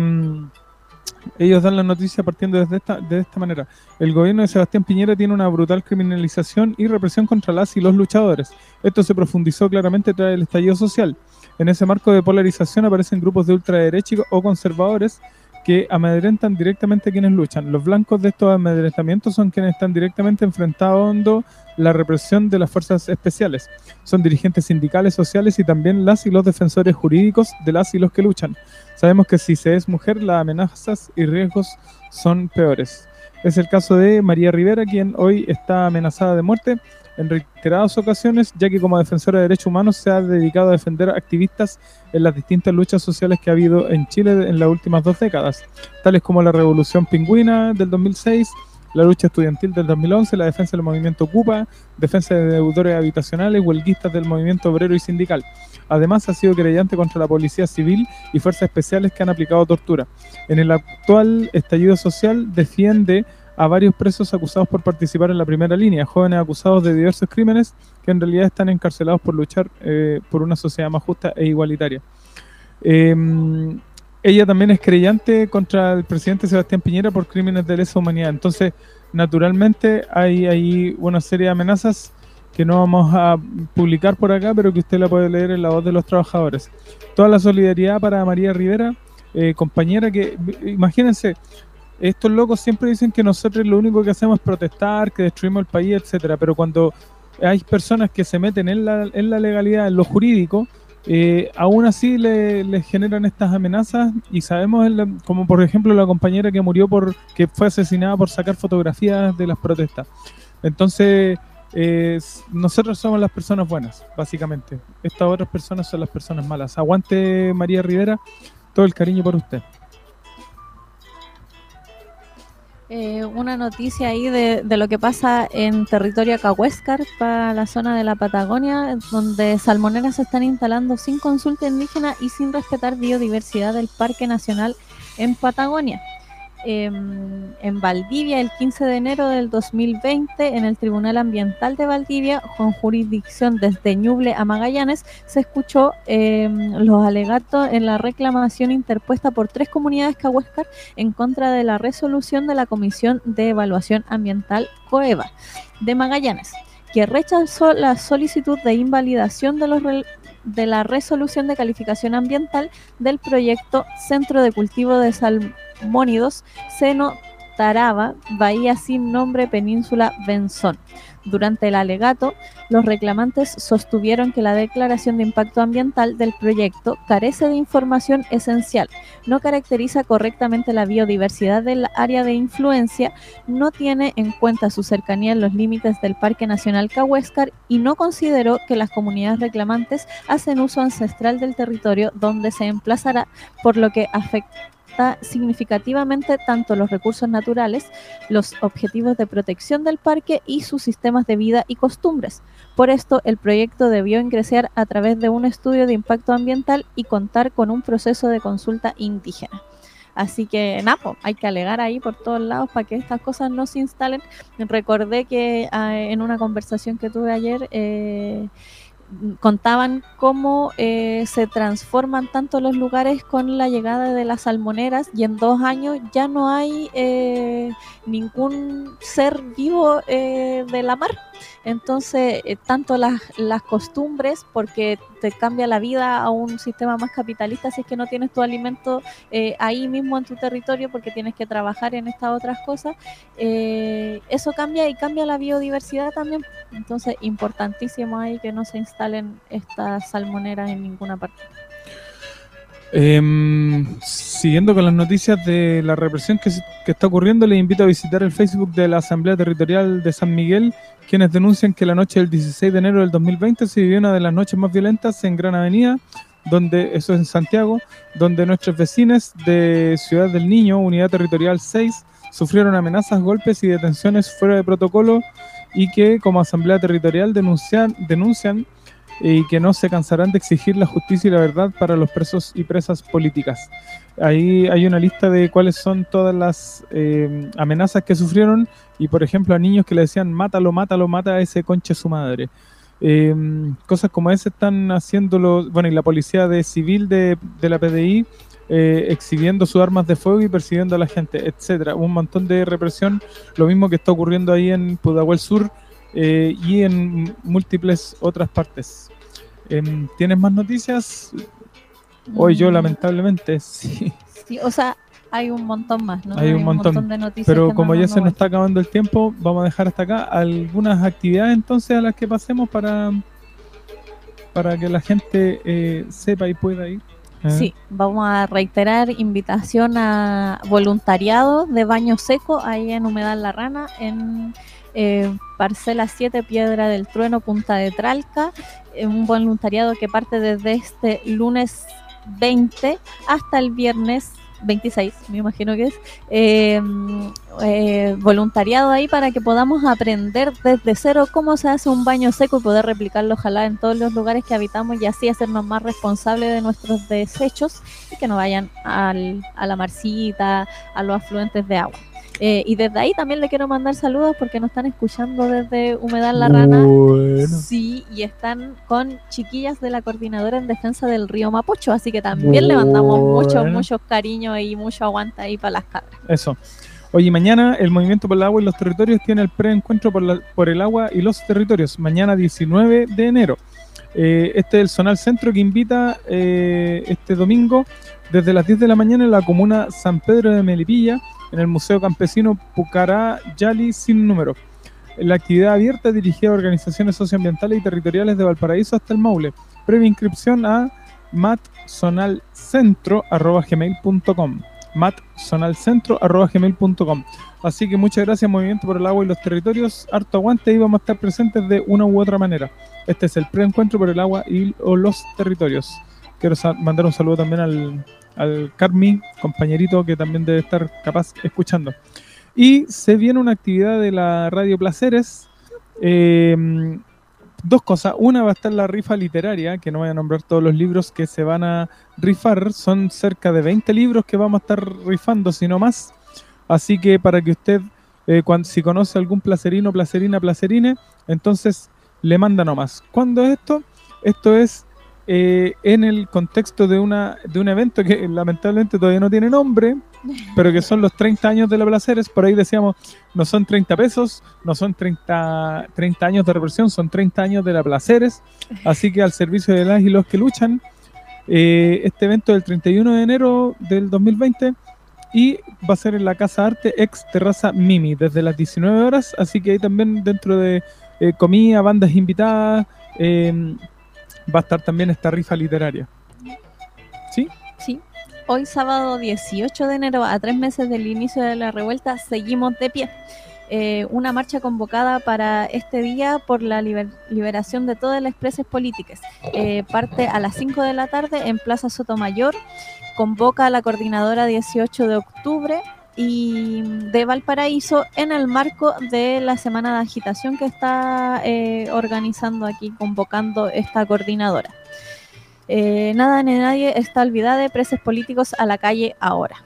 ellos dan la noticia partiendo desde esta, de esta manera. El gobierno de Sebastián Piñera tiene una brutal criminalización y represión contra las y los luchadores. Esto se profundizó claramente tras el estallido social. En ese marco de polarización aparecen grupos de ultraderecha o conservadores que amedrentan directamente a quienes luchan. Los blancos de estos amedrentamientos son quienes están directamente enfrentando la represión de las fuerzas especiales. Son dirigentes sindicales, sociales y también las y los defensores jurídicos de las y los que luchan. Sabemos que si se es mujer, las amenazas y riesgos son peores. Es el caso de María Rivera, quien hoy está amenazada de muerte en reiteradas ocasiones, ya que como defensora de derechos humanos se ha dedicado a defender a activistas en las distintas luchas sociales que ha habido en Chile en las últimas dos décadas, tales como la Revolución Pingüina del dos mil seis, la lucha estudiantil del dos mil once, la defensa del movimiento Ocupa, defensa de deudores habitacionales, huelguistas del movimiento obrero y sindical. Además, ha sido querellante contra la policía civil y fuerzas especiales que han aplicado tortura. En el actual estallido social defiende a varios presos acusados por participar en la primera línea, jóvenes acusados de diversos crímenes que en realidad están encarcelados por luchar eh, por una sociedad más justa e igualitaria. Eh, ella también es querellante contra el presidente Sebastián Piñera por crímenes de lesa humanidad. Entonces, naturalmente, hay ahí una serie de amenazas que no vamos a publicar por acá, pero que usted la puede leer en La Voz de los Trabajadores. Toda la solidaridad para María Rivera, eh, compañera que, imagínense, estos locos siempre dicen que nosotros lo único que hacemos es protestar, que destruimos el país, etcétera. Pero cuando hay personas que se meten en la, en la legalidad, en lo jurídico, eh, aún así le, le generan estas amenazas. Y sabemos, en la, como por ejemplo la compañera que murió por, que fue asesinada por sacar fotografías de las protestas. Entonces, eh, nosotros somos las personas buenas, básicamente. Estas otras personas son las personas malas. Aguante María Rivera, todo el cariño por usted. Eh, una noticia ahí de, de lo que pasa en territorio Acahuéscar, para la zona de la Patagonia, donde salmoneras se están instalando sin consulta indígena y sin respetar biodiversidad del Parque Nacional en Patagonia. eh, en Valdivia el quince de enero del dos mil veinte en el Tribunal Ambiental de Valdivia, con jurisdicción desde Ñuble a Magallanes, se escuchó eh, los alegatos en la reclamación interpuesta por tres comunidades cahuéscar en contra de la resolución de la Comisión de Evaluación Ambiental COEVA de Magallanes, que rechazó la solicitud de invalidación de los re- de la resolución de calificación ambiental del proyecto Centro de Cultivo de Salmónidos Seno Taraba, Bahía sin nombre, Península Benzón. Durante el alegato, los reclamantes sostuvieron que la declaración de impacto ambiental del proyecto carece de información esencial, no caracteriza correctamente la biodiversidad del área de influencia, no tiene en cuenta su cercanía en los límites del Parque Nacional Cahuéscar y no consideró que las comunidades reclamantes hacen uso ancestral del territorio donde se emplazará, por lo que afecta significativamente tanto los recursos naturales, los objetivos de protección del parque y sus sistemas de vida y costumbres. Por esto, el proyecto debió ingresar a través de un estudio de impacto ambiental y contar con un proceso de consulta indígena. Así que, nada, pues, hay que alegar ahí por todos lados para que estas cosas no se instalen. Recordé que eh, en una conversación que tuve ayer, eh, contaban cómo eh, se transforman tanto los lugares con la llegada de las salmoneras y en dos años ya no hay eh, ningún ser vivo eh, de la mar. Entonces, eh, tanto las, las costumbres, porque te cambia la vida a un sistema más capitalista si es que no tienes tu alimento eh, ahí mismo en tu territorio porque tienes que trabajar en estas otras cosas, eh, eso cambia y cambia la biodiversidad también. Entonces, importantísimo ahí que no se instalen estas salmoneras en ninguna parte. Eh, siguiendo con las noticias de la represión que, se, que está ocurriendo, les invito a visitar el Facebook de la Asamblea Territorial de San Miguel, quienes denuncian que la noche del dieciséis de enero del dos mil veinte se vivió una de las noches más violentas en Gran Avenida, donde eso es en Santiago, donde nuestros vecinos de Ciudad del Niño, Unidad Territorial seis, sufrieron amenazas, golpes y detenciones fuera de protocolo, y que como Asamblea Territorial denuncian, denuncian y que no se cansarán de exigir la justicia y la verdad para los presos y presas políticas. Ahí hay una lista de cuáles son todas las eh, amenazas que sufrieron, y por ejemplo a niños que le decían mátalo, mátalo, mata a ese conche su madre. Eh, cosas como esa están haciéndolo, bueno, y la policía de civil de, de la P D I eh, exhibiendo sus armas de fuego y persiguiendo a la gente, etcétera. Un montón de represión, lo mismo que está ocurriendo ahí en Pudahuel Sur, Eh, y en múltiples otras partes. Eh, ¿Tienes más noticias? Hoy yo lamentablemente sí. Sí, o sea, hay un montón más, ¿no? Hay un, hay un montón, montón de noticias. Pero como no, ya no, se no nos está acabando el tiempo, vamos a dejar hasta acá algunas actividades entonces a las que pasemos para, para que la gente eh, sepa y pueda ir. ¿Eh? Sí, vamos a reiterar invitación a voluntariado de baño seco ahí en Humedal La Rana, en Eh, Parcela siete, Piedra del Trueno, Punta de Tralca, eh, un voluntariado que parte desde este lunes veinte hasta el viernes veintiséis, me imagino que es, eh, eh, voluntariado ahí para que podamos aprender desde cero cómo se hace un baño seco y poder replicarlo ojalá en todos los lugares que habitamos y así hacernos más responsables de nuestros desechos y que no vayan al, a la marcita, a los afluentes de agua. Eh, y desde ahí también le quiero mandar saludos porque nos están escuchando desde Humedal La Rana. Bueno. Sí, y están con chiquillas de la Coordinadora en Defensa del Río Mapocho, así que también bueno. le mandamos muchos, muchos cariños y mucho aguante ahí para las cabras. Eso. Oye, mañana el Movimiento por el Agua y los Territorios tiene el preencuentro por, la, por el agua y los territorios, mañana diecinueve de enero. Eh, este es el Zonal Centro que invita eh, este domingo desde las diez de la mañana en la comuna San Pedro de Melipilla, en el Museo Campesino Pucará Yali sin número. La actividad abierta dirigida a organizaciones socioambientales y territoriales de Valparaíso hasta el Maule. Previa inscripción a matzonalcentro arroba gmail punto com matzonalcentro arroba gmail punto com. Así que muchas gracias Movimiento por el Agua y los Territorios, harto aguante y vamos a estar presentes de una u otra manera. Este es el preencuentro por el agua y o los territorios. Quiero mandar un saludo también al al Carmi, compañerito que también debe estar capaz escuchando. Y se viene una actividad de la Radio Placeres, eh, dos cosas, una va a estar la rifa literaria, que no voy a nombrar todos los libros que se van a rifar, son cerca de veinte libros que vamos a estar rifando, si no más. Así que para que usted, eh, cuando, si conoce algún placerino, placerina, placerine, entonces le manda nomás. ¿Cuándo es esto? Esto es eh, en el contexto de una de un evento que lamentablemente todavía no tiene nombre, pero que son los treinta años de la Placeres. Por ahí decíamos, no son treinta pesos, no son treinta, treinta años de represión, son treinta años de la Placeres. Así que al servicio de las y los que luchan, eh, este evento del treinta y uno de enero del dos mil veinte, y va a ser en la Casa Arte, ex Terraza Mimi, desde las diecinueve horas. Así que ahí también, dentro de eh, comida, bandas invitadas, eh, va a estar también esta rifa literaria. ¿Sí? Sí. Hoy sábado dieciocho de enero, a tres meses del inicio de la revuelta, seguimos de pie. Eh, una marcha convocada para este día por la liber- liberación de todas las presos políticas. Eh, parte a las cinco de la tarde en Plaza Sotomayor. Convoca a la coordinadora dieciocho de octubre y de Valparaíso en el marco de la semana de agitación que está eh, organizando aquí, convocando esta coordinadora. Eh, nada ni nadie está olvidado, presos políticos a la calle ahora.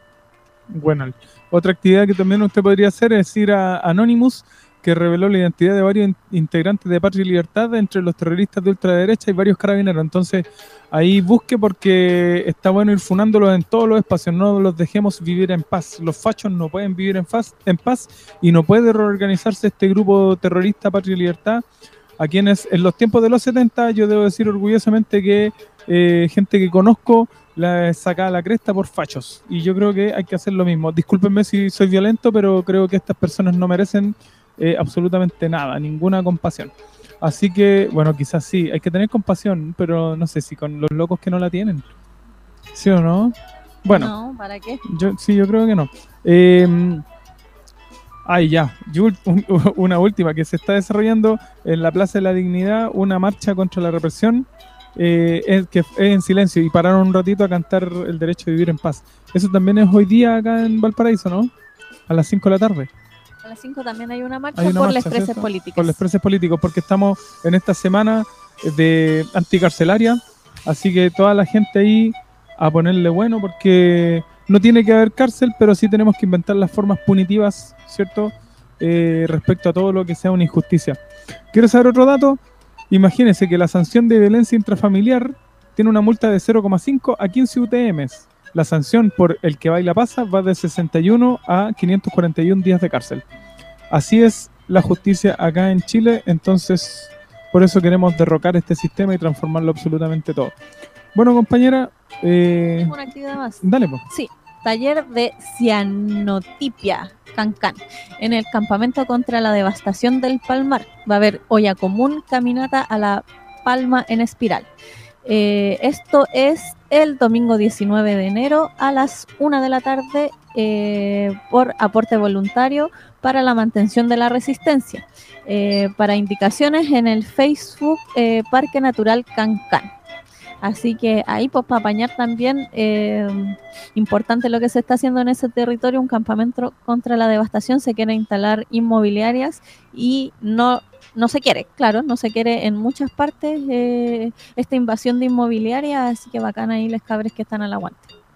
Bueno, otra actividad que también usted podría hacer es ir a Anonymous, que reveló la identidad de varios in- integrantes de Patria y Libertad entre los terroristas de ultraderecha y varios carabineros. Entonces ahí busque, porque está bueno ir funándolos en todos los espacios. No los dejemos vivir en paz. Los fachos no pueden vivir en paz, en paz y no puede reorganizarse este grupo terrorista Patria y Libertad, a quienes en los tiempos de los setenta, yo debo decir orgullosamente que eh, gente que conozco la saca a la cresta por fachos, y yo creo que hay que hacer lo mismo. Discúlpenme si soy violento, pero creo que estas personas no merecen eh, absolutamente nada, ninguna compasión. Así que, bueno, quizás sí, hay que tener compasión, pero no sé si con los locos que no la tienen. ¿Sí o no? Bueno. No, ¿para qué? Yo, sí, yo creo que no. Eh, Ay, ya, Yo, un- una última, que se está desarrollando en la Plaza de la Dignidad, una marcha contra la represión, eh, es, que es en silencio, y pararon un ratito a cantar el derecho a vivir en paz. Eso también es hoy día acá en Valparaíso, ¿no? A las cinco de la tarde. A las cinco también hay una marcha Hay una por marcha, los presos ¿cierto? políticos. Por los presos políticos, porque estamos en esta semana de anticarcelaria, así que toda la gente ahí a ponerle bueno, porque no tiene que haber cárcel, pero sí tenemos que inventar las formas punitivas, ¿cierto? Eh, respecto a todo lo que sea una injusticia. ¿Quiero saber otro dato? Imagínense que la sanción de violencia intrafamiliar tiene una multa de cero coma cinco a quince U T Ms. La sanción por el que baila pasa va de sesenta y uno a quinientos cuarenta y uno días de cárcel. Así es la justicia acá en Chile, entonces por eso queremos derrocar este sistema y transformarlo absolutamente todo. Bueno, compañera, eh, Una actividad más. dale, pues. Sí, taller de cianotipia, Cancán, en el campamento contra la devastación del Palmar. Va a haber olla común, caminata a la Palma en espiral. Eh, esto es el domingo diecinueve de enero a las una de la tarde, eh, por aporte voluntario para la mantención de la resistencia. Eh, para indicaciones en el Facebook eh, Parque Natural Cancán. Así que ahí, pues, para apañar también, eh, importante lo que se está haciendo en ese territorio, un campamento contra la devastación. Se quiere instalar inmobiliarias y no, no se quiere, claro, no se quiere en muchas partes eh, esta invasión de inmobiliaria, así que bacán ahí les cabres que están al aguante.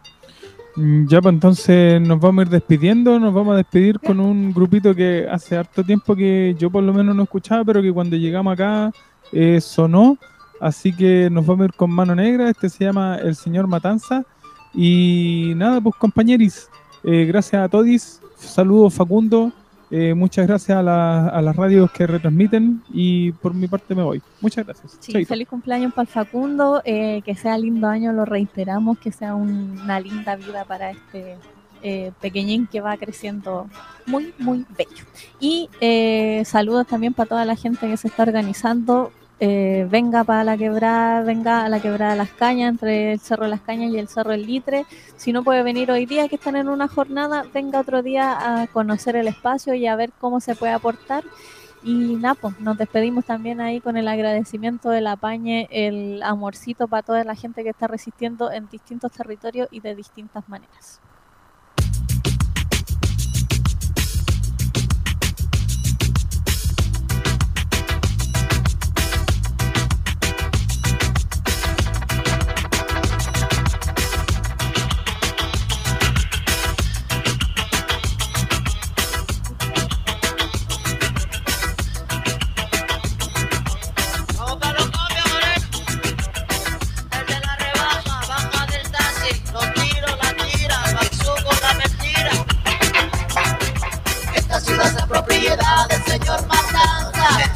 Mm, Ya, pues entonces nos vamos a ir despidiendo, nos vamos a despedir con un grupito que hace harto tiempo que yo por lo menos no escuchaba, pero que cuando llegamos acá eh, sonó. Así que nos vamos a ir con Mano Negra. Este se llama El Señor Matanza. Y nada, pues compañeris, eh, gracias a todos. Saludos, Facundo. Eh, muchas gracias a, la- a las radios que retransmiten. Y por mi parte me voy. Muchas gracias. Sí, Chaito. feliz cumpleaños para el Facundo, eh, que sea lindo año, lo reiteramos, que sea un- una linda vida para este eh, pequeñín que va creciendo muy, muy bello. Y eh, saludos también para toda la gente que se está organizando. Eh, venga para la quebrada, venga a la quebrada de Las Cañas, entre el Cerro de Las Cañas y el Cerro del Litre. Si no puede venir hoy día, que están en una jornada, venga otro día a conocer el espacio y a ver cómo se puede aportar. Y nada, pues, nos despedimos también ahí con el agradecimiento del apañe, el amorcito para toda la gente que está resistiendo en distintos territorios y de distintas maneras.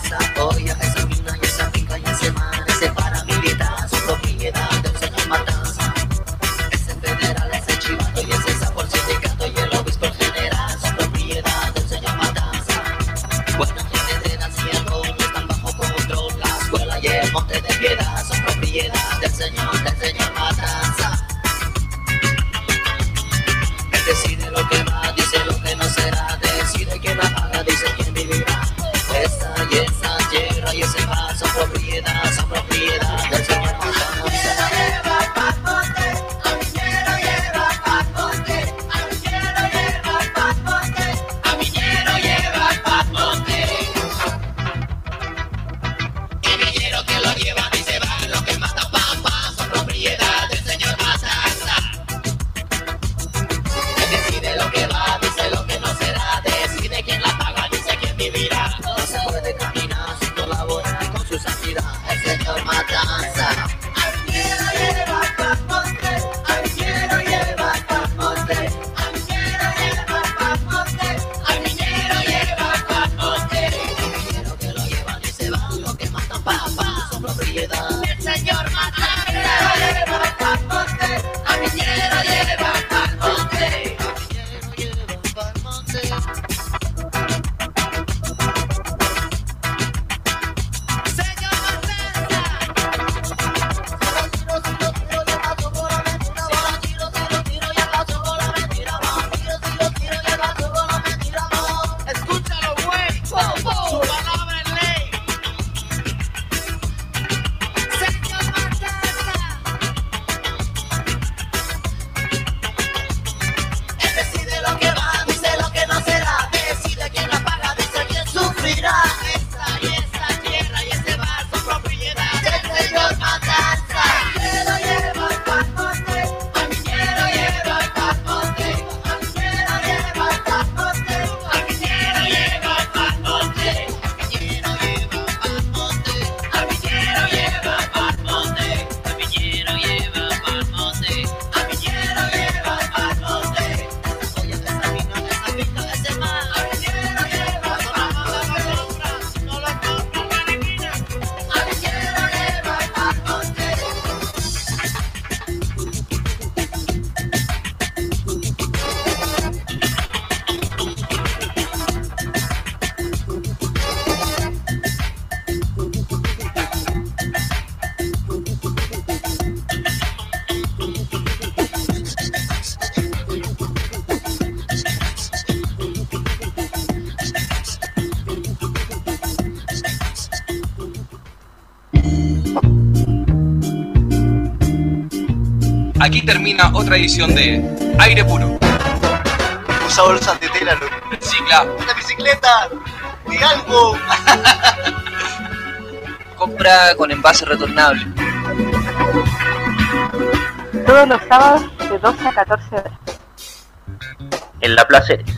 matanza. Oye, esa mina y esa finca y ese mar, ese paramilitar, son propiedad del señor Matanza. Ese federal, ese chivato y ese sabor sindicato y el obispo en general, son propiedad del señor Matanza. Buenas genereras y el robo están bajo control, la escuela y el monte de piedad son propiedad del señor, del señor Matanza. Él decide lo que va, dice lo que no será, decide quién la paga, dice quién vivirá. Esa y esa tierra y ese mar son propiedad, son propiedad del señor Matanza. Aquí termina otra edición de Aire Puro. Usa bolsas de tela, loco. Recicla. Una bicicleta. Di algo. Compra con envase retornable. Todos los sábados de doce a catorce horas. En La Placeres.